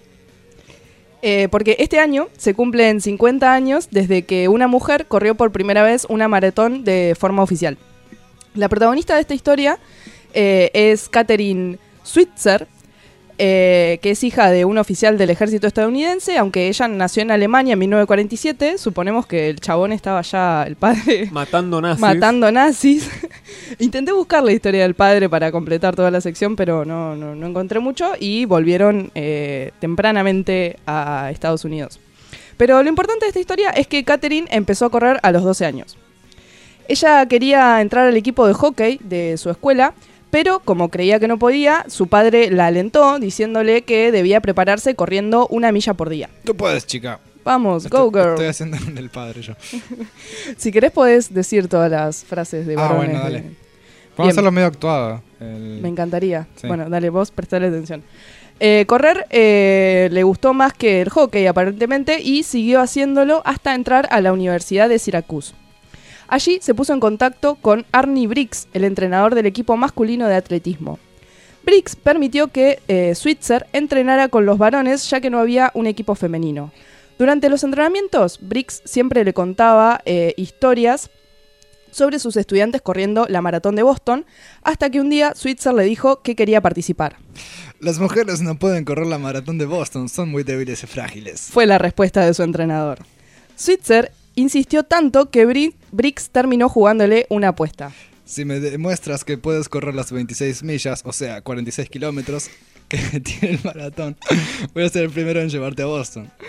Eh, porque este año se cumplen cincuenta años desde que una mujer corrió por primera vez una maratón de forma oficial. La protagonista de esta historia eh, es Katherine Switzer, eh, que es hija de un oficial del ejército estadounidense, aunque ella nació en Alemania en mil novecientos cuarenta y siete. Suponemos que el chabón estaba ya, el padre, Matando nazis. matando nazis. Intenté buscar la historia del padre para completar toda la sección, pero no, no, no encontré mucho y volvieron eh, tempranamente a Estados Unidos. Pero lo importante de esta historia es que Katherine empezó a correr a los doce años. Ella quería entrar al equipo de hockey de su escuela, pero como creía que no podía, su padre la alentó diciéndole que debía prepararse corriendo una milla por día. Tú puedes, chica. Vamos, Estoy- go girl. Estoy haciendo del padre yo. Si querés podés decir todas las frases de Ah, varones. bueno, dale. de- Vamos Bien. a hacerlo medio actuado. el- Me encantaría. Sí. Bueno, dale, vos prestale atención. Eh, correr eh, le gustó más que el hockey aparentemente y siguió haciéndolo hasta entrar a la Universidad de Syracuse. Allí se puso en contacto con Arnie Briggs, el entrenador del equipo masculino de atletismo. Briggs permitió que eh, Switzer entrenara con los varones ya que no había un equipo femenino. Durante los entrenamientos, Briggs siempre le contaba eh, historias sobre sus estudiantes corriendo la maratón de Boston, hasta que un día Switzer le dijo que quería participar. Las mujeres no pueden correr la maratón de Boston, son muy débiles y frágiles. Fue la respuesta de su entrenador. Switzer insistió tanto que Bri- Briggs terminó jugándole una apuesta. Si me demuestras que puedes correr las veintiséis millas, o sea, cuarenta y seis kilómetros, que tiene el maratón, voy a ser el primero en llevarte a Boston.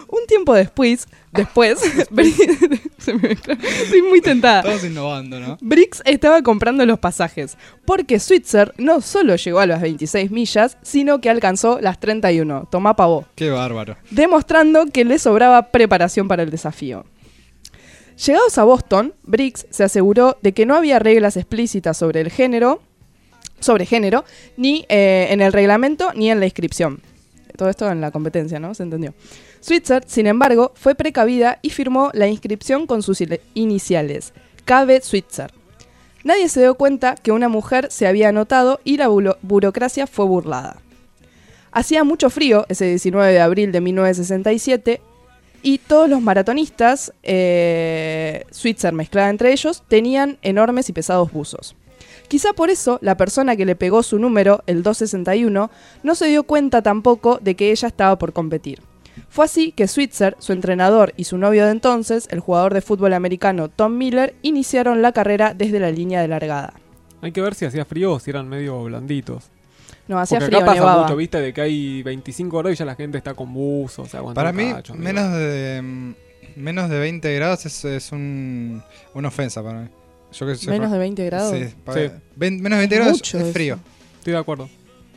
Un tiempo después, después, se me mezcla. Estoy muy tentada. Estamos innovando, ¿no? Briggs estaba comprando los pasajes, porque Switzer no solo llegó a las veintiséis millas, sino que alcanzó las treinta y uno. Tomá pavó. Qué bárbaro. Demostrando que le sobraba preparación para el desafío. Llegados a Boston, Briggs se aseguró de que no había reglas explícitas sobre el género, sobre género, ni eh, en el reglamento ni en la inscripción. Todo esto en la competencia, ¿no? Se entendió. Switzer, sin embargo, fue precavida y firmó la inscripción con sus iniciales, K B Switzer. Nadie se dio cuenta que una mujer se había anotado y la buro- burocracia fue burlada. Hacía mucho frío ese diecinueve de abril de mil novecientos sesenta y siete y todos los maratonistas, eh, Switzer mezclada entre ellos, tenían enormes y pesados buzos. Quizá por eso la persona que le pegó su número, el doscientos sesenta y uno, no se dio cuenta tampoco de que ella estaba por competir. Fue así que Switzer, su entrenador y su novio de entonces, el jugador de fútbol americano Tom Miller, iniciaron la carrera desde la línea de largada. Hay que ver si hacía frío o si eran medio blanditos. No, hacía Porque frío, acá pasa nevaba. mucho, viste, de que hay veinticinco grados y ya la gente está con buzo, o sea, aguanta Para un mí, cacho, amigo. menos de mm, menos de veinte grados es, es un, una ofensa para mí. Yo que sé, ¿Menos pa- de veinte grados? Sí, para- Sí. vein- menos de veinte grados Mucho es eso. frío. Estoy de acuerdo.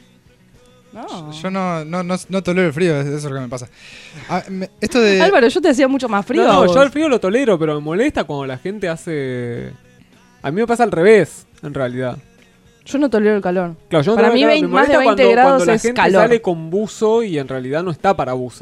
No. Yo no, no, no, no tolero el frío, es eso es lo que me pasa. Ah, me- esto de... Álvaro, yo te hacía mucho más frío. No, a no, vos. yo el frío lo tolero, pero me molesta cuando la gente hace... A mí me pasa al revés, en realidad. Yo no tolero el calor. Claro, yo no Para tolero mí el calor, veinte me más de molesta veinte cuando, grados cuando la es gente calor. sale con buzo y en realidad no está para buzo.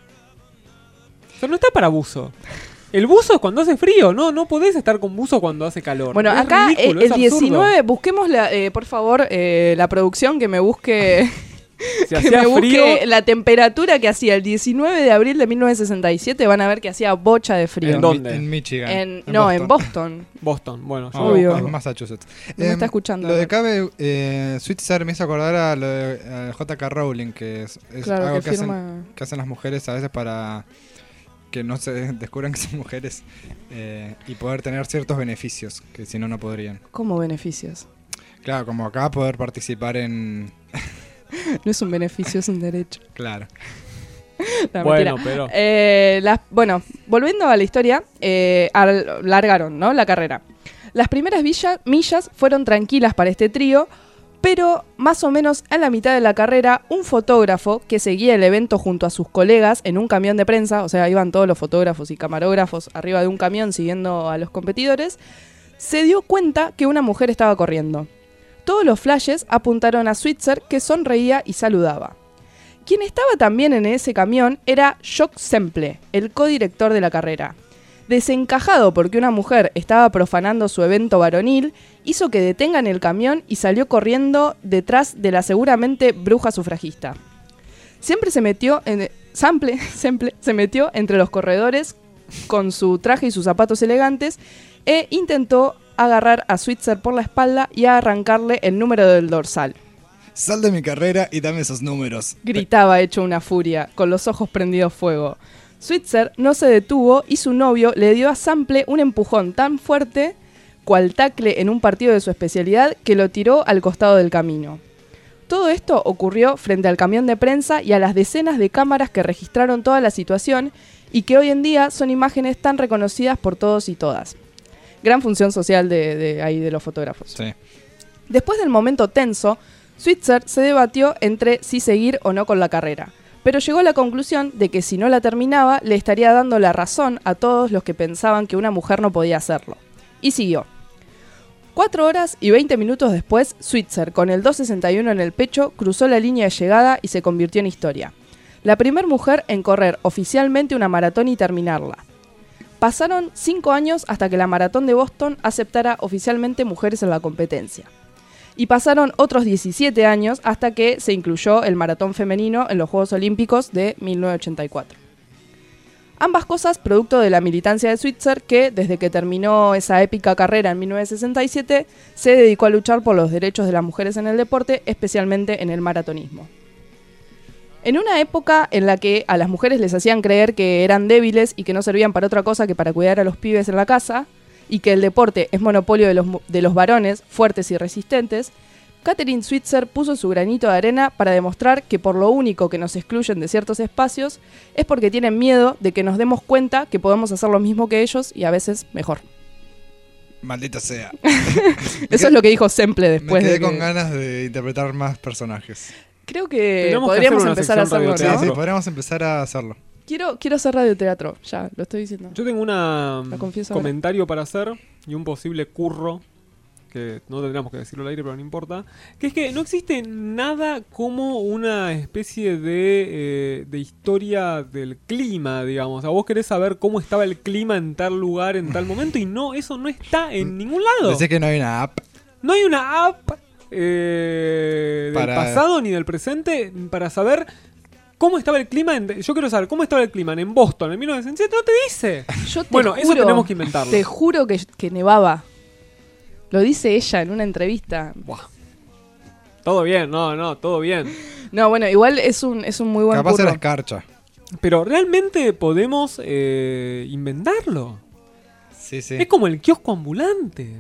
O sea, no está para buzo. El buzo es cuando hace frío, no no podés estar con buzo cuando hace calor. Bueno, Es acá eh, ridículo, el es absurdo. diecinueve, busquemos la, eh, por favor, eh, la producción que me busque, Si que hacía me busque frío, la temperatura que hacía el diecinueve de abril de mil novecientos sesenta y siete. Van a ver que hacía bocha de frío. ¿En dónde? En Michigan. En- no, en Boston. Boston, bueno, yo Ah, voy a Obvio. buscarlo. en Massachusetts. No me Em, está escuchando, Lo de Alberto. Cabe, eh, Switzer me hizo acordar a lo de a J K Rowling, que es, es Claro, algo que que, firma- hacen, que hacen las mujeres a veces para que no se descubran que son mujeres eh, y poder tener ciertos beneficios que si no, no podrían. ¿Cómo beneficios? Claro, como acá poder participar en... No es un beneficio, es un derecho. Claro. No, Bueno, mentira. pero- Eh, las- bueno, volviendo a la historia, eh, al- largaron, ¿no? La carrera. Las primeras villa- millas fueron tranquilas para este trío, pero más o menos en la mitad de la carrera, un fotógrafo que seguía el evento junto a sus colegas en un camión de prensa, o sea, iban todos los fotógrafos y camarógrafos arriba de un camión siguiendo a los competidores, se dio cuenta que una mujer estaba corriendo. Todos los flashes apuntaron a Switzer, que sonreía y saludaba. Quien estaba también en ese camión era Jock Semple, el codirector de la carrera. Desencajado porque una mujer estaba profanando su evento varonil, hizo que detengan el camión y salió corriendo detrás de la seguramente bruja sufragista. Siempre se metió en... Sample, Semple se metió entre los corredores con su traje y sus zapatos elegantes e intentó agarrar a Switzer por la espalda y arrancarle el número del dorsal. Sal de mi carrera y dame esos números. Gritaba hecho una furia, con los ojos prendidos fuego. Switzer no se detuvo y su novio le dio a Sample un empujón tan fuerte, cual tacle en un partido de su especialidad, que lo tiró al costado del camino. Todo esto ocurrió frente al camión de prensa y a las decenas de cámaras que registraron toda la situación y que hoy en día son imágenes tan reconocidas por todos y todas. Gran función social de, de ahí de los fotógrafos. Sí. Después del momento tenso, Switzer se debatió entre si seguir o no con la carrera, pero llegó a la conclusión de que si no la terminaba, le estaría dando la razón a todos los que pensaban que una mujer no podía hacerlo. Y siguió. Cuatro horas y veinte minutos después, Switzer, con el doscientos sesenta y uno en el pecho, cruzó la línea de llegada y se convirtió en historia. La primera mujer en correr oficialmente una maratón y terminarla. Pasaron cinco años hasta que la maratón de Boston aceptara oficialmente mujeres en la competencia. Y pasaron otros diecisiete años hasta que se incluyó el maratón femenino en los Juegos Olímpicos de mil novecientos ochenta y cuatro. Ambas cosas producto de la militancia de Switzer, que desde que terminó esa épica carrera en mil novecientos sesenta y siete se dedicó a luchar por los derechos de las mujeres en el deporte, especialmente en el maratonismo. En una época en la que a las mujeres les hacían creer que eran débiles y que no servían para otra cosa que para cuidar a los pibes en la casa, y que el deporte es monopolio de los, mu- de los varones fuertes y resistentes, Catherine Switzer puso su granito de arena para demostrar que por lo único que nos excluyen de ciertos espacios es porque tienen miedo de que nos demos cuenta que podemos hacer lo mismo que ellos y a veces mejor. Maldita sea. Eso es lo que dijo Semple después Me quedé de que... con ganas de interpretar más personajes. Creo que Tenemos que podríamos hacer una empezar a sección hacerlo, ¿no? Sí, sí, podríamos empezar a hacerlo. Quiero, quiero hacer radioteatro, ya, lo estoy diciendo. Yo tengo una Lo confieso ahora. comentario para hacer y un posible curro, que no tendríamos que decirlo al aire, pero no importa, que es que no existe nada como una especie de, eh, de historia del clima, digamos. O sea, vos querés saber cómo estaba el clima en tal lugar, en tal momento, y no, eso no está en ningún lado. Decís que no hay una app. No hay una app eh, del Para- pasado ni del presente para saber cómo estaba el clima. En, yo quiero saber cómo estaba el clima en Boston en mil novecientos sesenta. No te dice. Yo te Bueno, juro, eso tenemos que inventarlo. Te juro que, que nevaba. Lo dice ella en una entrevista. Todo bien, no, no, todo bien. No, bueno, igual es un, es un muy buen Capaz curro. era escarcha. Pero realmente podemos eh, inventarlo. Sí, sí. Es como el kiosco ambulante.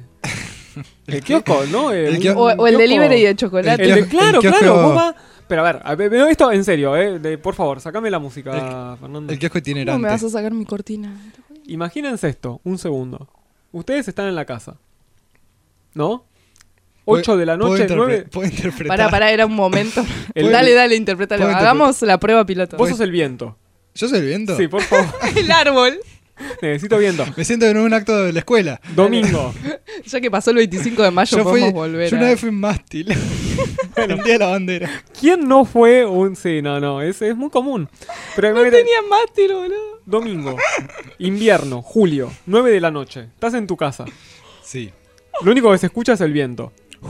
El kiosco, ¿no? El Un- kiosco- O, o el kiosco- delivery de chocolate. El de- El claro, kiosco- claro. Vos vas- pero a ver, a ver, pero esto en serio, eh, de- por favor, sacame la música, Fernando. El kiosco ¿Cómo me itinerante. vas a sacar mi cortina? Imagínense esto, un segundo. Ustedes están en la casa, ¿no? Puedo- ocho de la puedo noche, interpre- nueve. Puedo interpretar. Pará, pará, era un momento. El- dale, dale, interprétalo. ¿Puedo Hagamos la prueba piloto. Vos sos el viento. ¿Yo soy el viento? Sí, por favor. el árbol. Necesito viento. Me siento en un acto de la escuela. Domingo. Ya que pasó el veinticinco de mayo, Yo, fui, podemos volver yo a... una vez fui en mástil. El día de la bandera. ¿Quién no fue un... Sí, no, no, es, es muy común. Pero No imagínate- tenía mástil, boludo. Domingo, invierno, julio, nueve de la noche. Estás en tu casa. Sí. Lo único que se escucha es el viento.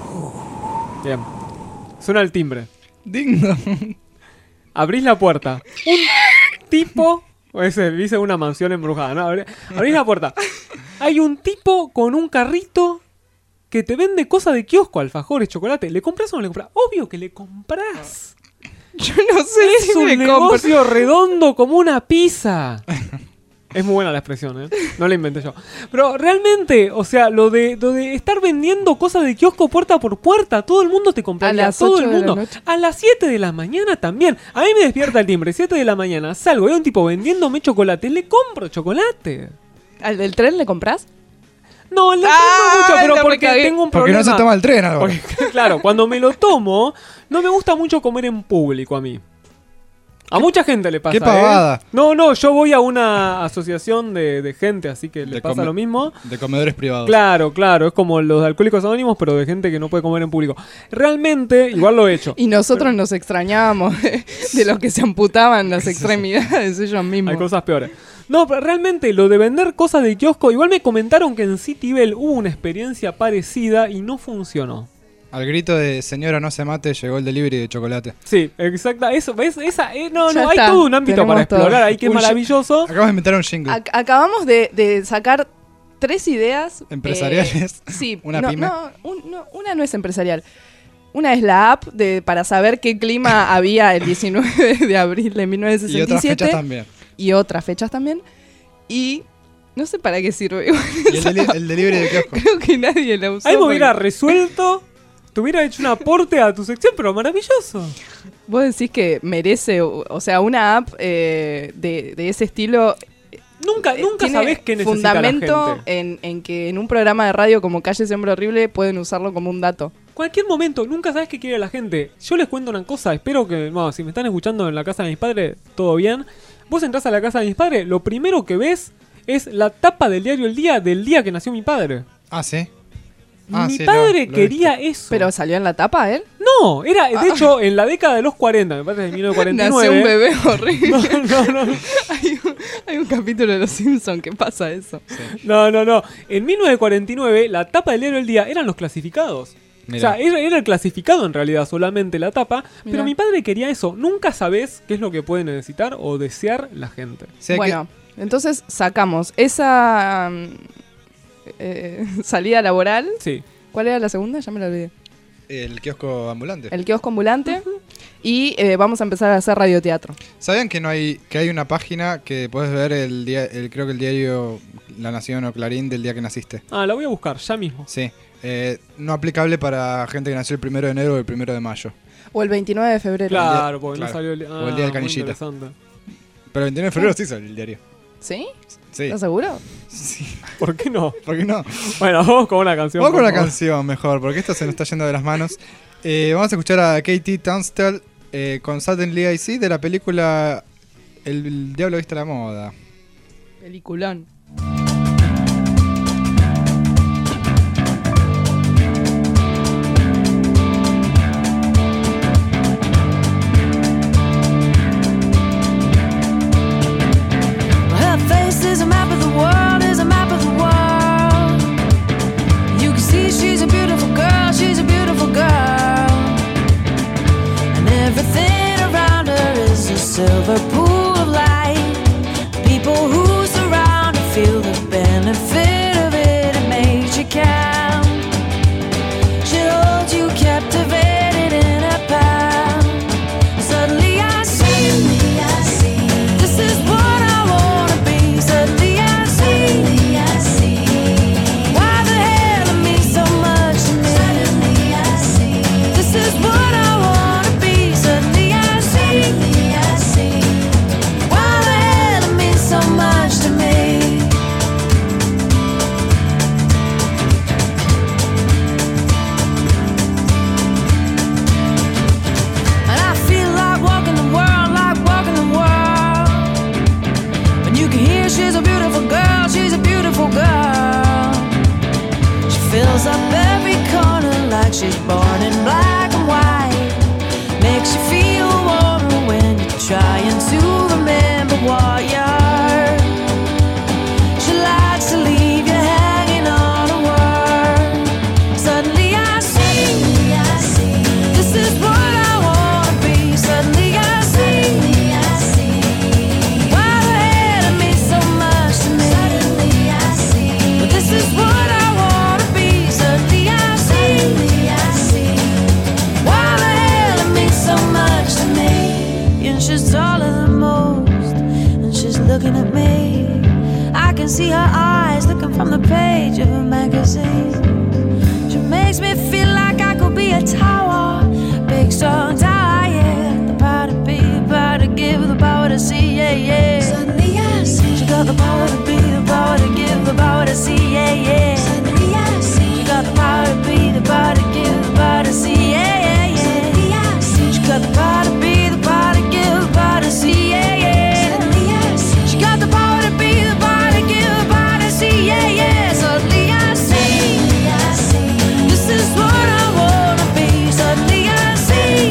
Bien. Suena el timbre. Digno. Abrís la puerta. Un tipo... Ese dice una mansión embrujada, ¿no? Abrí- Abrís la puerta. Hay un tipo con un carrito que te vende cosas de kiosco, alfajores, chocolate. ¿Le compras o no le compras? Obvio que le compras. Yo no sé Es si un me compro. negocio redondo como una pizza. Es muy buena la expresión, ¿eh? No la inventé yo. Pero realmente, o sea, lo de, lo de estar vendiendo cosas de kiosco puerta por puerta, todo el mundo te compraría. A las todo ocho el de la mundo. noche. A las siete de la mañana también. A mí me despierta el timbre, siete de la mañana. Salgo, hay un tipo vendiéndome chocolate. Le compro chocolate. ¿Al del tren le compras? No, el de Ah, no mucho, pero la porque recagué. tengo un Porque problema. no se toma el tren, Álvaro. Porque, claro, cuando me lo tomo, no me gusta mucho comer en público a mí. A mucha gente le pasa. qué pavada. ¿eh? No, no, yo voy a una asociación de, de gente, así que le De pasa come- lo mismo. De comedores privados. Claro, claro, es como los de Alcohólicos Anónimos, pero de gente que no puede comer en público. Realmente, igual lo he hecho. Y nosotros nos extrañábamos de, de los que se amputaban las extremidades ellos mismos. Hay cosas peores. No, pero realmente lo de vender cosas de kiosco, igual me comentaron que en Citybel hubo una experiencia parecida y no funcionó. Al grito de señora no se mate, llegó el delivery de chocolate. Sí, exacta. Eso, ¿ves? Esa, eh, no, Ya no, hay está, todo un ámbito tenemos para todo. explorar ahí que es Un maravilloso. Acabamos de inventar un jingle. Ac- acabamos de, de sacar tres ideas. Empresariales. eh, sí, Una no, pyme. no, un- no, una no es empresarial. Una es la app de, para saber qué clima había el diecinueve de abril de mil novecientos Y sesenta y siete. otras fechas también. Y otras fechas también. Y no sé para qué sirve. igual Y el, esa deli- app. el delivery de kiosco. Creo que nadie la usó. Ahí me hubiera porque- resuelto, te hubiera hecho un aporte a tu sección, pero maravilloso. Vos decís que merece, o, o sea, una app eh, de, de ese estilo. Nunca, eh, nunca tiene sabés qué necesita fundamento la gente. en, en que en un programa de radio como Calle Ese Hombre Horrible pueden usarlo como un dato. Cualquier momento, nunca sabes qué quiere la gente. Yo les cuento una cosa, espero que, bueno, si me están escuchando en la casa de mis padres, todo bien. Vos entrás a la casa de mis padres, lo primero que ves es la tapa del diario El Día del día que nació mi padre. Ah, sí. Ah, mi sí, padre lo- lo he quería eso. Pero salió en la tapa él. No, era, de Ah. hecho, en la década de los cuarenta, me parece de mil novecientos cuarenta y nueve. Nació un bebé horrible. No, no, no. hay, un, hay un capítulo de Los Simpsons que pasa eso. No, no, no. En mil novecientos cuarenta y nueve, la tapa del diario El Día eran los clasificados. Mirá. O sea, era, era el clasificado en realidad, solamente la tapa. Mirá. Pero mi padre quería eso. Nunca sabés qué es lo que puede necesitar o desear la gente. Sí, hay Bueno, entonces sacamos esa mm, eh, salida laboral. Sí. ¿Cuál era la segunda? Ya me la olvidé. que- el kiosco ambulante. El kiosco ambulante. Y eh, vamos a empezar a hacer radioteatro. ¿Sabían que no hay que hay una página que puedes ver el día, el, creo que el diario La Nación o Clarín del día que naciste? Ah, la voy a buscar ya mismo. Sí. Eh, no aplicable para gente que nació el primero de enero o el primero de mayo. O el veintinueve de febrero. Claro, porque Claro. no salió el, ah, O el día del muy canillita. interesante. Pero el veintinueve de febrero sí salió el diario. ¿Sí? Sí. ¿Estás seguro? Sí. ¿Por qué no? ¿Por qué no? Bueno, vamos con una canción. Vamos con por una favor. canción mejor, porque esto se nos está yendo de las manos. Eh, vamos a escuchar a Katie Tunstall eh, con Suddenly I See de la película El, el Diablo Viste a la Moda. Peliculón. Her face is a map of the world, is a map of the world. You can see she's a beautiful girl, she's a beautiful girl. And everything around her is a silver pool of light. People who surround her feel the benefit of it, it makes you count. She holds you captivated in her palm. Suddenly I see, this is what I wanna be. Suddenly I see, why the hell it means so much to me. Suddenly I see, this is what I wanna be. Suddenly I see, why the hell it means so much to me. And I feel like walking the world, like walking the world. And you can hear she's a beautiful girl, she's a beautiful girl. She fills up every corner like she's born in black and white. Makes you feel warmer when you're trying to remember what you're. She likes to leave you hanging on a word. Suddenly I see, this is what I wanna be. Suddenly I see, why the hell it means so much to me. Suddenly I see, but this is what I wanna be. Suddenly I see, why the hell it means so much to me. And she's taller than most, and she's looking at me. I can see her eyes looking from the page of a magazine. She makes me feel like I could be a tower, big strong tower, yeah. The power to be, the power to give, the power to see, yeah, yeah. Suddenly I see, she got the power to be, the power to give, the power to see, yeah, yeah. Suddenly I see, she got the power to be, the power to give, the power to see, yeah, yeah, yeah. Suddenly I see, she got the power to be, the power to give, the power to see, yeah, yeah. Suddenly I see, she got the power to be, the power to give, the power to see, yeah, yeah. Suddenly I see, this is what I wanna be. Suddenly I see,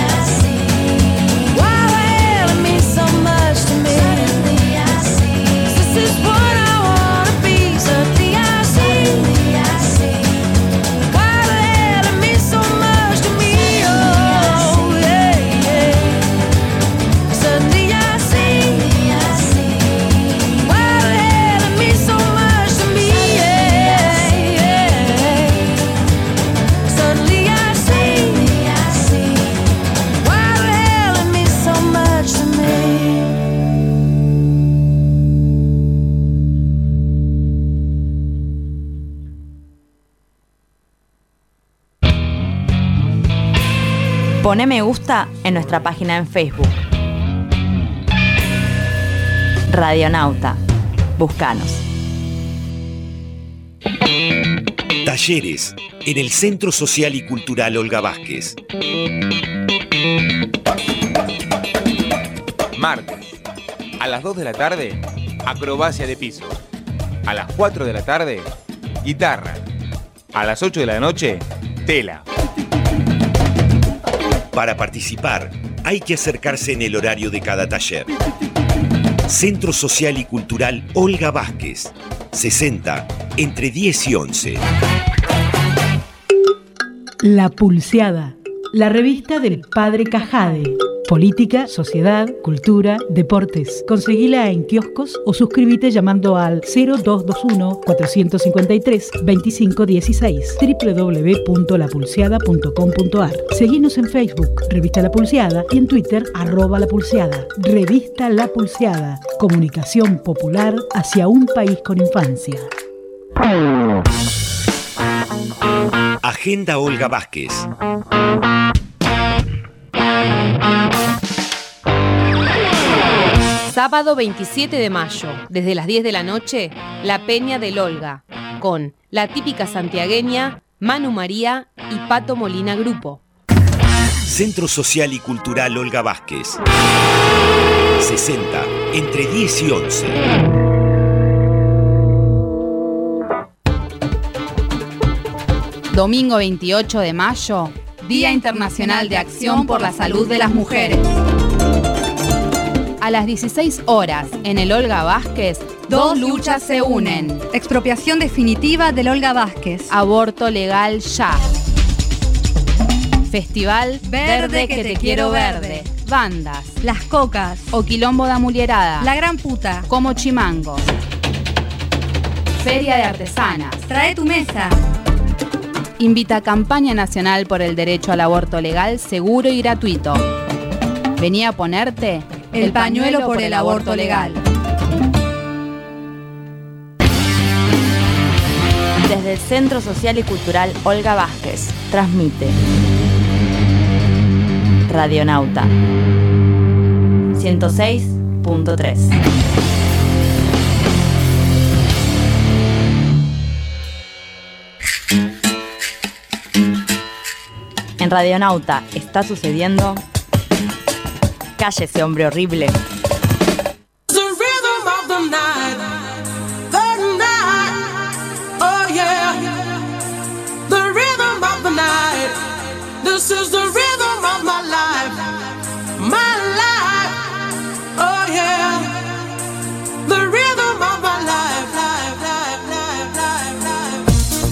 why the hell it means so much to me. Suddenly I see, this is what I wanna be. Suddenly I see, why the hell it means so much to me. Oh yeah, yeah. Suddenly I see, why the hell it means so much to me. Yeah, yeah. Suddenly I see, why the hell it means so much to me. Pone me gusta en nuestra página en Facebook. Radionauta. Búscanos. Talleres en el Centro Social y Cultural Olga Vázquez. Martes, a las dos de la tarde, acrobacia de piso. A las cuatro de la tarde, guitarra. A las ocho de la noche, tela. Para participar, hay que acercarse en el horario de cada taller. Centro Social y Cultural Olga Vázquez, sesenta, entre diez y once. La Pulseada, la revista del Padre Cajade. Política, sociedad, cultura, deportes. Conseguila en kioscos o suscríbete llamando al cero dos dos uno, cuatro cinco tres, dos cinco uno seis doble u doble u doble u punto la pulseada punto com punto a r. Seguinos en Facebook, Revista La Pulseada, y en Twitter, arroba La Pulseada. Revista La Pulseada. Comunicación popular hacia un país con infancia. Agenda Olga Vázquez. Sábado veintisiete de mayo, desde las diez de la noche, la Peña del Olga, con la típica santiagueña, Manu María y Pato Molina Grupo. Centro Social y Cultural Olga Vázquez. sesenta, entre diez y once. Domingo veintiocho de mayo, Día Internacional de Acción por la Salud de las Mujeres. A las dieciséis horas, en el Olga Vázquez, dos luchas se unen. Expropiación definitiva del Olga Vázquez. Aborto legal ya. Festival Verde que te quiero verde. Bandas. Las Cocas. O Quilombo da Mulierada. La Gran Puta. Como Chimangos. Feria de Artesanas. Trae tu mesa. Invita a Campaña Nacional por el Derecho al Aborto Legal, Seguro y Gratuito. Vení a ponerte el pañuelo por el aborto legal. Desde el Centro Social y Cultural Olga Vázquez, transmite Radionauta ciento seis punto tres. En Radionauta está sucediendo. Cállese, hombre horrible. The rhythm of the night, the night, oh yeah. The rhythm of the night, this is the rhythm of my life, my life, oh yeah. The rhythm of my life, life, life, life, life, life.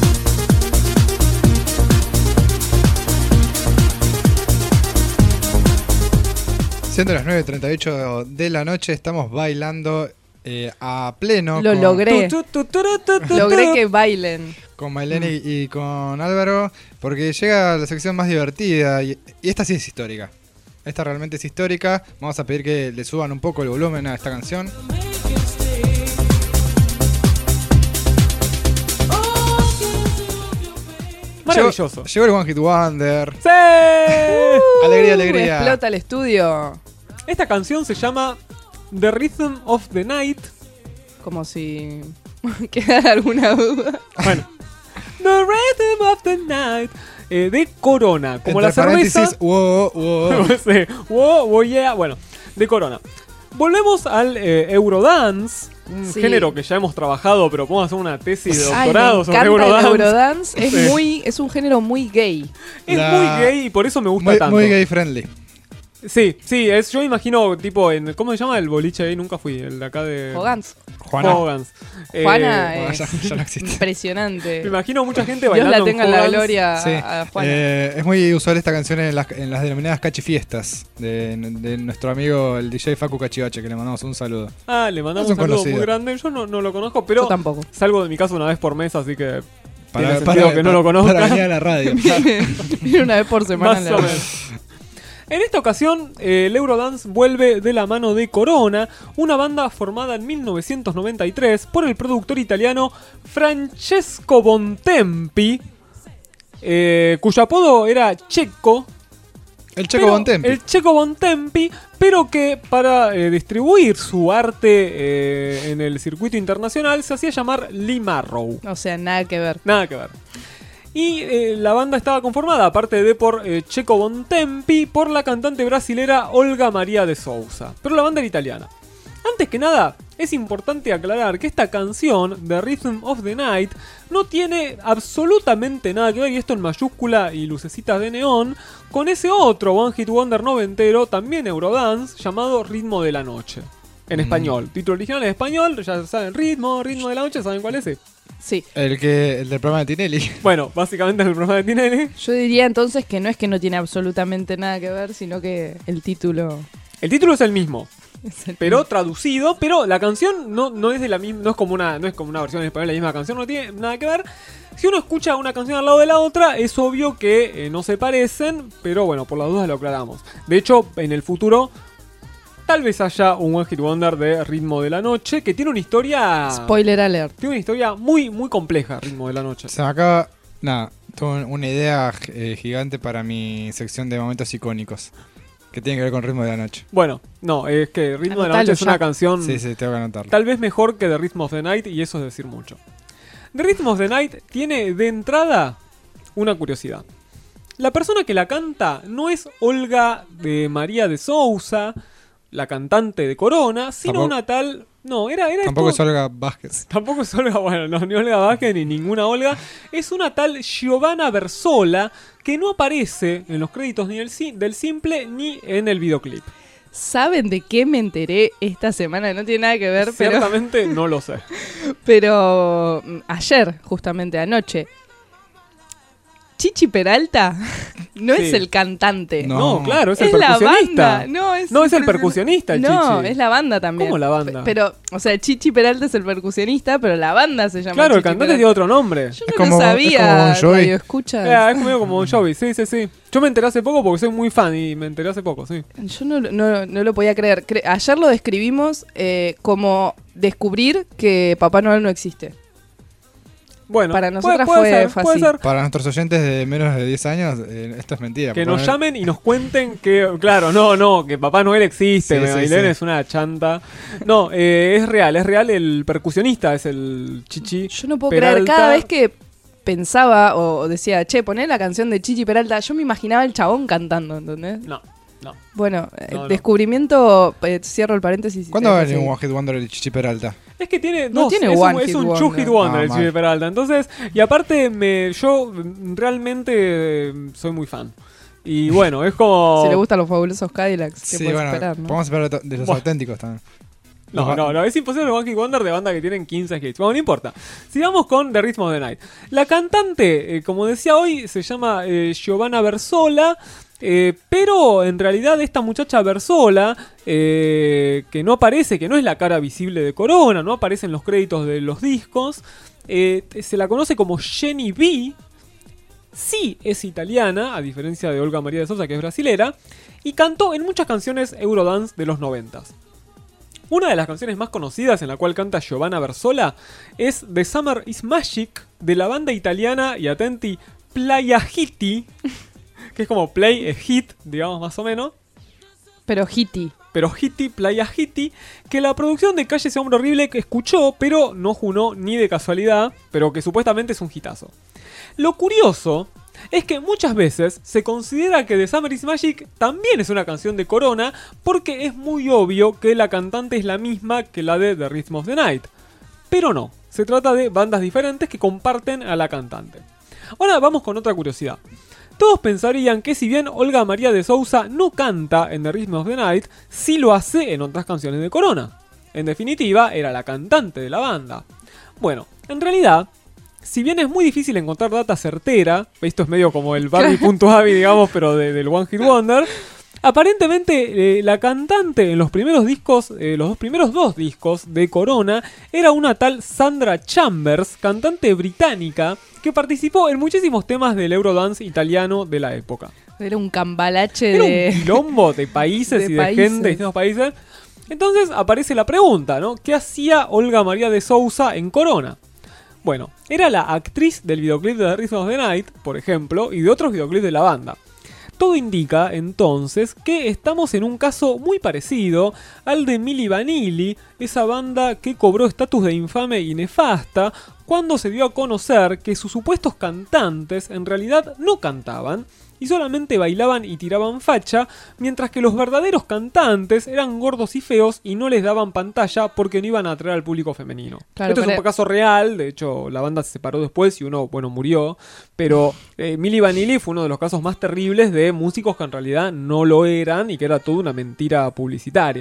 Siendo las nueve y treinta y ocho de la noche, estamos bailando eh, a pleno. Lo con, logré. Tu, tu, tu, tu, tu, tu, Logré tu. que bailen. Con Mailén y, y con Álvaro, porque llega la sección más divertida. Y, y esta sí es histórica. Esta realmente es histórica. Vamos a pedir que le suban un poco el volumen a esta canción. Maravilloso. Llegó, llegó el One Hit Wonder. ¡Sí! Uh, Alegría, alegría. Explota el estudio. Esta canción se llama The Rhythm of the Night. Como si quedara alguna duda. Bueno. The Rhythm of the Night. Eh, de Corona. Como Entre la cerveza. paréntesis, wow, wow. Sí, wow, wow, yeah. Bueno, de Corona. Volvemos al eh, Eurodance. Un Sí. género que ya hemos trabajado, pero podemos hacer una tesis de Ay, doctorado me sobre encanta Eurodance. el Eurodance. Es, Sí. muy, es un género muy gay. Es La- muy gay y por eso me gusta Muy, tanto. muy gay friendly. Sí, sí, es, yo imagino, tipo, en, ¿cómo se llama el boliche ahí? Nunca fui, el de acá de... Hogans. Juana. Hogans. Eh, Juana bueno, es ya- ya no existe. impresionante. Me imagino mucha gente Dios bailando la tenga en en la Hogans. gloria Sí. a Juana. Eh, es muy usual esta canción en las, en las denominadas cachifiestas de, de nuestro amigo el D J Facu Cachivache, que le mandamos un saludo. Ah, le mandamos Es un un saludo conocido. muy grande. Yo no, no lo conozco, pero Yo tampoco. salgo de mi casa una vez por mes, así que Para, tiene sentido para- que no para- lo conozca. Para venir a la radio. Viene una vez por semana. Más en la- o menos. En esta ocasión, eh, el Eurodance vuelve de la mano de Corona, una banda formada en mil novecientos noventa y tres por el productor italiano Francesco Bontempi, eh, cuyo apodo era Checo. El Checo pero- Bontempi. El Checo Bontempi, pero que para eh, distribuir su arte eh, en el circuito internacional se hacía llamar Lee Marrow. O sea, nada que ver. Nada que ver. Y eh, la banda estaba conformada, aparte de por eh, Checo Bontempi, por la cantante brasilera Olga María de Sousa. Pero la banda era italiana. Antes que nada, es importante aclarar que esta canción, The Rhythm of the Night, no tiene absolutamente nada que ver, y esto en mayúscula y lucecitas de neón, con ese otro One Hit Wonder noventero, también Eurodance, llamado Ritmo de la Noche. En Mm. español. Título original en español, ya saben, ritmo, ritmo de la noche, ¿saben cuál es? Sí. El que el del programa de Tinelli. Bueno, básicamente es el programa de Tinelli. Yo diría entonces que no es que no tiene absolutamente nada que ver, sino que el título... El título es el mismo. Es el Pero traducido, pero la canción no, no es de la misma, no es como una, no es como una versión en español de la misma canción, no tiene nada que ver. Si uno escucha una canción al lado de la otra, es obvio que eh, no se parecen, pero bueno, por las dudas lo aclaramos. De hecho, en el futuro tal vez haya un One Hit Wonder de Ritmo de la Noche que tiene una historia. Spoiler alert. Tiene una historia muy, muy compleja, Ritmo de la Noche. Se me acaba. Nada, tuve una idea eh, gigante para mi sección de momentos icónicos. Que tiene que ver con Ritmo de la Noche. Bueno, no, es que Ritmo de la Anotalo Noche es ya. una canción. Sí, sí, tengo que anotarlo. Tal vez mejor que The Rhythm of the Night, y eso es decir mucho. The Rhythm of the Night tiene de entrada una curiosidad. La persona que la canta no es Olga de María de Sousa, la cantante de Corona, sino Tampoco- una tal... No, era... era Tampoco esto- es Olga Vázquez. Tampoco es Olga, bueno, no, ni Olga Vázquez ni ninguna Olga. Es una tal Giovanna Versola que no aparece en los créditos ni del, si- del simple ni en el videoclip. ¿Saben de qué me enteré esta semana? No tiene nada que ver, pero... Ciertamente no lo sé. Pero mm, ayer, justamente anoche, Chichi Peralta no Sí. es el cantante. No, claro, es el la percusionista. banda. No, es, No, es el impresionante. percusionista el No, Chichi. es la banda también. ¿Cómo la banda? P- Pero, o sea, Chichi Peralta es el percusionista, pero la banda se llama Claro, el Chichi cantante Peralta. tiene otro nombre. Yo no lo sabía, Radio Escucha. Eh, es medio como Bon Jovi, sí, sí, sí. Yo me enteré hace poco porque soy muy fan y me enteré hace poco, sí. Yo no, no, no lo podía creer. Cre- Ayer lo describimos eh, como descubrir que Papá Noel no existe. Bueno, Para puede- nosotras puede fue ser, fácil. puede ser. Para nuestros oyentes de menos de diez años, eh, esto es mentira. Que Papá nos Noel- llamen y nos cuenten que, claro, no, no, que Papá Noel existe, Sí, me sí, Bailén sí. es una chanta. No, eh, es real, es real, el percusionista es el Chichi. Yo no puedo creer, cada vez que pensaba o, o decía, che, poné la canción de Chichi Peralta, yo me imaginaba el chabón cantando, ¿entendés? No, no. Bueno, eh, No, no. descubrimiento, eh, cierro el paréntesis. y ¿Cuándo te va a dejo venir un seguir. One Hit Wonder de Chichi Peralta? Es que tiene No dos, tiene es one un, es hit un wonder. two hit wonder Ah, el Chichi mal. Peralta. Entonces, y aparte me, yo mm, realmente eh, soy muy fan. Y bueno, es como... Si le gustan los fabulosos Cadillacs, ¿qué Sí, puedes bueno, esperar, no? podemos esperar de de los Bueno. auténticos también. No, Los va- no, no, es imposible el One Hit Wonder de banda que tienen quince hits. Bueno, no importa. Sigamos con The Rhythm of the Night. La cantante, eh, como decía hoy, se llama eh, Giovanna Versola. eh, pero en realidad esta muchacha Versola, eh, que no aparece, que no es la cara visible de Corona, no aparece en los créditos de los discos, eh, se la conoce como Jenny B. Sí es italiana, a diferencia de Olga María de Sousa, que es brasilera, y cantó en muchas canciones Eurodance de los noventas. Una de las canciones más conocidas en la cual canta Giovanna Versola es The Summer is Magic, de la banda italiana, y atenti, Playa Hiti, que es como play a hit, digamos más o menos. Pero Hiti. Pero Hiti, Playa Hiti, que la producción de Calle ese hombre horrible que escuchó, pero no junó ni de casualidad, pero que supuestamente es un hitazo. Lo curioso es que muchas veces se considera que The Summer is Magic también es una canción de Corona, porque es muy obvio que la cantante es la misma que la de The Rhythm of the Night. Pero no, se trata de bandas diferentes que comparten a la cantante. Ahora vamos con otra curiosidad. Todos pensarían que si bien Olga María de Sousa no canta en The Rhythm of the Night, sí lo hace en otras canciones de Corona. En definitiva, era la cantante de la banda. Bueno, en realidad, si bien es muy difícil encontrar data certera, esto es medio como el Barbie.avi, digamos, pero de- del One Hit Wonder, aparentemente eh, la cantante en los primeros discos, eh, los dos primeros dos discos de Corona, era una tal Sandra Chambers, cantante británica, que participó en muchísimos temas del Eurodance italiano de la época. Era un cambalache Era de... un quilombo de países de y de países. gente de distintos países. Entonces aparece la pregunta, ¿no? ¿Qué hacía Olga María de Sousa en Corona? Bueno, era la actriz del videoclip de The Rhythm of the Night, por ejemplo, y de otros videoclips de la banda. Todo indica, entonces, que estamos en un caso muy parecido al de Milli Vanilli, esa banda que cobró estatus de infame y nefasta cuando se dio a conocer que sus supuestos cantantes en realidad no cantaban y solamente bailaban y tiraban facha, mientras que los verdaderos cantantes eran gordos y feos y no les daban pantalla porque no iban a atraer al público femenino. Claro, Esto es pero- un caso real, de hecho la banda se separó después y uno, bueno, murió, pero eh, Milli Vanilli fue uno de los casos más terribles de músicos que en realidad no lo eran y que era toda una mentira publicitaria.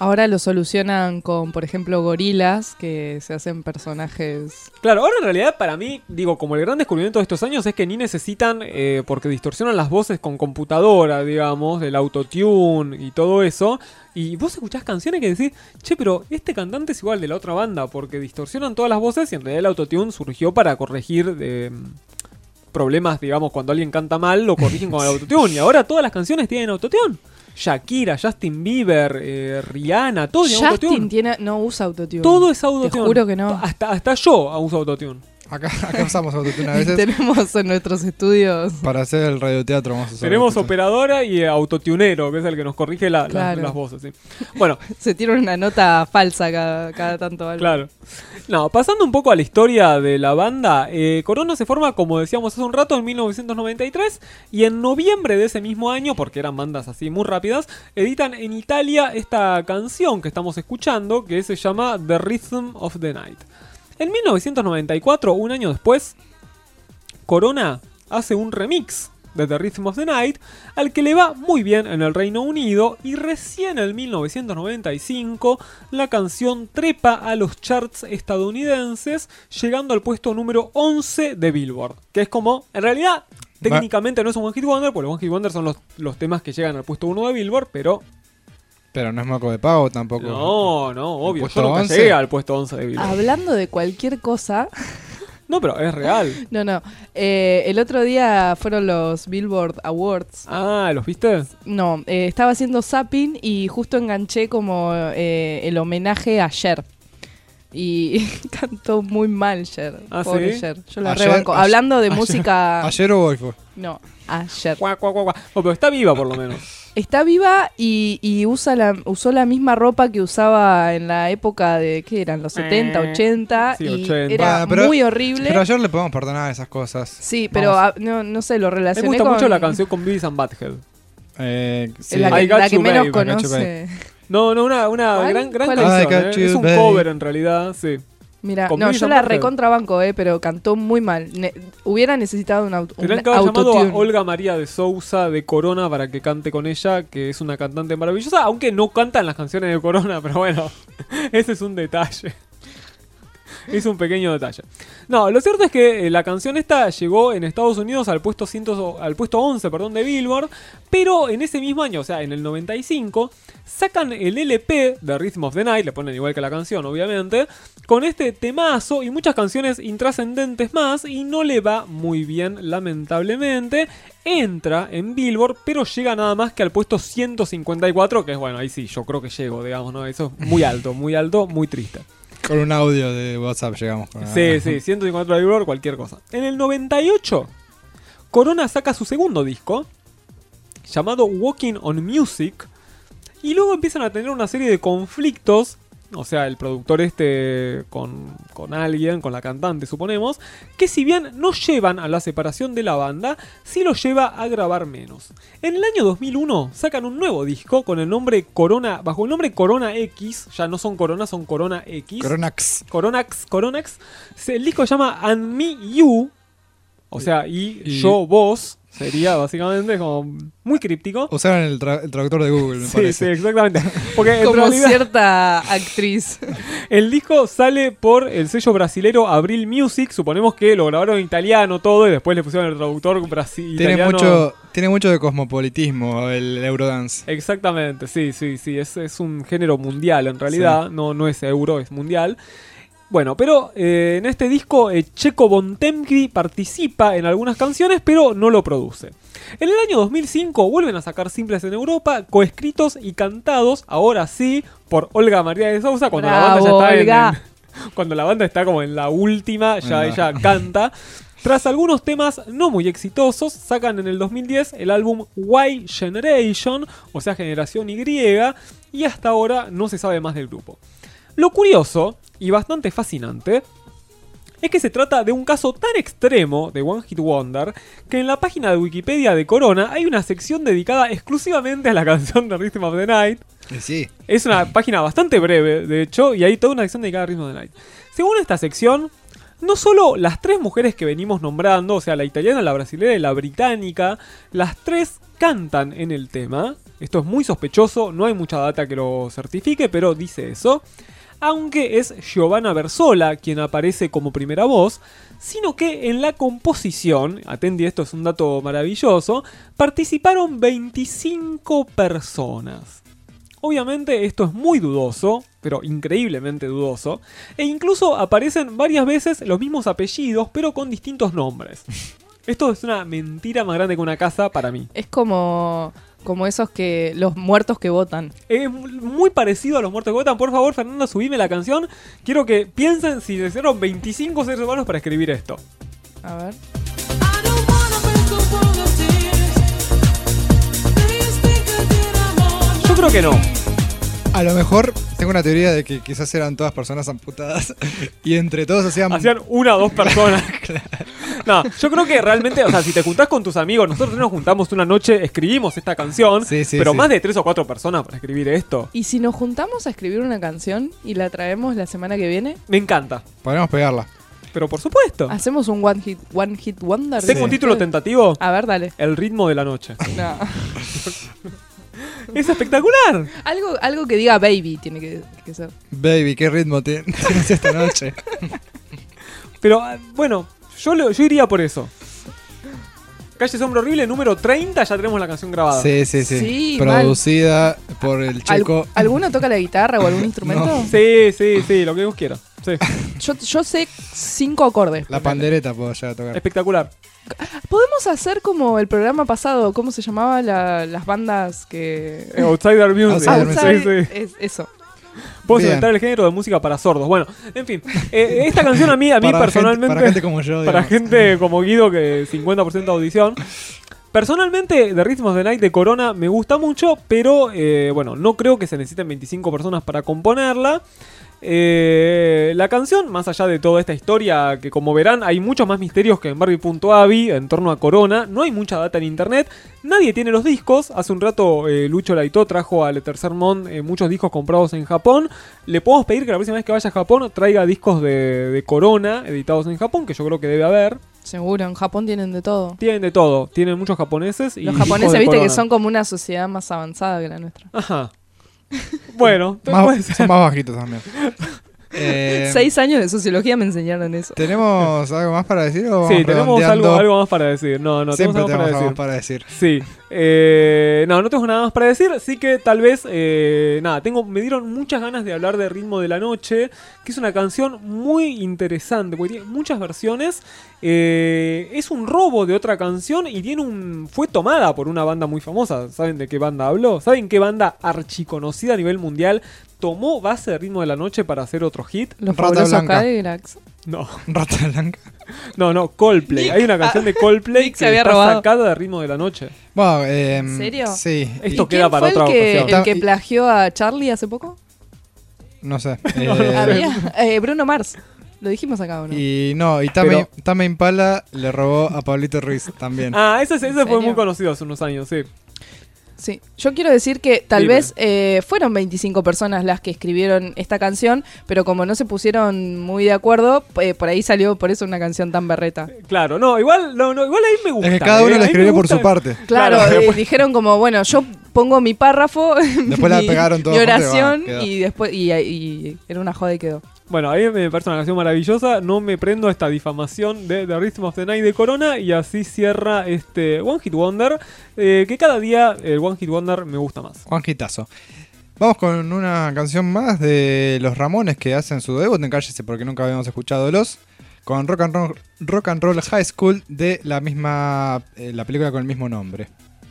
Ahora lo solucionan con, por ejemplo, gorilas que se hacen personajes. Claro, ahora en realidad para mí, digo, como el gran descubrimiento de estos años es que ni necesitan, eh, porque distorsionan las voces con computadora, digamos, el autotune y todo eso. Y vos escuchás canciones que decís, che, pero este cantante es igual de la otra banda, porque distorsionan todas las voces y en realidad el autotune surgió para corregir eh, problemas, digamos, cuando alguien canta mal, lo corrigen con el autotune. Y ahora todas las canciones tienen autotune. Shakira, Justin Bieber, eh, Rihanna, todo tiene Justin autotune. tiene, no usa autotune. Todo es autotune. Te juro que no. Hasta, hasta yo uso autotune. Acá, acá usamos autotune a veces. Tenemos en nuestros estudios. Para hacer el radioteatro vamos a usar Tenemos autotune. operadora y autotunero, que es el que nos corrige la- la- Claro. las voces. ¿Sí? Bueno, Se tira una nota falsa cada, cada tanto algo. claro. No, pasando un poco a la historia de la banda, eh, Corona se forma, como decíamos hace un rato, en mil novecientos noventa y tres y en noviembre de ese mismo año, porque eran bandas así muy rápidas, editan en Italia esta canción que estamos escuchando, que se llama The Rhythm of the Night. En mil novecientos noventa y cuatro, un año después, Corona hace un remix de The Rhythm of the Night, al que le va muy bien en el Reino Unido, y recién en mil novecientos noventa y cinco la canción trepa a los charts estadounidenses, llegando al puesto número once de Billboard, que es como, en realidad, técnicamente no es un One Hit Wonder, porque los One Hit Wonder son los, los temas que llegan al puesto uno de Billboard, pero... Pero no es moco de pavo tampoco. No, no, obvio, yo puesto nunca once? llegué al puesto once de Billboard. Hablando de cualquier cosa. No, pero es real. No, no. Eh, el otro día fueron los Billboard Awards. Ah, ¿los viste? No, eh, estaba haciendo zapping y justo enganché como eh, el homenaje a Cher. Y cantó muy mal Cher. ¿Ah, Pobre sí? Cher. Yo la Ayer- rebanco. ayer- Hablando de ayer- música. ¿Ayer o hoy fue? No, ayer. Cuá, cuá, cuá, cuá. No, pero está viva por lo menos. Está viva y, y usa la, usó la misma ropa que usaba en la época de, ¿qué eran? Los setenta, ochenta. Sí, y ochenta. era Bueno, pero- muy horrible. Pero ayer le podemos perdonar esas cosas. Sí, pero Vamos. ah, no, no sé, lo Me relacioné gusta con... mucho la canción con Beavis and Butthead. Eh, sí. La que, I Got la que You, menos Babe. I Got You, conoce. No, no, una, una ¿Cuál? gran, gran ¿Cuál es? canción. I Got ¿eh? You, Es un babe. cover en realidad, sí. Mira, Con no, Beavis yo and la Butthead. recontrabanco, eh, pero cantó muy mal. Ne- hubiera necesitado un, auto, un Tendrían que haber llamado a autotune. Olga María de Sousa de Corona para que cante con ella, que es una cantante maravillosa, aunque no canta en las canciones de Corona, pero bueno, ese es un detalle. Es un pequeño detalle. No, lo cierto es que eh, la canción esta llegó en Estados Unidos al puesto, cien, al puesto once perdón, de Billboard, pero en ese mismo año, o sea, en el noventa y cinco, sacan el L P de Rhythm of the Night, le ponen igual que la canción, obviamente, con este temazo y muchas canciones intrascendentes más, y no le va muy bien, lamentablemente. Entra en Billboard, pero llega nada más que al puesto ciento cincuenta y cuatro, que es bueno, ahí sí, yo creo que llego, digamos, ¿no? Eso es muy alto, muy alto, muy triste. Con un audio de WhatsApp llegamos. Con Sí, sí, ciento cincuenta de Billboard, cualquier cosa. En el noventa y ocho, Corona saca su segundo disco, llamado Walking on Music, y luego empiezan a tener una serie de conflictos, o sea, el productor este con, con alguien, con la cantante, suponemos, que si bien no llevan a la separación de la banda, sí lo lleva a grabar menos. En el año dos mil uno sacan un nuevo disco con el nombre Corona, bajo el nombre Corona X, ya no son Corona, son Corona X. Coronax. Coronax, Coronax. Se- El disco se llama And Me You, o sea, y, Y- yo vos, sería básicamente como muy críptico. Usaron el, tra- el traductor de Google, me Sí, sí, parece. exactamente. Porque en Como realidad cierta actriz. el disco sale por el sello brasilero Abril Music. Suponemos que lo grabaron en italiano todo y después le pusieron el traductor brasi- Tiene italiano. mucho, tiene mucho de cosmopolitismo el Eurodance. Exactamente, sí, sí, sí. Es, es un género mundial en realidad. Sí. No, no es euro, es mundial. Bueno, pero eh, en este disco eh, Checo Bontempi participa en algunas canciones, pero no lo produce. En el año dos mil cinco vuelven a sacar simples en Europa, coescritos y cantados, ahora sí, por Olga María de Sousa, cuando la banda Bravo, ya está en- Olga. en, cuando la banda está como en la última, ya Ah. ella canta. Tras algunos temas no muy exitosos, sacan en el dos mil diez el álbum Y Generation, o sea, Generación Y, y hasta ahora no se sabe más del grupo. Lo curioso y bastante fascinante es que se trata de un caso tan extremo de One Hit Wonder que en la página de Wikipedia de Corona hay una sección dedicada exclusivamente a la canción de Rhythm of the Night. Y sí. Es una página bastante breve, de hecho, y hay toda una sección dedicada a Rhythm of the Night. Según esta sección, no solo las tres mujeres que venimos nombrando, o sea, la italiana, la brasileña y la británica, las tres cantan en el tema. Esto es muy sospechoso, no hay mucha data que lo certifique, pero dice eso. Aunque es Giovanna Versola quien aparece como primera voz, sino que en la composición, atendi, esto es un dato maravilloso, participaron veinticinco personas. Obviamente esto es muy dudoso, pero increíblemente dudoso, e incluso aparecen varias veces los mismos apellidos, pero con distintos nombres. Esto es una mentira más grande que una casa para mí. Es como, como esos que los muertos que votan. Es muy parecido a los muertos que votan. Por favor, Fernanda, subime la canción. Quiero que piensen si se hicieron veinticinco seres humanos para escribir esto. A ver. Yo creo que no. A lo mejor tengo una teoría de que quizás eran todas personas amputadas y entre todos hacían... Hacían una o dos personas. No, yo creo que realmente, o sea, si te juntás con tus amigos, nosotros nos juntamos una noche, escribimos esta canción, sí, sí, pero sí. más de tres o cuatro personas para escribir esto. ¿Y si nos juntamos a escribir una canción y la traemos la semana que viene? Me encanta. Podemos pegarla. Pero por supuesto. ¿Hacemos un one hit, one hit wonder? ¿Tengo Sí. un título tentativo? A ver, dale. El ritmo de la noche. No. Es espectacular. Algo, algo que diga baby tiene que, que ser. Baby, ¿qué ritmo tien- tienes esta noche? Pero bueno, yo, lo- yo iría por eso. Calle Sombra Horrible, número treinta, ya tenemos la canción grabada. Sí, sí, sí. Sí, Producida por el checo. ¿Al- ¿Alguno toca la guitarra o algún instrumento? No. Sí, sí, sí, lo que vos quieras. Sí. Yo, yo sé cinco acordes. La pandereta puedo llegar a tocar. Espectacular. Podemos hacer como el programa pasado, ¿cómo se llamaba la- las bandas que... Eh, Outsider Music. Outsider Outside- Sí, sí. es- eso. Puedo Bien. inventar el género de música para sordos. Bueno, en fin. Eh, esta canción a mí, a mí Para personalmente... gente- para gente como yo, Para digamos. gente como Guido, que cincuenta por ciento de audición. Personalmente, The Rhythm of the Night de Corona me gusta mucho, pero eh, bueno, no creo que se necesiten veinticinco personas para componerla. Eh, la canción, más allá de toda esta historia, que como verán hay muchos más misterios que en Barbie punto avi en torno a Corona, no hay mucha data en internet, nadie tiene los discos. Hace un rato eh, Lucho Laito trajo al Tercer Mon eh, muchos discos comprados en Japón. Le podemos pedir que la próxima vez que vaya a Japón traiga discos de, de Corona editados en Japón, que yo creo que debe haber. Seguro, en Japón tienen de todo. Tienen de todo, tienen muchos japoneses. Y Los discos japoneses, de viste, que Corona. son como una sociedad más avanzada que la nuestra. Ajá. Bueno, Más- puede ser. son más bajitos también. Eh, Seis años de sociología me enseñaron eso. ¿Tenemos algo más para decir? O Sí, vamos tenemos redondeando? algo, algo más para decir. No, no, Siempre tenemos algo tenemos algo para para decir. decir. Sí. Eh, no, no tengo nada más para decir. Así que tal vez, eh, nada, tengo, me dieron muchas ganas de hablar de Ritmo de la Noche, que es una canción muy interesante, porque tiene muchas versiones. Eh, es un robo de otra canción y tiene un fue tomada por una banda muy famosa. ¿Saben de qué banda hablo? ¿Saben qué banda archiconocida a nivel mundial tomó base de Ritmo de la Noche para hacer otro hit? Los Rata fabulosos Blanca. Cadillacs. No. Rata Blanca. No, no, Coldplay. Hay una canción de Coldplay Nick que se había está robado. sacada de Ritmo de la Noche. Bueno, eh, ¿En serio? Sí. Esto ¿Y queda quién para fue otra el que, ocasión. el que plagió a Charlie hace poco? No sé. No, no eh, sé. Había, eh, Bruno Mars. Lo dijimos acá, ¿o no? Y no, y Tame, Pero- Tame Impala le robó a Pablito Ruiz también. Ah, ese, ese fue serio? muy conocido hace unos años, sí. Sí, yo quiero decir que tal Dime. vez eh, fueron veinticinco personas las que escribieron esta canción, pero como no se pusieron muy de acuerdo, eh, por ahí salió por eso una canción tan berreta. Claro, no, igual, no, no, igual ahí me gusta. Es que cada eh, uno la ahí me escribió por gusta. su parte. Claro, Claro, eh, después- dijeron como, bueno, yo pongo mi párrafo, Después la mi, pegaron todos mi juntos y oración va, quedó. y después y, y era una joda y quedó. Bueno, a mí me parece una canción maravillosa. No me prendo a esta difamación de The Rhythm of the Night de Corona. Y así cierra este One Hit Wonder. eh, que cada día el One Hit Wonder me gusta más. Juan Gitazo. Vamos con una canción más de los Ramones que hacen su debut en Cállese porque nunca habíamos escuchado los. Con Rock and Roll, Rock and Roll High School de la misma eh, la película con el mismo nombre.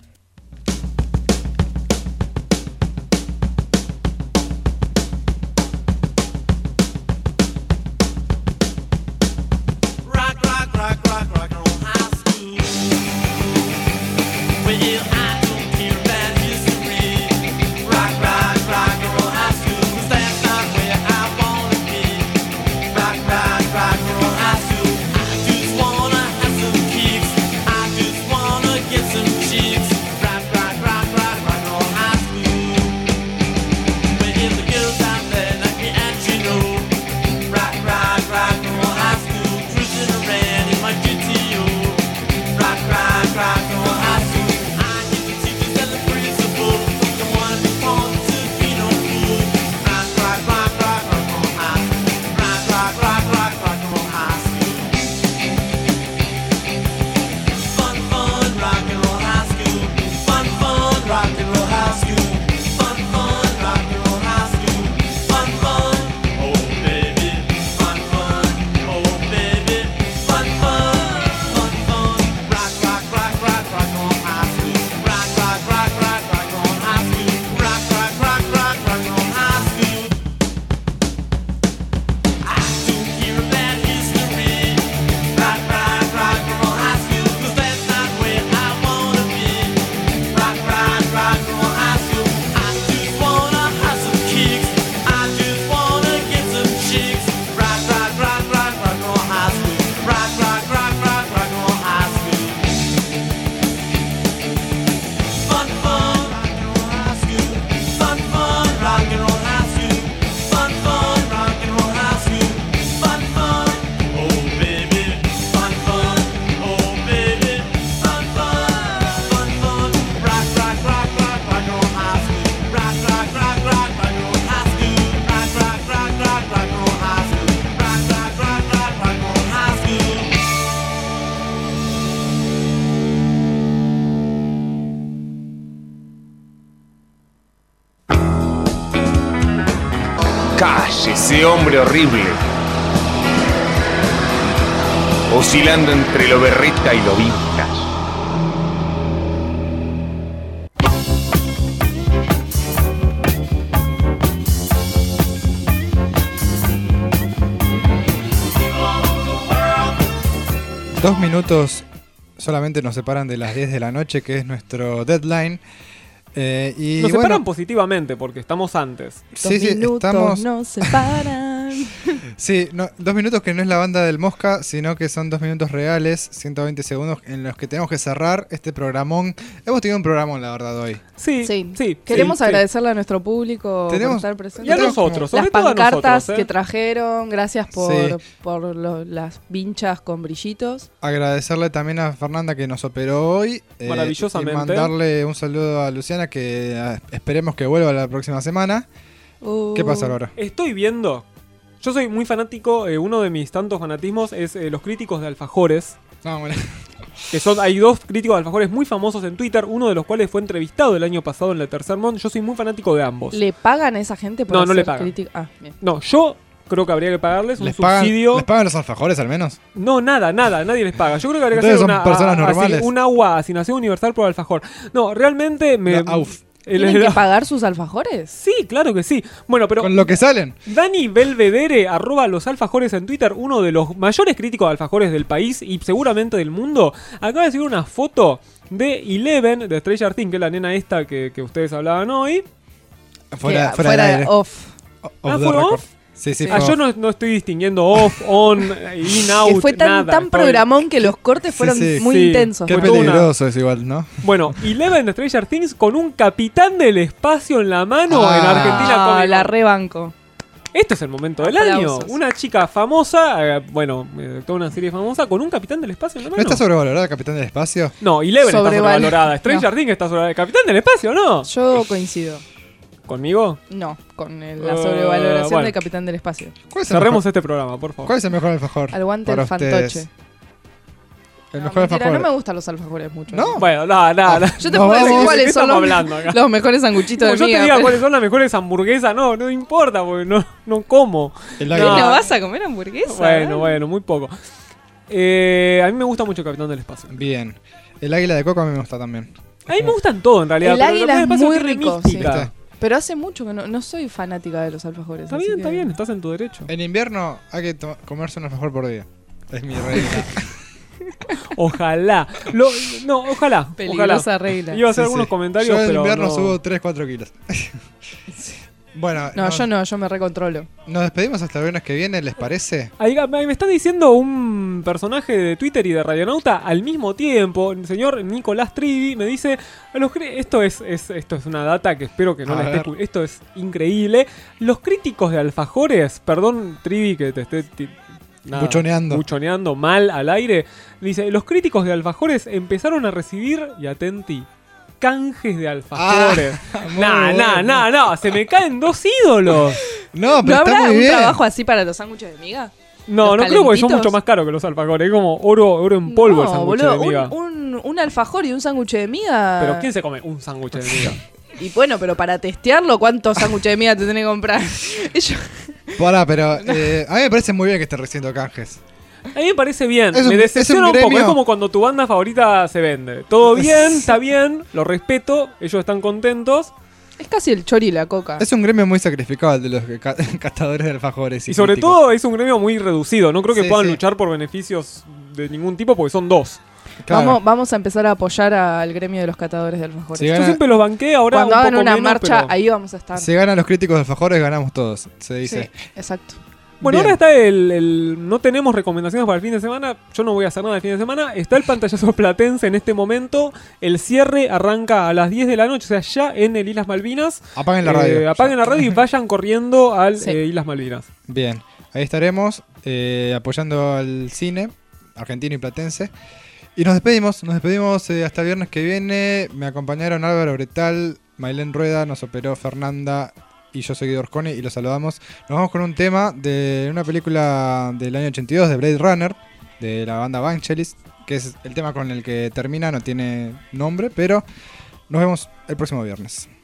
Rock, rock, rock, rock, rock and roll high school. Well, I don't care about history. Rock, rock, rock and roll high school. 'Cause that's not where I wanna be. Rock, rock, rock and roll high school. I just wanna have some kicks. I just wanna get some chicks. ese hombre horrible, oscilando entre lo berreta y lo vintage. Dos minutos solamente nos separan de las diez de la noche, que es nuestro deadline. Eh, y Nos bueno, separan positivamente porque estamos antes. Sí, sí, Minutos estamos. nos separan. Sí, no, dos minutos que no es la banda del Mosca, sino que son dos minutos reales, ciento veinte segundos en los que tenemos que cerrar este programón. Hemos tenido un programón, la verdad, hoy. Sí, Sí. sí. Queremos sí, agradecerle a nuestro público Tenemos- por estar presente. Y a nosotros, sobre Las todo a pancartas nosotros, ¿eh? que trajeron, gracias por, Sí. por lo- las vinchas con brillitos. Agradecerle también a Fernanda que nos operó hoy. eh, Maravillosamente. Y mandarle un saludo a Luciana que eh, esperemos que vuelva la próxima semana. Uh, ¿Qué pasa, Laura? Estoy viendo. Yo soy muy fanático. eh, uno de mis tantos fanatismos es eh, los críticos de alfajores. No, bueno. Que son, hay dos críticos de alfajores muy famosos en Twitter. Uno de los cuales fue entrevistado el año pasado en la Tercer Mont. Yo soy muy fanático de ambos. ¿Le pagan a esa gente por No, no le hacer pagan. crítica? Ah, bien. No, yo creo que habría que pagarles un ¿Les pagan, subsidio. ¿Les pagan los alfajores al menos? No, nada, nada, nadie les paga. Yo creo que habría que Ustedes hacer son una, personas a- normales. así, un agua, asignación universal por alfajor. No, realmente me. La A U F. el- ¿Tienen el- que pagar sus alfajores? Sí, claro que sí. Bueno, pero. Con lo que salen. Dani Belvedere, arroba los alfajores en Twitter, uno de los mayores críticos de alfajores del país y seguramente del mundo, acaba de subir una foto de Eleven, de Stranger Things, que es la nena esta que, que ustedes hablaban hoy. Fuera, Que- fuera, del de aire. off. Off Ah, the ¿fue record. off? Sí, sí, Ah, fue yo off. no, no estoy distinguiendo off, on, in, out, Que fue tan, nada. tan Estoy- programón que los cortes fueron Sí, sí. muy Sí. intensos. Qué Fue toda una- peligroso es igual, ¿no? Bueno, Eleven de Stranger Things con un capitán del espacio en la mano Ah. en Argentina Ah, Comic la Con. rebanco. Este es el momento del Aplausos. año. Una chica famosa, eh, bueno, eh, toda una serie famosa con un capitán del espacio en la ¿No mano. está sobrevalorada Capitán del Espacio? No, Eleven está Sobreval- sobrevalorada. Stranger No. Things está sobrevalorada. ¿Capitán del espacio no? Yo coincido. ¿Conmigo? No, con el- la Eh, sobrevaloración bueno. de Capitán del Espacio. ¿Cuál es el Cerremos mejor, este programa, por favor. ¿Cuál es el mejor alfajor? Aguante para el fantoche. ustedes? El No, mejor mentira, alfajor. no me gustan los alfajores mucho. ¿No? Bueno, nada, nada. Yo te No, puedo decir vamos, ¿de cuáles qué son estamos los, hablando acá? los mejores sanguchitos Como de yo te miga. diga pero- cuáles son las mejores hamburguesas, no, no importa, porque no, no como. El ¿Qué, águila. no vas a comer hamburguesa? Bueno, bueno, muy poco. Eh, a mí me gusta mucho Capitán del Espacio. Bien. El águila de coco a mí me gusta también. A mí me gustan todos en realidad. El pero águila Capitán del es Espacio muy tiene rico, mística. sí. ¿Viste? Pero hace mucho que no, no soy fanática de los alfajores. Está así bien, que- está bien, estás en tu derecho. En invierno hay que to- comerse un alfajor por día. Es mi regla. Ojalá. Lo- no, ojalá. Peligrosa ojalá. regla. Iba a hacer Sí, algunos sí. comentarios, Yo en pero invierno no. subo tres cuatro kilos. Bueno, No, nos, yo no, yo me recontrolo. nos despedimos hasta el viernes que viene, ¿les parece? Ahí, me me está diciendo un personaje de Twitter y de Radionauta al mismo tiempo, el señor Nicolás Trivi, me dice, a los cri- esto es, es- esto es una data que espero que no A la esté ver. escu- esto es increíble. Los críticos de alfajores, perdón Trivi que te esté ti- nada, Buchoneando. buchoneando mal al aire, dice, los críticos de alfajores empezaron a recibir, y atenti, canjes de alfajores. muy nah, nah, bueno. nah, nah, se me caen dos ídolos. No, ¿No pero habrá está muy un bien. trabajo así para los sándwiches de miga? No, ¿Los no creo porque son calentitos? mucho más caros que los alfajores. Es como oro, oro en polvo el No, sándwich boludo, de miga. un, un, un alfajor y un sándwich de miga. Pero ¿quién se come un sándwich de miga? Y bueno, pero para testearlo, ¿cuántos sándwiches de miga te tenés que comprar? Ellos- Pará, pero eh, a mí me parece muy bien que esté recibiendo canjes. A mí me parece bien. Es un- me decepciona es un, un poco. gremio- Es como cuando tu banda favorita se vende. Todo bien, está bien, lo respeto, ellos están contentos. Es casi el chori y la coca. Es un gremio muy sacrificado el de los ca- catadores de alfajores. Y sobre críticos. todo es un gremio muy reducido. No creo que Sí, puedan sí. luchar por beneficios de ningún tipo porque son dos. Claro. Vamos, vamos a empezar a apoyar al gremio de los catadores de alfajores. Sí, Yo gana- siempre los banqué, ahora Cuando un hagan poco una menos, marcha, pero- ahí vamos a estar. Si ganan los críticos de alfajores, ganamos todos, se dice. Sí, exacto. Bueno, Bien. ahora está el, el- No tenemos recomendaciones para el fin de semana. Yo no voy a hacer nada el fin de semana. Está el pantallazo platense en este momento. El cierre arranca a las diez de la noche, o sea, ya en el Islas Malvinas. Apaguen la Eh, radio. apaguen la radio y vayan corriendo al Sí. eh, Islas Malvinas. Bien, ahí estaremos eh, apoyando al cine argentino y platense. Y nos despedimos, nos despedimos eh, hasta el viernes que viene. Me acompañaron Álvaro Bretal, Mailén Rueda, nos operó Fernanda y yo soy Guido Orconi y los saludamos. Nos vamos con un tema de una película del año ochenta y dos de Blade Runner, de la banda Vangelis, que es el tema con el que termina, no tiene nombre, pero nos vemos el próximo viernes.